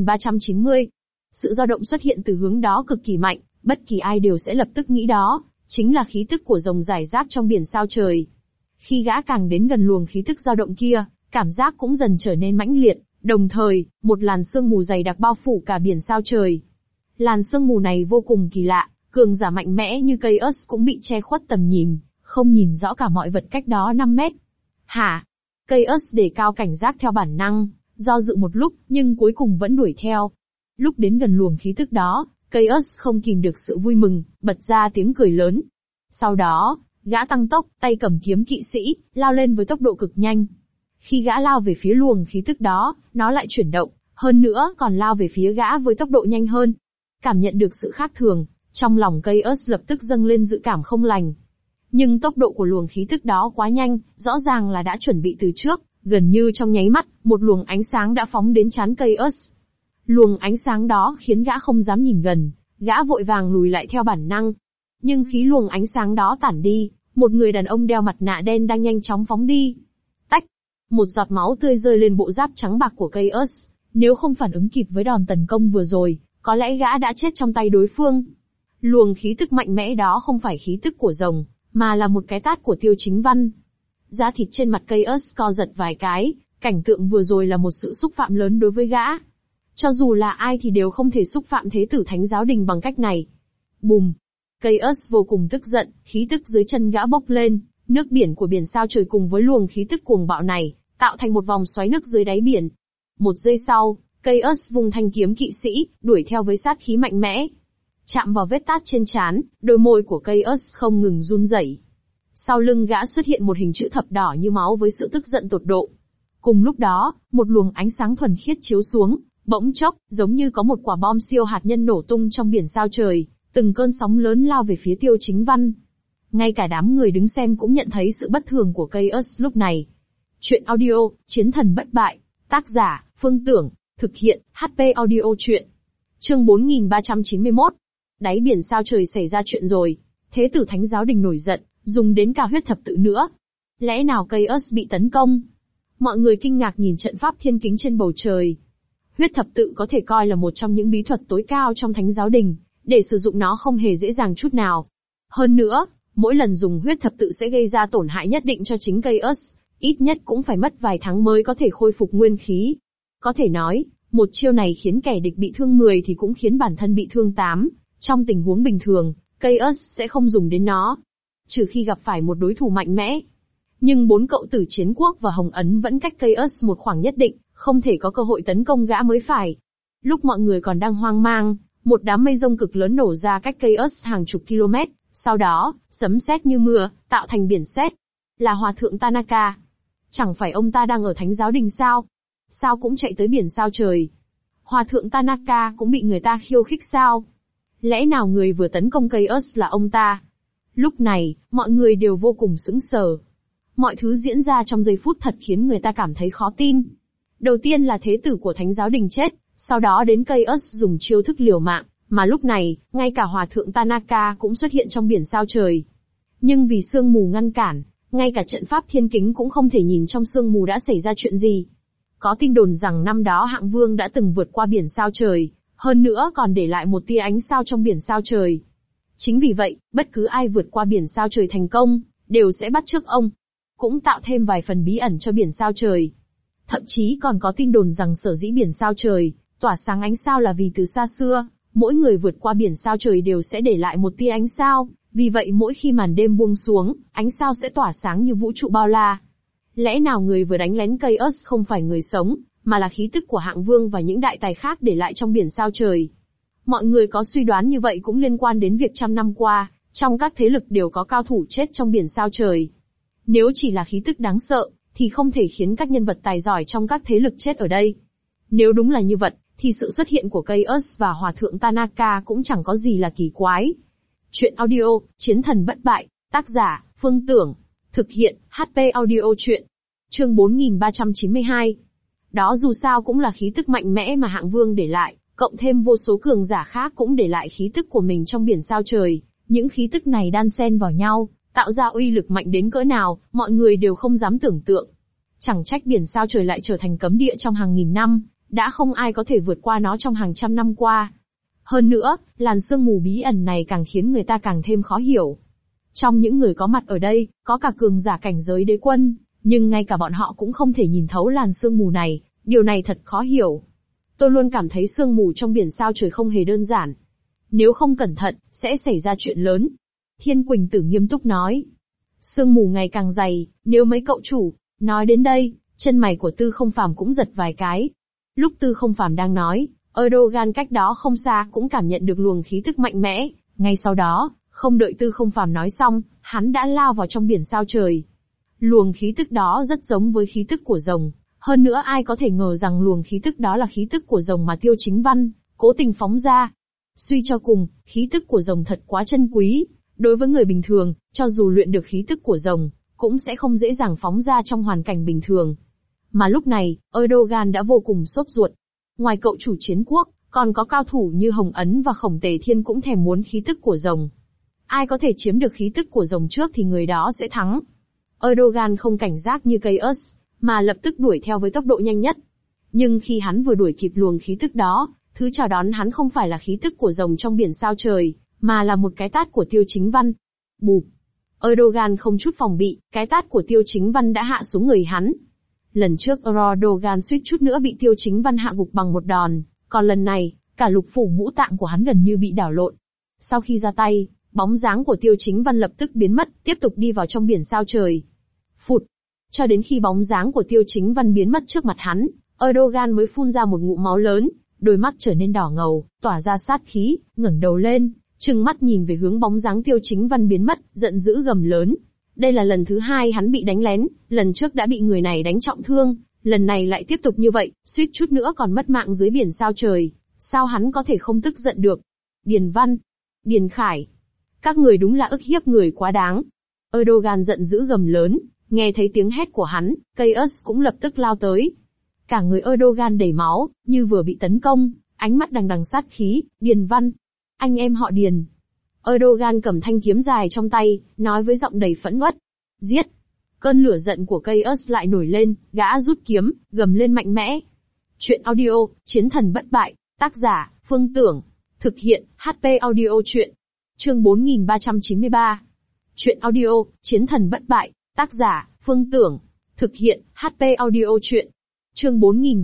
4390. Sự dao động xuất hiện từ hướng đó cực kỳ mạnh, bất kỳ ai đều sẽ lập tức nghĩ đó chính là khí tức của rồng rải rác trong biển sao trời. Khi gã càng đến gần luồng khí tức dao động kia, cảm giác cũng dần trở nên mãnh liệt, đồng thời, một làn sương mù dày đặc bao phủ cả biển sao trời. Làn sương mù này vô cùng kỳ lạ, cường giả mạnh mẽ như Chaos cũng bị che khuất tầm nhìn, không nhìn rõ cả mọi vật cách đó 5 mét. Hả? Chaos đề cao cảnh giác theo bản năng, do dự một lúc, nhưng cuối cùng vẫn đuổi theo. Lúc đến gần luồng khí tức đó, Chaos không kìm được sự vui mừng, bật ra tiếng cười lớn. Sau đó, gã tăng tốc, tay cầm kiếm kỵ sĩ, lao lên với tốc độ cực nhanh. Khi gã lao về phía luồng khí tức đó, nó lại chuyển động, hơn nữa còn lao về phía gã với tốc độ nhanh hơn. Cảm nhận được sự khác thường, trong lòng Chaos lập tức dâng lên dự cảm không lành. Nhưng tốc độ của luồng khí tức đó quá nhanh, rõ ràng là đã chuẩn bị từ trước, gần như trong nháy mắt, một luồng ánh sáng đã phóng đến trán Chaos. Luồng ánh sáng đó khiến gã không dám nhìn gần, gã vội vàng lùi lại theo bản năng. Nhưng khi luồng ánh sáng đó tản đi, một người đàn ông đeo mặt nạ đen đang nhanh chóng phóng đi. Tách! Một giọt máu tươi rơi lên bộ giáp trắng bạc của Chaos. Nếu không phản ứng kịp với đòn tấn công vừa rồi, có lẽ gã đã chết trong tay đối phương. Luồng khí tức mạnh mẽ đó không phải khí tức của rồng, mà là một cái tát của Tiêu Chính Văn. Da thịt trên mặt Chaos co giật vài cái, cảnh tượng vừa rồi là một sự xúc phạm lớn đối với gã. Cho dù là ai thì đều không thể xúc phạm Thế tử Thánh Giáo Đình bằng cách này. Bùm! Chaos vô cùng tức giận, khí tức dưới chân gã bốc lên, nước biển của biển sao trời cùng với luồng khí tức cuồng bạo này, tạo thành một vòng xoáy nước dưới đáy biển. Một giây sau, Chaos vung thanh kiếm kỵ sĩ, đuổi theo với sát khí mạnh mẽ. Chạm vào vết tát trên trán, đôi môi của Chaos không ngừng run rẩy. Sau lưng gã xuất hiện một hình chữ thập đỏ như máu với sự tức giận tột độ. Cùng lúc đó, một luồng ánh sáng thuần khiết chiếu xuống, bỗng chốc, giống như có một quả bom siêu hạt nhân nổ tung trong biển sao trời, từng cơn sóng lớn lao về phía Tiêu Chính Văn. Ngay cả đám người đứng xem cũng nhận thấy sự bất thường của Chaos lúc này. Chuyện audio, Chiến thần bất bại, tác giả, Phương Tưởng, thực hiện, HP audio truyện. Chương 4391. Đáy biển sao trời xảy ra chuyện rồi. Thế tử Thánh Giáo Đình nổi giận, dùng đến cả huyết thập tự nữa. Lẽ nào Chaos bị tấn công? Mọi người kinh ngạc nhìn trận pháp thiên kính trên bầu trời. Huyết thập tự có thể coi là một trong những bí thuật tối cao trong Thánh Giáo Đình, để sử dụng nó không hề dễ dàng chút nào. Hơn nữa, mỗi lần dùng huyết thập tự sẽ gây ra tổn hại nhất định cho chính Chaos, ít nhất cũng phải mất vài tháng mới có thể khôi phục nguyên khí. Có thể nói, một chiêu này khiến kẻ địch bị thương 10 thì cũng khiến bản thân bị thương 8. Trong tình huống bình thường, Chaos sẽ không dùng đến nó, trừ khi gặp phải một đối thủ mạnh mẽ. Nhưng 4 cậu tử Chiến Quốc và Hồng Ấn vẫn cách Chaos một khoảng nhất định, không thể có cơ hội tấn công gã mới phải. Lúc mọi người còn đang hoang mang, một đám mây rông cực lớn nổ ra cách Chaos hàng chục km, sau đó, sấm sét như mưa, tạo thành biển sét. Là Hòa thượng Tanaka. Chẳng phải ông ta đang ở Thánh Giáo Đình sao? Sao cũng chạy tới biển sao trời? Hòa thượng Tanaka cũng bị người ta khiêu khích sao? Lẽ nào người vừa tấn công Chaos là ông ta? Lúc này, mọi người đều vô cùng sững sờ. Mọi thứ diễn ra trong giây phút thật khiến người ta cảm thấy khó tin. Đầu tiên là thế tử của Thánh Giáo Đình chết, sau đó đến Chaos dùng chiêu thức liều mạng, mà lúc này, ngay cả Hòa thượng Tanaka cũng xuất hiện trong biển sao trời. Nhưng vì sương mù ngăn cản, ngay cả trận pháp thiên kính cũng không thể nhìn trong sương mù đã xảy ra chuyện gì. Có tin đồn rằng năm đó Hạng Vương đã từng vượt qua biển sao trời, hơn nữa còn để lại một tia ánh sao trong biển sao trời. Chính vì vậy, bất cứ ai vượt qua biển sao trời thành công, đều sẽ bắt chước ông. Cũng tạo thêm vài phần bí ẩn cho biển sao trời. Thậm chí còn có tin đồn rằng sở dĩ biển sao trời tỏa sáng ánh sao là vì từ xa xưa, mỗi người vượt qua biển sao trời đều sẽ để lại một tia ánh sao, vì vậy mỗi khi màn đêm buông xuống, ánh sao sẽ tỏa sáng như vũ trụ bao la. Lẽ nào người vừa đánh lén Chaos không phải người sống, mà là khí tức của Hạng Vương và những đại tài khác để lại trong biển sao trời? Mọi người có suy đoán như vậy cũng liên quan đến việc trăm năm qua, trong các thế lực đều có cao thủ chết trong biển sao trời. Nếu chỉ là khí tức đáng sợ, thì không thể khiến các nhân vật tài giỏi trong các thế lực chết ở đây. Nếu đúng là như vậy, thì sự xuất hiện của Chaos và Hòa thượng Tanaka cũng chẳng có gì là kỳ quái. Chuyện audio, Chiến thần bất bại, tác giả, Phương Tưởng, thực hiện, HP audio truyện. Chương 4392. Đó dù sao cũng là khí tức mạnh mẽ mà Hạng Vương để lại, cộng thêm vô số cường giả khác cũng để lại khí tức của mình trong biển sao trời. Những khí tức này đan xen vào nhau, tạo ra uy lực mạnh đến cỡ nào, mọi người đều không dám tưởng tượng. Chẳng trách biển sao trời lại trở thành cấm địa trong hàng nghìn năm, đã không ai có thể vượt qua nó trong hàng trăm năm qua. Hơn nữa, làn sương mù bí ẩn này càng khiến người ta càng thêm khó hiểu. Trong những người có mặt ở đây, có cả cường giả cảnh giới đế quân, nhưng ngay cả bọn họ cũng không thể nhìn thấu làn sương mù này, điều này thật khó hiểu. Tôi luôn cảm thấy sương mù trong biển sao trời không hề đơn giản. Nếu không cẩn thận, sẽ xảy ra chuyện lớn. Thiên Quỳnh Tử nghiêm túc nói. Sương mù ngày càng dày, nếu mấy cậu chủ. Nói đến đây, chân mày của Tư Không Phàm cũng giật vài cái. Lúc Tư Không Phàm đang nói, Erdogan cách đó không xa cũng cảm nhận được luồng khí tức mạnh mẽ, ngay sau đó, không đợi Tư Không Phàm nói xong, hắn đã lao vào trong biển sao trời. Luồng khí tức đó rất giống với khí tức của rồng, hơn nữa ai có thể ngờ rằng luồng khí tức đó là khí tức của rồng mà Tiêu Chính Văn cố tình phóng ra. Suy cho cùng, khí tức của rồng thật quá chân quý, đối với người bình thường, cho dù luyện được khí tức của rồng, cũng sẽ không dễ dàng phóng ra trong hoàn cảnh bình thường. Mà lúc này, Erdogan đã vô cùng sốt ruột. Ngoài cậu chủ chiến quốc, còn có cao thủ như Hồng Ấn và Khổng Tề Thiên cũng thèm muốn khí tức của rồng. Ai có thể chiếm được khí tức của rồng trước thì người đó sẽ thắng. Erdogan không cảnh giác như Chaos, mà lập tức đuổi theo với tốc độ nhanh nhất. Nhưng khi hắn vừa đuổi kịp luồng khí tức đó, thứ chào đón hắn không phải là khí tức của rồng trong biển sao trời, mà là một cái tát của Tiêu Chính Văn. Bụp! Erdogan không chút phòng bị, cái tát của Tiêu Chính Văn đã hạ xuống người hắn. Lần trước Erdogan suýt chút nữa bị Tiêu Chính Văn hạ gục bằng một đòn, còn lần này, cả lục phủ ngũ tạng của hắn gần như bị đảo lộn. Sau khi ra tay, bóng dáng của Tiêu Chính Văn lập tức biến mất, tiếp tục đi vào trong biển sao trời. Phụt! Cho đến khi bóng dáng của Tiêu Chính Văn biến mất trước mặt hắn, Erdogan mới phun ra một ngụm máu lớn, đôi mắt trở nên đỏ ngầu, tỏa ra sát khí, ngẩng đầu lên, trừng mắt nhìn về hướng bóng dáng Tiêu Chính Văn biến mất, giận dữ gầm lớn. Đây là lần thứ hai hắn bị đánh lén, lần trước đã bị người này đánh trọng thương, lần này lại tiếp tục như vậy, suýt chút nữa còn mất mạng dưới biển sao trời, sao hắn có thể không tức giận được? Điền Văn, Điền Khải, các người đúng là ức hiếp người quá đáng. Erdogan giận dữ gầm lớn, nghe thấy tiếng hét của hắn, Chaos cũng lập tức lao tới. Cả người Erdogan đầy máu, như vừa bị tấn công, ánh mắt đằng đằng sát khí. Điền Văn, anh em họ Điền. Erdogan cầm thanh kiếm dài trong tay, nói với giọng đầy phẫn uất. Giết! Cơn lửa giận của Chaos lại nổi lên, gã rút kiếm, gầm lên mạnh mẽ. Chuyện audio, Chiến thần bất bại, tác giả, Phương Tưởng. Thực hiện, HP audio chuyện. Chương 4393. Chuyện audio, Chiến thần bất bại, tác giả, Phương Tưởng. Thực hiện, HP audio chuyện. Chương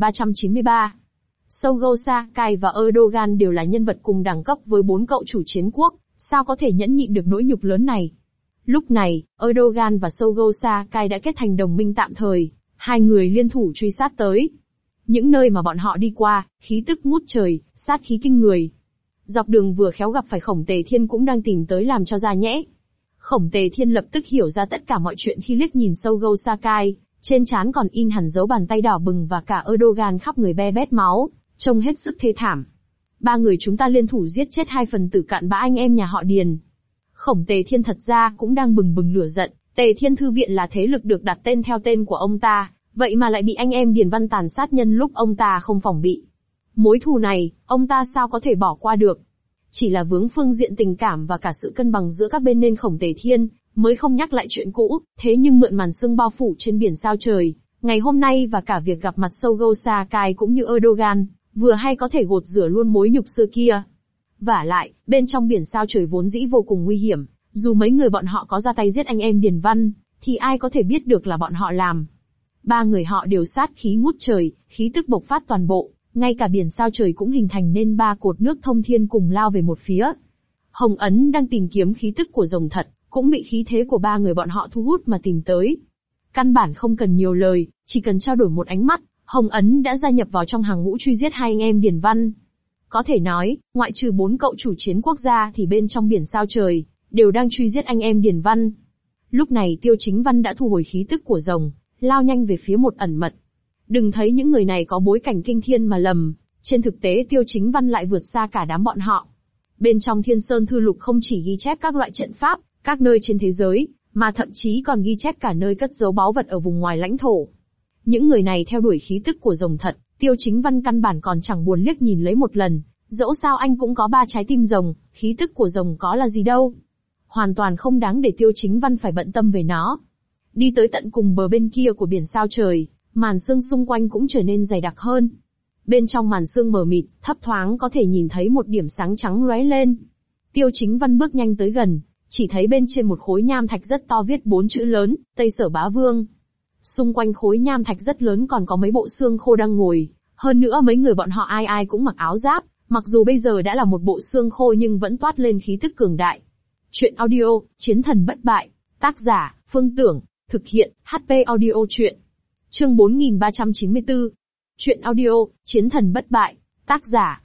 4393. Sogosa, Kai và Erdogan đều là nhân vật cùng đẳng cấp với 4 cậu chủ chiến quốc, sao có thể nhẫn nhịn được nỗi nhục lớn này. Lúc này, Erdogan và Sogosa Kai đã kết thành đồng minh tạm thời, hai người liên thủ truy sát tới. Những nơi mà bọn họ đi qua, khí tức ngút trời, sát khí kinh người. Dọc đường vừa khéo gặp phải Khổng Tề Thiên cũng đang tìm tới làm cho ra nhẽ. Khổng Tề Thiên lập tức hiểu ra tất cả mọi chuyện khi liếc nhìn Sogosa Kai, trên trán còn in hẳn dấu bàn tay đỏ bừng và cả Erdogan khắp người be bét máu, trông hết sức thê thảm. Ba người chúng ta liên thủ giết chết 2 phần tử cặn bã anh em nhà họ Điền. Khổng Tề Thiên thật ra cũng đang bừng bừng lửa giận, Tề Thiên Thư Viện là thế lực được đặt tên theo tên của ông ta, vậy mà lại bị anh em Điền Văn tàn sát nhân lúc ông ta không phòng bị. Mối thù này, ông ta sao có thể bỏ qua được? Chỉ là vướng phương diện tình cảm và cả sự cân bằng giữa các bên nên Khổng Tề Thiên mới không nhắc lại chuyện cũ, thế nhưng mượn màn sương bao phủ trên biển sao trời, ngày hôm nay và cả việc gặp mặt Sogosa Kai cũng như Erdogan, vừa hay có thể gột rửa luôn mối nhục xưa kia. Vả lại, bên trong biển sao trời vốn dĩ vô cùng nguy hiểm, dù mấy người bọn họ có ra tay giết anh em Điền Văn, thì ai có thể biết được là bọn họ làm. Ba người họ đều sát khí ngút trời, khí tức bộc phát toàn bộ, ngay cả biển sao trời cũng hình thành nên 3 cột nước thông thiên cùng lao về một phía. Hồng Ấn đang tìm kiếm khí tức của rồng thật, cũng bị khí thế của ba người bọn họ thu hút mà tìm tới. Căn bản không cần nhiều lời, chỉ cần trao đổi một ánh mắt, Hồng Ấn đã gia nhập vào trong hàng ngũ truy giết hai anh em Điền Văn. Có thể nói, ngoại trừ 4 cậu chủ chiến quốc gia thì bên trong biển sao trời, đều đang truy giết anh em Điền Văn. Lúc này Tiêu Chính Văn đã thu hồi khí tức của rồng, lao nhanh về phía một ẩn mật. Đừng thấy những người này có bối cảnh kinh thiên mà lầm, trên thực tế Tiêu Chính Văn lại vượt xa cả đám bọn họ. Bên trong Thiên Sơn Thư Lục không chỉ ghi chép các loại trận pháp, các nơi trên thế giới, mà thậm chí còn ghi chép cả nơi cất giấu báu vật ở vùng ngoài lãnh thổ. Những người này theo đuổi khí tức của rồng thật, Tiêu Chính Văn căn bản còn chẳng buồn liếc nhìn lấy một lần, dẫu sao anh cũng có 3 trái tim rồng, khí tức của rồng có là gì đâu. Hoàn toàn không đáng để Tiêu Chính Văn phải bận tâm về nó. Đi tới tận cùng bờ bên kia của biển sao trời, màn sương xung quanh cũng trở nên dày đặc hơn. Bên trong màn sương mờ mịt, thấp thoáng có thể nhìn thấy một điểm sáng trắng lóe lên. Tiêu Chính Văn bước nhanh tới gần, chỉ thấy bên trên một khối nham thạch rất to viết 4 chữ lớn, Tây Sở Bá Vương. Xung quanh khối nham thạch rất lớn còn có mấy bộ xương khô đang ngồi, hơn nữa mấy người bọn họ ai ai cũng mặc áo giáp, mặc dù bây giờ đã là một bộ xương khô nhưng vẫn toát lên khí tức cường đại. Chuyện audio, Chiến thần bất bại, tác giả, Phương Tưởng, thực hiện, HP audio chuyện. Chương 4394. Chuyện audio, Chiến thần bất bại, tác giả,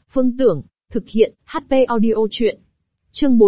Phương Tưởng, thực hiện, HP audio truyện. Chương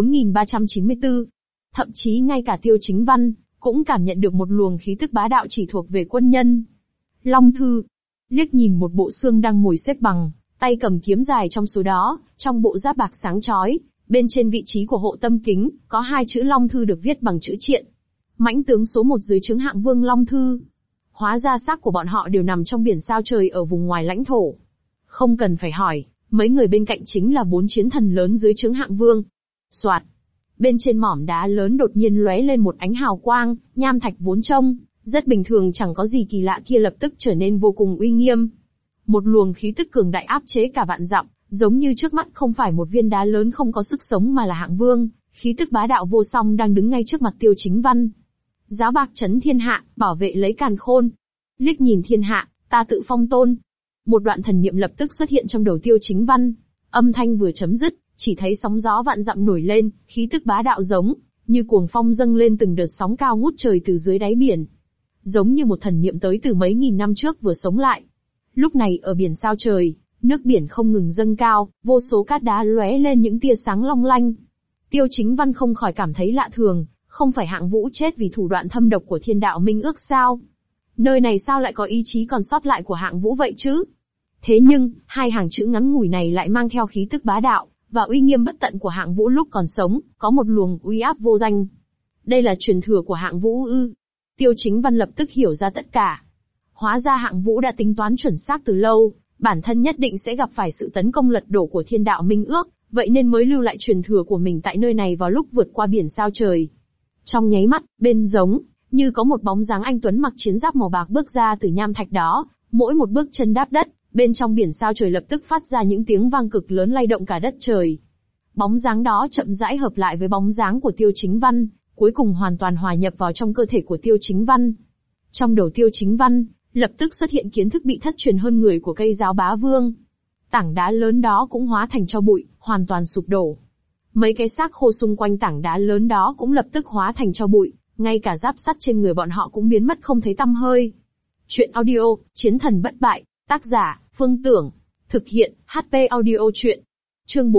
4394. Thậm chí ngay cả Tiêu Chính Văn, cũng cảm nhận được một luồng khí tức bá đạo chỉ thuộc về quân nhân. Long Thư, liếc nhìn một bộ xương đang ngồi xếp bằng, tay cầm kiếm dài trong số đó, trong bộ giáp bạc sáng chói, bên trên vị trí của hộ tâm kính, có hai chữ Long Thư được viết bằng chữ triện. Mãnh tướng số 1 dưới trướng hạng vương Long Thư. Hóa ra xác của bọn họ đều nằm trong biển sao trời ở vùng ngoài lãnh thổ. Không cần phải hỏi, mấy người bên cạnh chính là 4 chiến thần lớn dưới trướng hạng vương. Soạt. Bên trên mỏm đá lớn đột nhiên lóe lên một ánh hào quang, nham thạch vốn trông rất bình thường chẳng có gì kỳ lạ kia lập tức trở nên vô cùng uy nghiêm. Một luồng khí tức cường đại áp chế cả vạn dặm, giống như trước mắt không phải một viên đá lớn không có sức sống mà là hạng vương, khí tức bá đạo vô song đang đứng ngay trước mặt Tiêu Chính Văn. Giáo bạc trấn thiên hạ, bảo vệ lấy càn khôn. Liếc nhìn thiên hạ, ta tự phong tôn. Một đoạn thần niệm lập tức xuất hiện trong đầu Tiêu Chính Văn. Âm thanh vừa chấm dứt, chỉ thấy sóng gió vạn dặm nổi lên, khí tức bá đạo giống như cuồng phong dâng lên từng đợt sóng cao ngút trời từ dưới đáy biển. Giống như một thần niệm tới từ mấy nghìn năm trước vừa sống lại. Lúc này ở biển sao trời, nước biển không ngừng dâng cao, vô số cát đá lóe lên những tia sáng long lanh. Tiêu Chính Văn không khỏi cảm thấy lạ thường, không phải hạng vũ chết vì thủ đoạn thâm độc của thiên đạo minh ước sao? Nơi này sao lại có ý chí còn sót lại của hạng vũ vậy chứ? Thế nhưng, hai hàng chữ ngắn ngủi này lại mang theo khí tức bá đạo, và uy nghiêm bất tận của hạng vũ lúc còn sống, có một luồng uy áp vô danh. Đây là truyền thừa của hạng vũ ư? Tiêu Chính Văn lập tức hiểu ra tất cả. Hóa ra hạng vũ đã tính toán chuẩn xác từ lâu, bản thân nhất định sẽ gặp phải sự tấn công lật đổ của thiên đạo minh ước, vậy nên mới lưu lại truyền thừa của mình tại nơi này vào lúc vượt qua biển sao trời. Trong nháy mắt, bên giống như có một bóng dáng anh tuấn mặc chiến giáp màu bạc bước ra từ nham thạch đó, mỗi một bước chân đáp đất, bên trong biển sao trời lập tức phát ra những tiếng vang cực lớn lay động cả đất trời. Bóng dáng đó chậm rãi hợp lại với bóng dáng của Tiêu Chính Văn, cuối cùng hoàn toàn hòa nhập vào trong cơ thể của Tiêu Chính Văn. Trong đầu Tiêu Chính Văn, lập tức xuất hiện kiến thức bị thất truyền hơn người của cây giáo bá vương. Tảng đá lớn đó cũng hóa thành tro bụi, hoàn toàn sụp đổ. Mấy cái xác khô xung quanh tảng đá lớn đó cũng lập tức hóa thành tro bụi, ngay cả giáp sắt trên người bọn họ cũng biến mất không thấy tăm hơi. Chuyện audio, Chiến thần bất bại, tác giả, Phương Tưởng, thực hiện, HP audio truyện. Chương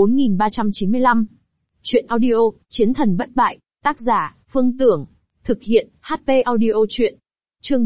4395. Chuyện audio, Chiến thần bất bại, tác giả, Phương Tưởng, thực hiện, HP audio truyện. Chương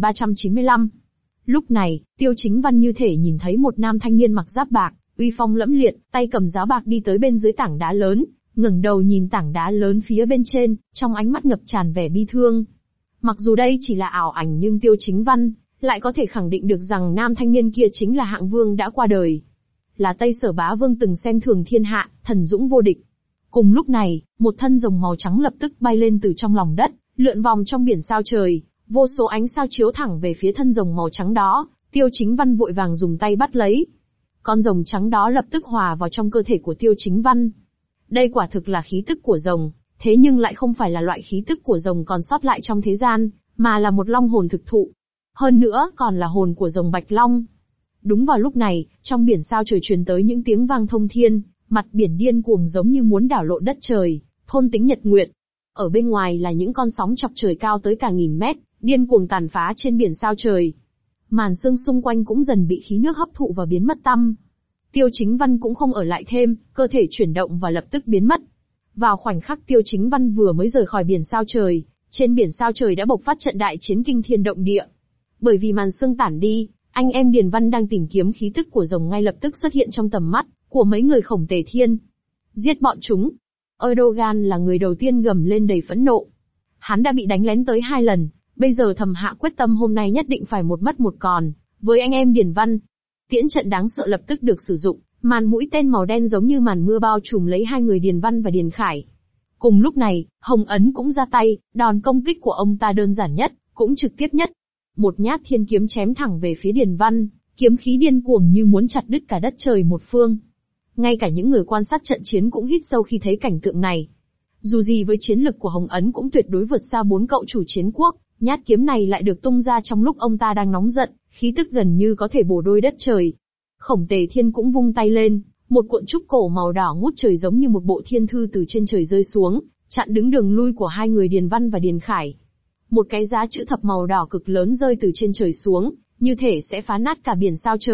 4395. Lúc này, Tiêu Chính Văn như thể nhìn thấy một nam thanh niên mặc giáp bạc, uy phong lẫm liệt, tay cầm giáo bạc đi tới bên dưới tảng đá lớn, ngẩng đầu nhìn tảng đá lớn phía bên trên, trong ánh mắt ngập tràn vẻ bi thương. Mặc dù đây chỉ là ảo ảnh nhưng Tiêu Chính Văn lại có thể khẳng định được rằng nam thanh niên kia chính là hạng vương đã qua đời. Là Tây Sở Bá Vương từng xem thường thiên hạ, thần dũng vô địch. Cùng lúc này, một thân rồng màu trắng lập tức bay lên từ trong lòng đất, lượn vòng trong biển sao trời, vô số ánh sao chiếu thẳng về phía thân rồng màu trắng đó, Tiêu Chính Văn vội vàng dùng tay bắt lấy. Con rồng trắng đó lập tức hòa vào trong cơ thể của Tiêu Chính Văn. Đây quả thực là khí tức của rồng, thế nhưng lại không phải là loại khí tức của rồng còn sót lại trong thế gian, mà là một long hồn thực thụ. Hơn nữa còn là hồn của rồng Bạch Long. Đúng vào lúc này, trong biển sao trời truyền tới những tiếng vang thông thiên, mặt biển điên cuồng giống như muốn đảo lộn đất trời, thôn tính nhật nguyệt. Ở bên ngoài là những con sóng chọc trời cao tới cả nghìn mét, điên cuồng tàn phá trên biển sao trời. Màn sương xung quanh cũng dần bị khí nước hấp thụ và biến mất tăm. Tiêu Chính Văn cũng không ở lại thêm, cơ thể chuyển động và lập tức biến mất. Vào khoảnh khắc Tiêu Chính Văn vừa mới rời khỏi biển sao trời, trên biển sao trời đã bộc phát trận đại chiến kinh thiên động địa. Bởi vì màn sương tản đi, anh em Điền Văn đang tìm kiếm khí tức của rồng ngay lập tức xuất hiện trong tầm mắt của mấy người Khổng Tề Thiên. Giết bọn chúng! Erdogan là người đầu tiên gầm lên đầy phẫn nộ. Hắn đã bị đánh lén tới 2 lần, bây giờ thầm hạ quyết tâm hôm nay nhất định phải một mất một còn với anh em Điền Văn. Tiễn trận đáng sợ lập tức được sử dụng, màn mũi tên màu đen giống như màn mưa bao trùm lấy hai người Điền Văn và Điền Khải. Cùng lúc này, Hồng Ấn cũng ra tay, đòn công kích của ông ta đơn giản nhất, cũng trực tiếp nhất. Một nhát thiên kiếm chém thẳng về phía Điền Văn, kiếm khí điên cuồng như muốn chặt đứt cả đất trời một phương. Ngay cả những người quan sát trận chiến cũng hít sâu khi thấy cảnh tượng này. Dù gì với chiến lực của Hồng Ấn cũng tuyệt đối vượt xa 4 cậu chủ chiến quốc, nhát kiếm này lại được tung ra trong lúc ông ta đang nóng giận, khí tức gần như có thể bổ đôi đất trời. Khổng Tề Thiên cũng vung tay lên, một cuộn trúc cổ màu đỏ ngút trời giống như một bộ thiên thư từ trên trời rơi xuống, chặn đứng đường lui của hai người Điền Văn và Điền Khải. Một cái giá chữ thập màu đỏ cực lớn rơi từ trên trời xuống, như thể sẽ phá nát cả biển sao trời,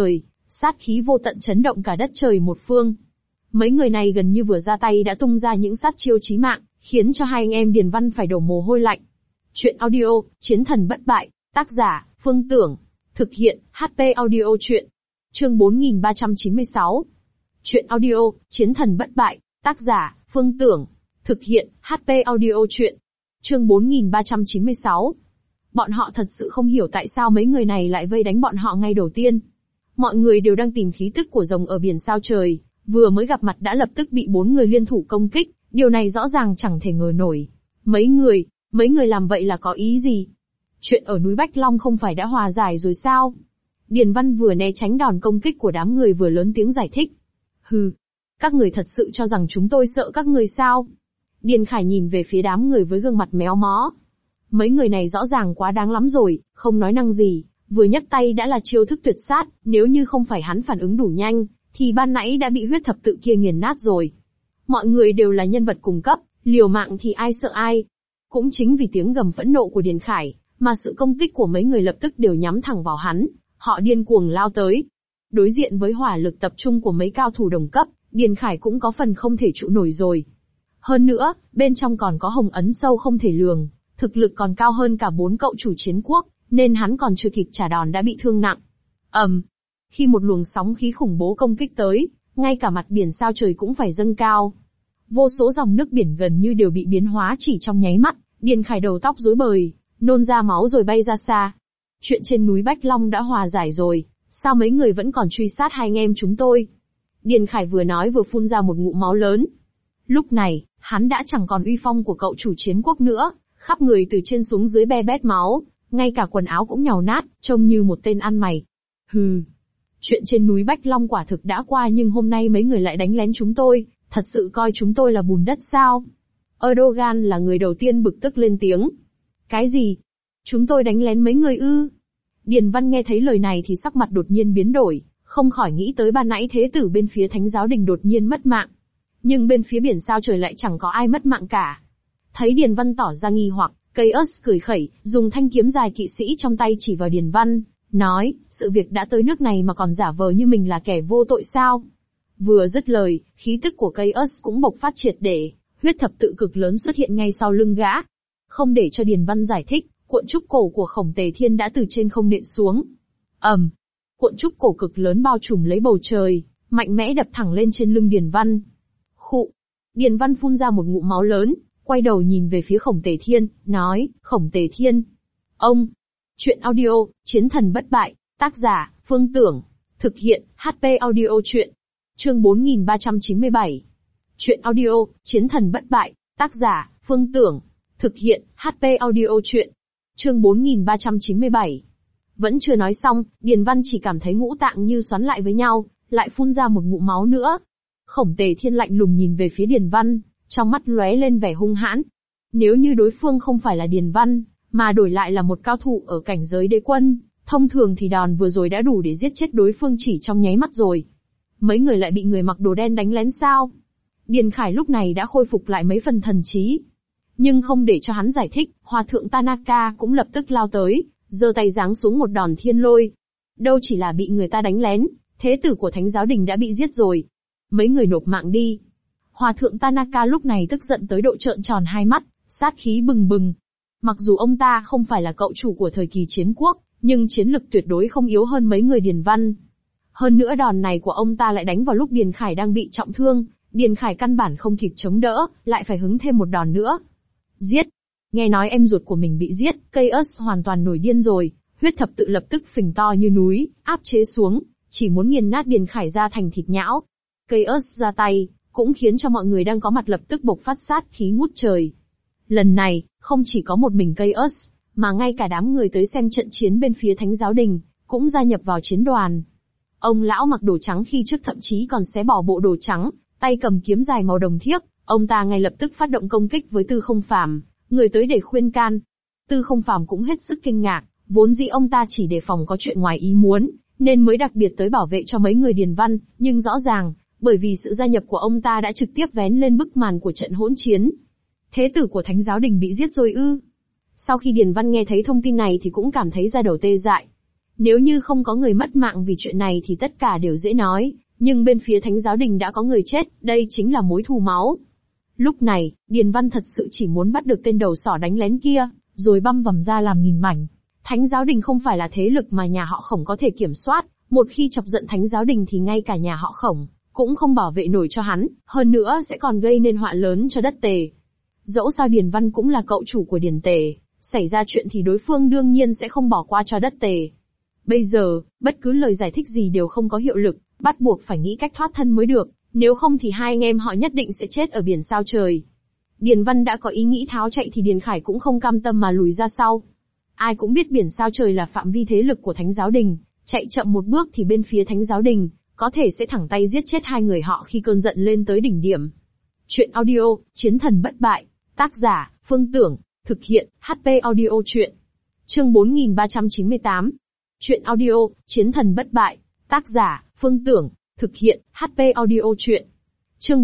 Sát khí vô tận chấn động cả đất trời một phương. Mấy người này gần như vừa ra tay đã tung ra những sát chiêu chí mạng, khiến cho hai anh em Điền Văn phải đổ mồ hôi lạnh. Chuyện audio, Chiến thần bất bại, tác giả, Phương Tưởng. Thực hiện, HP audio chuyện. Chương 4396. Chuyện audio, Chiến thần bất bại, tác giả, Phương Tưởng. Thực hiện, HP audio chuyện. Chương 4396. Bọn họ thật sự không hiểu tại sao mấy người này lại vây đánh bọn họ ngay đầu tiên. Mọi người đều đang tìm khí tức của rồng ở biển sao trời, vừa mới gặp mặt đã lập tức bị 4 người liên thủ công kích, điều này rõ ràng chẳng thể ngờ nổi. Mấy người làm vậy là có ý gì? Chuyện ở núi Bách Long không phải đã hòa giải rồi sao? Điền Văn vừa né tránh đòn công kích của đám người vừa lớn tiếng giải thích. Hừ, các người thật sự cho rằng chúng tôi sợ các người sao? Điền Khải nhìn về phía đám người với gương mặt méo mó. Mấy người này rõ ràng quá đáng lắm rồi, không nói năng gì, vừa nhấc tay đã là chiêu thức tuyệt sát, nếu như không phải hắn phản ứng đủ nhanh, thì ban nãy đã bị huyết thập tự kia nghiền nát rồi. Mọi người đều là nhân vật cùng cấp, liều mạng thì ai sợ ai. Cũng chính vì tiếng gầm phẫn nộ của Điền Khải, mà sự công kích của mấy người lập tức đều nhắm thẳng vào hắn, họ điên cuồng lao tới. Đối diện với hỏa lực tập trung của mấy cao thủ đồng cấp, Điền Khải cũng có phần không thể trụ nổi rồi. Hơn nữa, bên trong còn có hồng ấn sâu không thể lường, thực lực còn cao hơn cả 4 cậu chủ chiến quốc, nên hắn còn chưa kịp trả đòn đã bị thương nặng. Khi một luồng sóng khí khủng bố công kích tới, ngay cả mặt biển sao trời cũng phải dâng cao. Vô số dòng nước biển gần như đều bị biến hóa chỉ trong nháy mắt, Điền Khải đầu tóc rối bời, nôn ra máu rồi bay ra xa. Chuyện trên núi Bách Long đã hòa giải rồi, sao mấy người vẫn còn truy sát hai anh em chúng tôi? Điền Khải vừa nói vừa phun ra một ngụm máu lớn. Lúc này, hắn đã chẳng còn uy phong của cậu chủ chiến quốc nữa, khắp người từ trên xuống dưới be bét máu, ngay cả quần áo cũng nhàu nát, trông như một tên ăn mày. Hừ. Chuyện trên núi Bách Long quả thực đã qua nhưng hôm nay mấy người lại đánh lén chúng tôi, thật sự coi chúng tôi là bùn đất sao? Erdogan là người đầu tiên bực tức lên tiếng. Cái gì? Chúng tôi đánh lén mấy người ư? Điền Văn nghe thấy lời này thì sắc mặt đột nhiên biến đổi, không khỏi nghĩ tới ban nãy thế tử bên phía Thánh Giáo Đình đột nhiên mất mạng. Nhưng bên phía biển sao trời lại chẳng có ai mất mạng cả. Thấy Điền Văn tỏ ra nghi hoặc, Chaos cười khẩy, dùng thanh kiếm dài kỵ sĩ trong tay chỉ vào Điền Văn, nói, sự việc đã tới nước này mà còn giả vờ như mình là kẻ vô tội sao? Vừa dứt lời, khí tức của Chaos cũng bộc phát triệt để, huyết thập tự cực lớn xuất hiện ngay sau lưng gã. Không để cho Điền Văn giải thích, cuộn trúc cổ của Khổng Tề Thiên đã từ trên không nện xuống. Cuộn trúc cổ cực lớn bao trùm lấy bầu trời, mạnh mẽ đập thẳng lên trên lưng Điền Văn. Khụ! Điền Văn phun ra một ngụm máu lớn, quay đầu nhìn về phía Khổng Tề Thiên, nói, Khổng Tề Thiên. Ông! Chuyện audio, Chiến thần bất bại, tác giả, Phương Tưởng. Thực hiện, HP audio chuyện. Chương 4397. Chuyện audio, Chiến thần bất bại, tác giả, Phương Tưởng. Thực hiện, HP audio chuyện. Chương 4397. Vẫn chưa nói xong, Điền Văn chỉ cảm thấy ngũ tạng như xoắn lại với nhau, lại phun ra một ngụm máu nữa. Khổng Tề Thiên lạnh lùng nhìn về phía Điền Văn, trong mắt lóe lên vẻ hung hãn. Nếu như đối phương không phải là Điền Văn, mà đổi lại là một cao thủ ở cảnh giới đế quân, thông thường thì đòn vừa rồi đã đủ để giết chết đối phương chỉ trong nháy mắt rồi. Mấy người lại bị người mặc đồ đen đánh lén sao? Điền Khải lúc này đã khôi phục lại mấy phần thần trí. Nhưng không để cho hắn giải thích, Hòa thượng Tanaka cũng lập tức lao tới, giơ tay giáng xuống một đòn thiên lôi. Đâu chỉ là bị người ta đánh lén, thế tử của Thánh Giáo Đình đã bị giết rồi. Mấy người nộp mạng đi. Hòa thượng Tanaka lúc này tức giận tới độ trợn tròn hai mắt, sát khí bừng bừng. Mặc dù ông ta không phải là cậu chủ của thời kỳ chiến quốc, nhưng chiến lực tuyệt đối không yếu hơn mấy người Điền Văn. Hơn nữa đòn này của ông ta lại đánh vào lúc Điền Khải đang bị trọng thương, Điền Khải căn bản không kịp chống đỡ, lại phải hứng thêm một đòn nữa. Giết! Nghe nói em ruột của mình bị giết, Chaos hoàn toàn nổi điên rồi, huyết thập tự lập tức phình to như núi, áp chế xuống, chỉ muốn nghiền nát Điền Khải ra thành thịt nhão. Chaos ra tay, cũng khiến cho mọi người đang có mặt lập tức bộc phát sát khí ngút trời. Lần này, không chỉ có một mình Chaos, mà ngay cả đám người tới xem trận chiến bên phía Thánh Giáo Đình, cũng gia nhập vào chiến đoàn. Ông lão mặc đồ trắng khi trước thậm chí còn xé bỏ bộ đồ trắng, tay cầm kiếm dài màu đồng thiếc, ông ta ngay lập tức phát động công kích với Tư Không Phàm, người tới để khuyên can. Tư Không Phàm cũng hết sức kinh ngạc, vốn dĩ ông ta chỉ đề phòng có chuyện ngoài ý muốn, nên mới đặc biệt tới bảo vệ cho mấy người Điền Văn, nhưng rõ ràng, bởi vì sự gia nhập của ông ta đã trực tiếp vén lên bức màn của trận hỗn chiến. Thế tử của Thánh Giáo Đình bị giết rồi ư? Sau khi Điền Văn nghe thấy thông tin này thì cũng cảm thấy da đầu tê dại. Nếu như không có người mất mạng vì chuyện này thì tất cả đều dễ nói, nhưng bên phía Thánh giáo đình đã có người chết, đây chính là mối thù máu. Lúc này, Điền Văn thật sự chỉ muốn bắt được tên đầu sỏ đánh lén kia, rồi băm vằm ra làm nghìn mảnh. Thánh giáo đình không phải là thế lực mà nhà họ Khổng có thể kiểm soát, một khi chọc giận Thánh giáo đình thì ngay cả nhà họ Khổng cũng không bảo vệ nổi cho hắn, hơn nữa sẽ còn gây nên họa lớn cho đất Tề. Dẫu sao Điền Văn cũng là cậu chủ của Điền Tề, xảy ra chuyện thì đối phương đương nhiên sẽ không bỏ qua cho đất Tề. Bây giờ, bất cứ lời giải thích gì đều không có hiệu lực, bắt buộc phải nghĩ cách thoát thân mới được, nếu không thì hai anh em họ nhất định sẽ chết ở biển sao trời. Điền Văn đã có ý nghĩ tháo chạy thì Điền Khải cũng không cam tâm mà lùi ra sau. Ai cũng biết biển sao trời là phạm vi thế lực của Thánh giáo đình, chạy chậm một bước thì bên phía Thánh giáo đình có thể sẽ thẳng tay giết chết hai người họ khi cơn giận lên tới đỉnh điểm. Chuyện audio, Chiến thần bất bại, tác giả, Phương Tưởng, thực hiện, HP Audio Chuyện. Chương 4398. Chuyện audio, Chiến thần bất bại, tác giả, Phương Tưởng, thực hiện, HP Audio Chuyện. Chương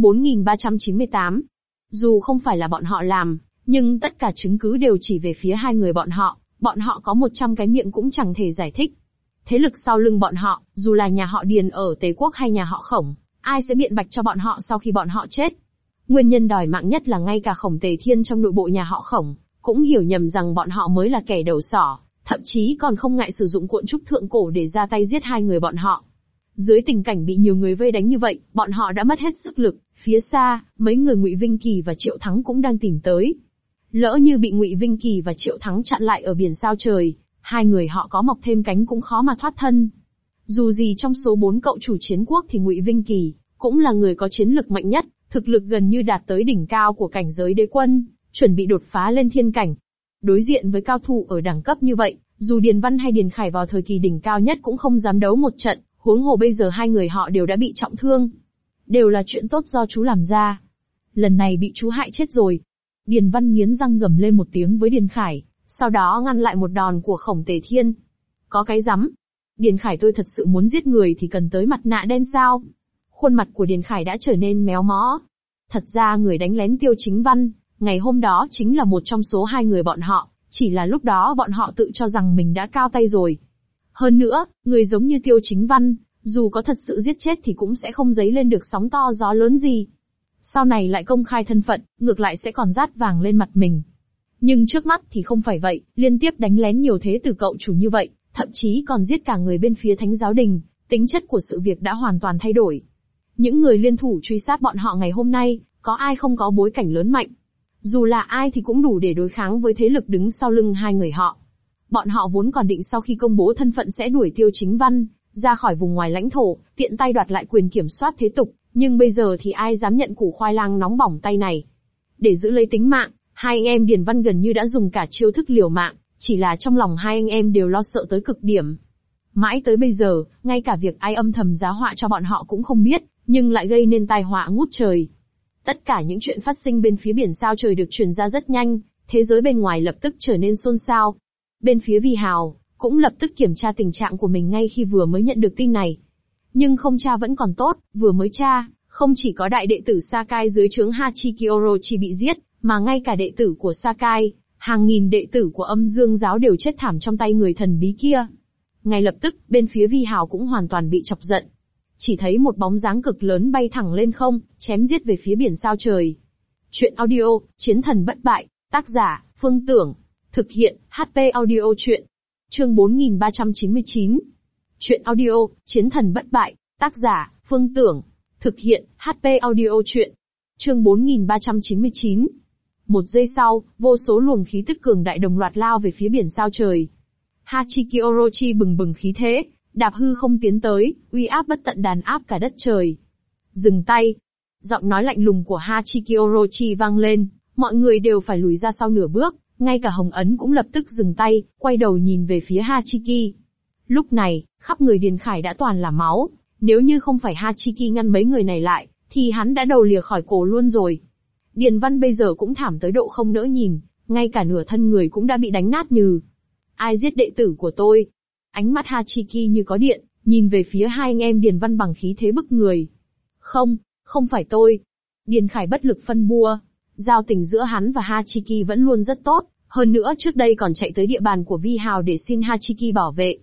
4398. Dù không phải là bọn họ làm, nhưng tất cả chứng cứ đều chỉ về phía hai người bọn họ có 100 cái miệng cũng chẳng thể giải thích. Thế lực sau lưng bọn họ, dù là nhà họ Điền ở Tề Quốc hay nhà họ Khổng, ai sẽ biện bạch cho bọn họ sau khi bọn họ chết? Nguyên nhân đòi mạng nhất là ngay cả Khổng Tề Thiên trong nội bộ nhà họ Khổng cũng hiểu nhầm rằng bọn họ mới là kẻ đầu sỏ, thậm chí còn không ngại sử dụng cuộn trúc thượng cổ để ra tay giết hai người bọn họ. Dưới tình cảnh bị nhiều người vây đánh như vậy, bọn họ đã mất hết sức lực. Phía xa, mấy người Ngụy Vinh Kỳ và Triệu Thắng cũng đang tìm tới. Lỡ như bị Ngụy Vinh Kỳ và Triệu Thắng chặn lại ở biển sao trời, hai người họ có mọc thêm cánh cũng khó mà thoát thân. Dù gì trong số 4 cậu chủ chiến quốc thì Ngụy Vinh Kỳ cũng là người có chiến lực mạnh nhất, thực lực gần như đạt tới đỉnh cao của cảnh giới đế quân, chuẩn bị đột phá lên thiên cảnh. Đối diện với cao thủ ở đẳng cấp như vậy, dù Điền Văn hay Điền Khải vào thời kỳ đỉnh cao nhất cũng không dám đấu một trận, huống hồ bây giờ hai người họ đều đã bị trọng thương. Đều là chuyện tốt do chú làm ra. Lần này bị chú hại chết rồi. Điền Văn nghiến răng gầm lên một tiếng với Điền Khải, sau đó ngăn lại một đòn của Khổng Tề Thiên. Có cái rắm. Điền Khải, tôi thật sự muốn giết người thì cần tới mặt nạ đen sao? Khuôn mặt của Điền Khải đã trở nên méo mó. Thật ra người đánh lén Tiêu Chính Văn, ngày hôm đó chính là một trong số hai người bọn họ, chỉ là lúc đó bọn họ tự cho rằng mình đã cao tay rồi. Hơn nữa, người giống như Tiêu Chính Văn, dù có thật sự giết chết thì cũng sẽ không dấy lên được sóng to gió lớn gì. Sau này lại công khai thân phận, ngược lại sẽ còn rát vàng lên mặt mình. Nhưng trước mắt thì không phải vậy, liên tiếp đánh lén nhiều thế tử cậu chủ như vậy, thậm chí còn giết cả người bên phía Thánh giáo đình, tính chất của sự việc đã hoàn toàn thay đổi. Những người liên thủ truy sát bọn họ ngày hôm nay, có ai không có bối cảnh lớn mạnh? Dù là ai thì cũng đủ để đối kháng với thế lực đứng sau lưng hai người họ. Bọn họ vốn còn định sau khi công bố thân phận sẽ đuổi Tiêu Chính Văn ra khỏi vùng ngoài lãnh thổ, tiện tay đoạt lại quyền kiểm soát thế tục, nhưng bây giờ thì ai dám nhận củ khoai lang nóng bỏng tay này. Để giữ lấy tính mạng, hai anh em Điền Văn gần như đã dùng cả chiêu thức liều mạng, chỉ là trong lòng hai anh em đều lo sợ tới cực điểm. Mãi tới bây giờ, ngay cả việc ai âm thầm giá họa cho bọn họ cũng không biết, nhưng lại gây nên tai họa ngút trời. Tất cả những chuyện phát sinh bên phía biển sao trời được truyền ra rất nhanh, thế giới bên ngoài lập tức trở nên xôn xao. Bên phía Vi Hào cũng lập tức kiểm tra tình trạng của mình ngay khi vừa mới nhận được tin này. Nhưng không tra vẫn còn tốt, vừa mới tra, không chỉ có đại đệ tử Sakai dưới trướng Hachiki Orochi bị giết, mà ngay cả đệ tử của Sakai, hàng nghìn đệ tử của Âm Dương giáo đều chết thảm trong tay người thần bí kia. Ngay lập tức, bên phía Vi Hào cũng hoàn toàn bị chọc giận. Chỉ thấy một bóng dáng cực lớn bay thẳng lên không, chém giết về phía biển sao trời. Chuyện audio, Chiến thần bất bại, tác giả, Phương Tưởng, thực hiện, HP Audio Chuyện. Chương 4399. Chuyện audio, Chiến thần bất bại, tác giả, Phương Tưởng, thực hiện, HP Audio Chuyện. Chương 4399. Một giây sau, vô số luồng khí tức cường đại đồng loạt lao về phía biển sao trời. Hachiki Orochi bừng bừng khí thế, đạp hư không tiến tới, uy áp bất tận đàn áp cả đất trời. Dừng tay. Giọng nói lạnh lùng của Hachiki Orochi vang lên, mọi người đều phải lùi ra sau nửa bước, ngay cả Hồng Ấn cũng lập tức dừng tay, quay đầu nhìn về phía Hachiki. Lúc này, khắp người Điền Khải đã toàn là máu, nếu như không phải Hachiki ngăn mấy người này lại, thì hắn đã đầu lìa khỏi cổ luôn rồi. Điền Văn bây giờ cũng thảm tới độ không nỡ nhìn, ngay cả nửa thân người cũng đã bị đánh nát nhừ. Ai giết đệ tử của tôi? Ánh mắt Hachiki như có điện, nhìn về phía hai anh em Điền Văn bằng khí thế bức người. Không phải tôi. Điền Khải bất lực phân bua. Giao tình giữa hắn và Hachiki vẫn luôn rất tốt, hơn nữa trước đây còn chạy tới địa bàn của Vi Hào để xin Hachiki bảo vệ.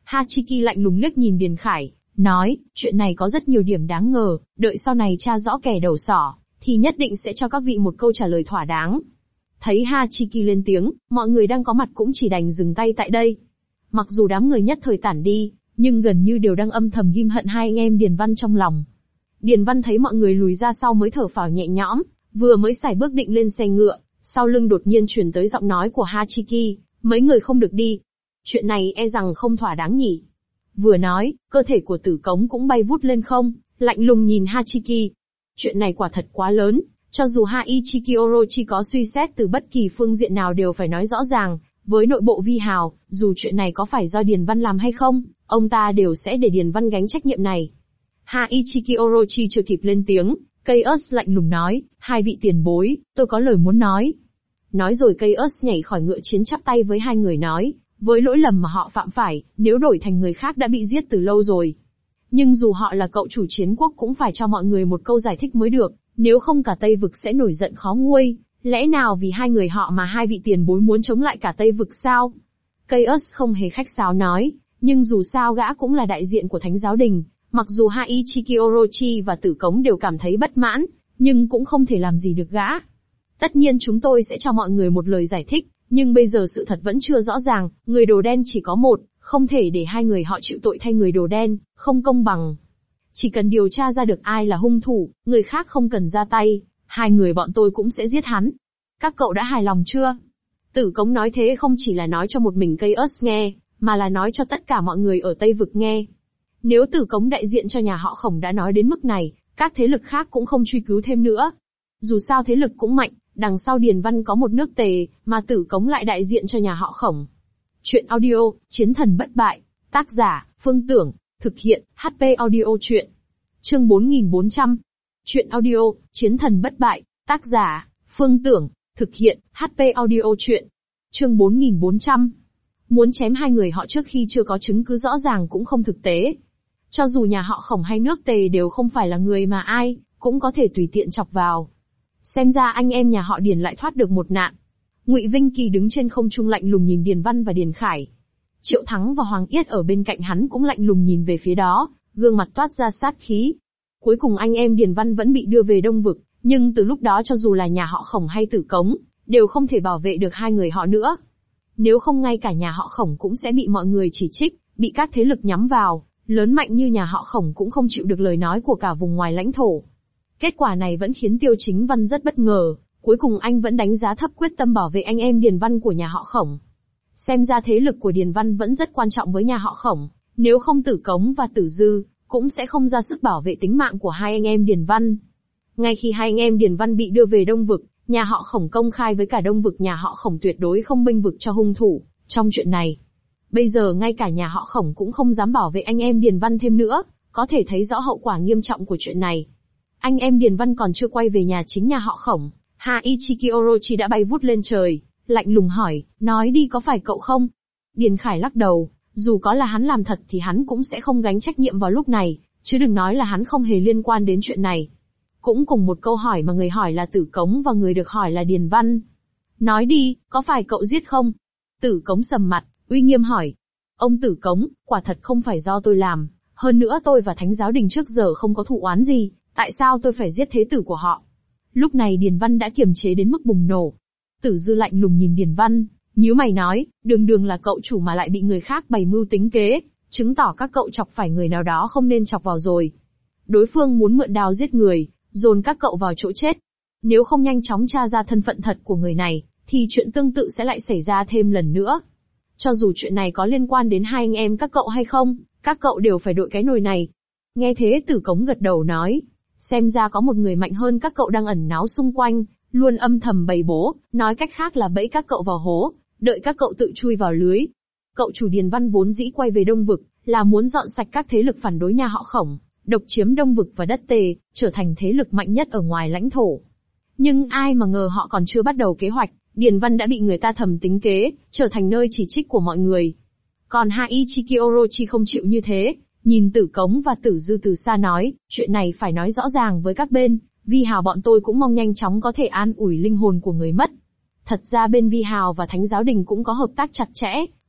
Hachiki lạnh lùng liếc nhìn Điền Khải, nói, chuyện này có rất nhiều điểm đáng ngờ, đợi sau này tra rõ kẻ đầu sỏ, thì nhất định sẽ cho các vị một câu trả lời thỏa đáng. Thấy Hachiki lên tiếng, mọi người đang có mặt cũng chỉ đành dừng tay tại đây. Mặc dù đám người nhất thời tản đi, nhưng gần như đều đang âm thầm ghim hận hai anh em Điền Văn trong lòng. Điền Văn thấy mọi người lùi ra sau mới thở phào nhẹ nhõm, vừa mới xài bước định lên xe ngựa, sau lưng đột nhiên truyền tới giọng nói của Hachiki, mấy người không được đi. Chuyện này e rằng không thỏa đáng nhỉ. Vừa nói, cơ thể của Tử Cống cũng bay vút lên không, lạnh lùng nhìn Hachiki. Chuyện này quả thật quá lớn, cho dù Haichiki Orochi có suy xét từ bất kỳ phương diện nào đều phải nói rõ ràng, với nội bộ Vi Hào, dù chuyện này có phải do Điền Văn làm hay không, ông ta đều sẽ để Điền Văn gánh trách nhiệm này. Haichiki Orochi chưa kịp lên tiếng, Chaos lạnh lùng nói, hai vị tiền bối, tôi có lời muốn nói. Nói rồi Chaos nhảy khỏi ngựa chiến chắp tay với hai người nói, với lỗi lầm mà họ phạm phải, nếu đổi thành người khác đã bị giết từ lâu rồi. Nhưng dù họ là cậu chủ chiến quốc cũng phải cho mọi người một câu giải thích mới được, nếu không cả Tây Vực sẽ nổi giận khó nguôi. Lẽ nào vì hai người họ mà hai vị tiền bối muốn chống lại cả Tây Vực sao? Chaos không hề khách sáo nói, nhưng dù sao gã cũng là đại diện của Thánh Giáo Đình, mặc dù Haichiki Orochi và Tử Cống đều cảm thấy bất mãn, nhưng cũng không thể làm gì được gã. Tất nhiên chúng tôi sẽ cho mọi người một lời giải thích, nhưng bây giờ sự thật vẫn chưa rõ ràng, người đồ đen chỉ có một, không thể để hai người họ chịu tội thay người đồ đen, không công bằng. Chỉ cần điều tra ra được ai là hung thủ, người khác không cần ra tay, hai người bọn tôi cũng sẽ giết hắn. Các cậu đã hài lòng chưa? Tử Cống nói thế không chỉ là nói cho một mình Chaos nghe, mà là nói cho tất cả mọi người ở Tây Vực nghe. Nếu Tử Cống đại diện cho nhà họ Khổng đã nói đến mức này, các thế lực khác cũng không truy cứu thêm nữa. Dù sao thế lực cũng mạnh, đằng sau Điền Văn có một nước Tề, mà Tử Cống lại đại diện cho nhà họ Khổng. Chuyện audio, Chiến thần bất bại. Tác giả, Phương Tưởng. Thực hiện, HP Audio Chuyện. Chương 4400. Chuyện audio, Chiến thần bất bại. Tác giả, Phương Tưởng. Thực hiện, HP Audio Chuyện. Chương 4400. Muốn chém hai người họ trước khi chưa có chứng cứ rõ ràng cũng không thực tế. Cho dù nhà họ Khổng hay nước Tề đều không phải là người mà ai cũng có thể tùy tiện chọc vào. Xem ra anh em nhà họ Điền lại thoát được một nạn. Ngụy Vinh Kỳ đứng trên không trung lạnh lùng nhìn Điền Văn và Điền Khải. Triệu Thắng và Hoàng Yết ở bên cạnh hắn cũng lạnh lùng nhìn về phía đó, gương mặt toát ra sát khí. Cuối cùng anh em Điền Văn vẫn bị đưa về Đông Vực, nhưng từ lúc đó cho dù là nhà họ Khổng hay Tử Cống, đều không thể bảo vệ được hai người họ nữa. Nếu không ngay cả nhà họ Khổng cũng sẽ bị mọi người chỉ trích, bị các thế lực nhắm vào, lớn mạnh như nhà họ Khổng cũng không chịu được lời nói của cả vùng ngoài lãnh thổ. Kết quả này vẫn khiến Tiêu Chính Văn rất bất ngờ, cuối cùng anh vẫn đánh giá thấp quyết tâm bảo vệ anh em Điền Văn của nhà họ Khổng. Xem ra thế lực của Điền Văn vẫn rất quan trọng với nhà họ Khổng, nếu không Tử Cống và Tử Dư, cũng sẽ không ra sức bảo vệ tính mạng của hai anh em Điền Văn. Ngay khi hai anh em Điền Văn bị đưa về Đông Vực, nhà họ Khổng công khai với cả Đông Vực nhà họ Khổng tuyệt đối không bênh vực cho hung thủ trong chuyện này. Bây giờ ngay cả nhà họ Khổng cũng không dám bảo vệ anh em Điền Văn thêm nữa, có thể thấy rõ hậu quả nghiêm trọng của chuyện này. Anh em Điền Văn còn chưa quay về nhà chính nhà họ Khổng, Haichiki Orochi đã bay vút lên trời, lạnh lùng hỏi, nói đi có phải cậu không? Điền Khải lắc đầu, dù có là hắn làm thật thì hắn cũng sẽ không gánh trách nhiệm vào lúc này, chứ đừng nói là hắn không hề liên quan đến chuyện này. Cũng cùng một câu hỏi mà người hỏi là Tử Cống và người được hỏi là Điền Văn. Nói đi, có phải cậu giết không? Tử Cống sầm mặt, uy nghiêm hỏi. Ông Tử Cống, quả thật không phải do tôi làm, hơn nữa tôi và Thánh Giáo Đình trước giờ không có thù oán gì, tại sao tôi phải giết thế tử của họ? Lúc này Điền Văn đã kiềm chế đến mức bùng nổ. Tử Dư lạnh lùng nhìn Điền Văn, nhíu mày nói, đường đường là cậu chủ mà lại bị người khác bày mưu tính kế, chứng tỏ các cậu chọc phải người nào đó không nên chọc vào rồi. Đối phương muốn mượn đao giết người, dồn các cậu vào chỗ chết. Nếu không nhanh chóng tra ra thân phận thật của người này, thì chuyện tương tự sẽ lại xảy ra thêm lần nữa. Cho dù chuyện này có liên quan đến hai anh em các cậu hay không, các cậu đều phải đội cái nồi này. Nghe thế Tử Cống gật đầu nói, xem ra có một người mạnh hơn các cậu đang ẩn náu xung quanh, luôn âm thầm bày bố, nói cách khác là bẫy các cậu vào hố, đợi các cậu tự chui vào lưới. Cậu chủ Điền Văn vốn dĩ quay về Đông Vực, là muốn dọn sạch các thế lực phản đối nhà họ Khổng, độc chiếm Đông Vực và đất Tề, trở thành thế lực mạnh nhất ở ngoài lãnh thổ. Nhưng ai mà ngờ họ còn chưa bắt đầu kế hoạch, Điền Văn đã bị người ta thầm tính kế, trở thành nơi chỉ trích của mọi người. Còn Haichiki Orochi không chịu như thế, nhìn Tử Cống và Tử Dư từ xa nói, chuyện này phải nói rõ ràng với các bên, Vi Hào bọn tôi cũng mong nhanh chóng có thể an ủi linh hồn của người mất. Thật ra bên Vi Hào và Thánh Giáo Đình cũng có hợp tác chặt chẽ,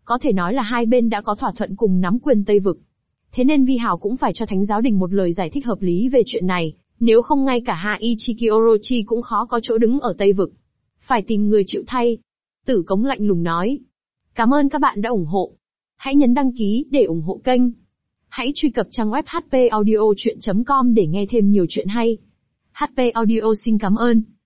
Có thể nói là hai bên đã có thỏa thuận cùng nắm quyền Tây Vực. Thế nên Vi Hào cũng phải cho Thánh giáo đình một lời giải thích hợp lý về chuyện này, nếu không ngay cả Haichiki Orochi cũng khó có chỗ đứng ở Tây Vực. Phải tìm người chịu thay. Tử Cống lạnh lùng nói. Cảm ơn các bạn đã ủng hộ. Hãy nhấn đăng ký để ủng hộ kênh. Hãy truy cập trang web hpaudiochuyen.com để nghe thêm nhiều chuyện hay. HP Audio xin cảm ơn.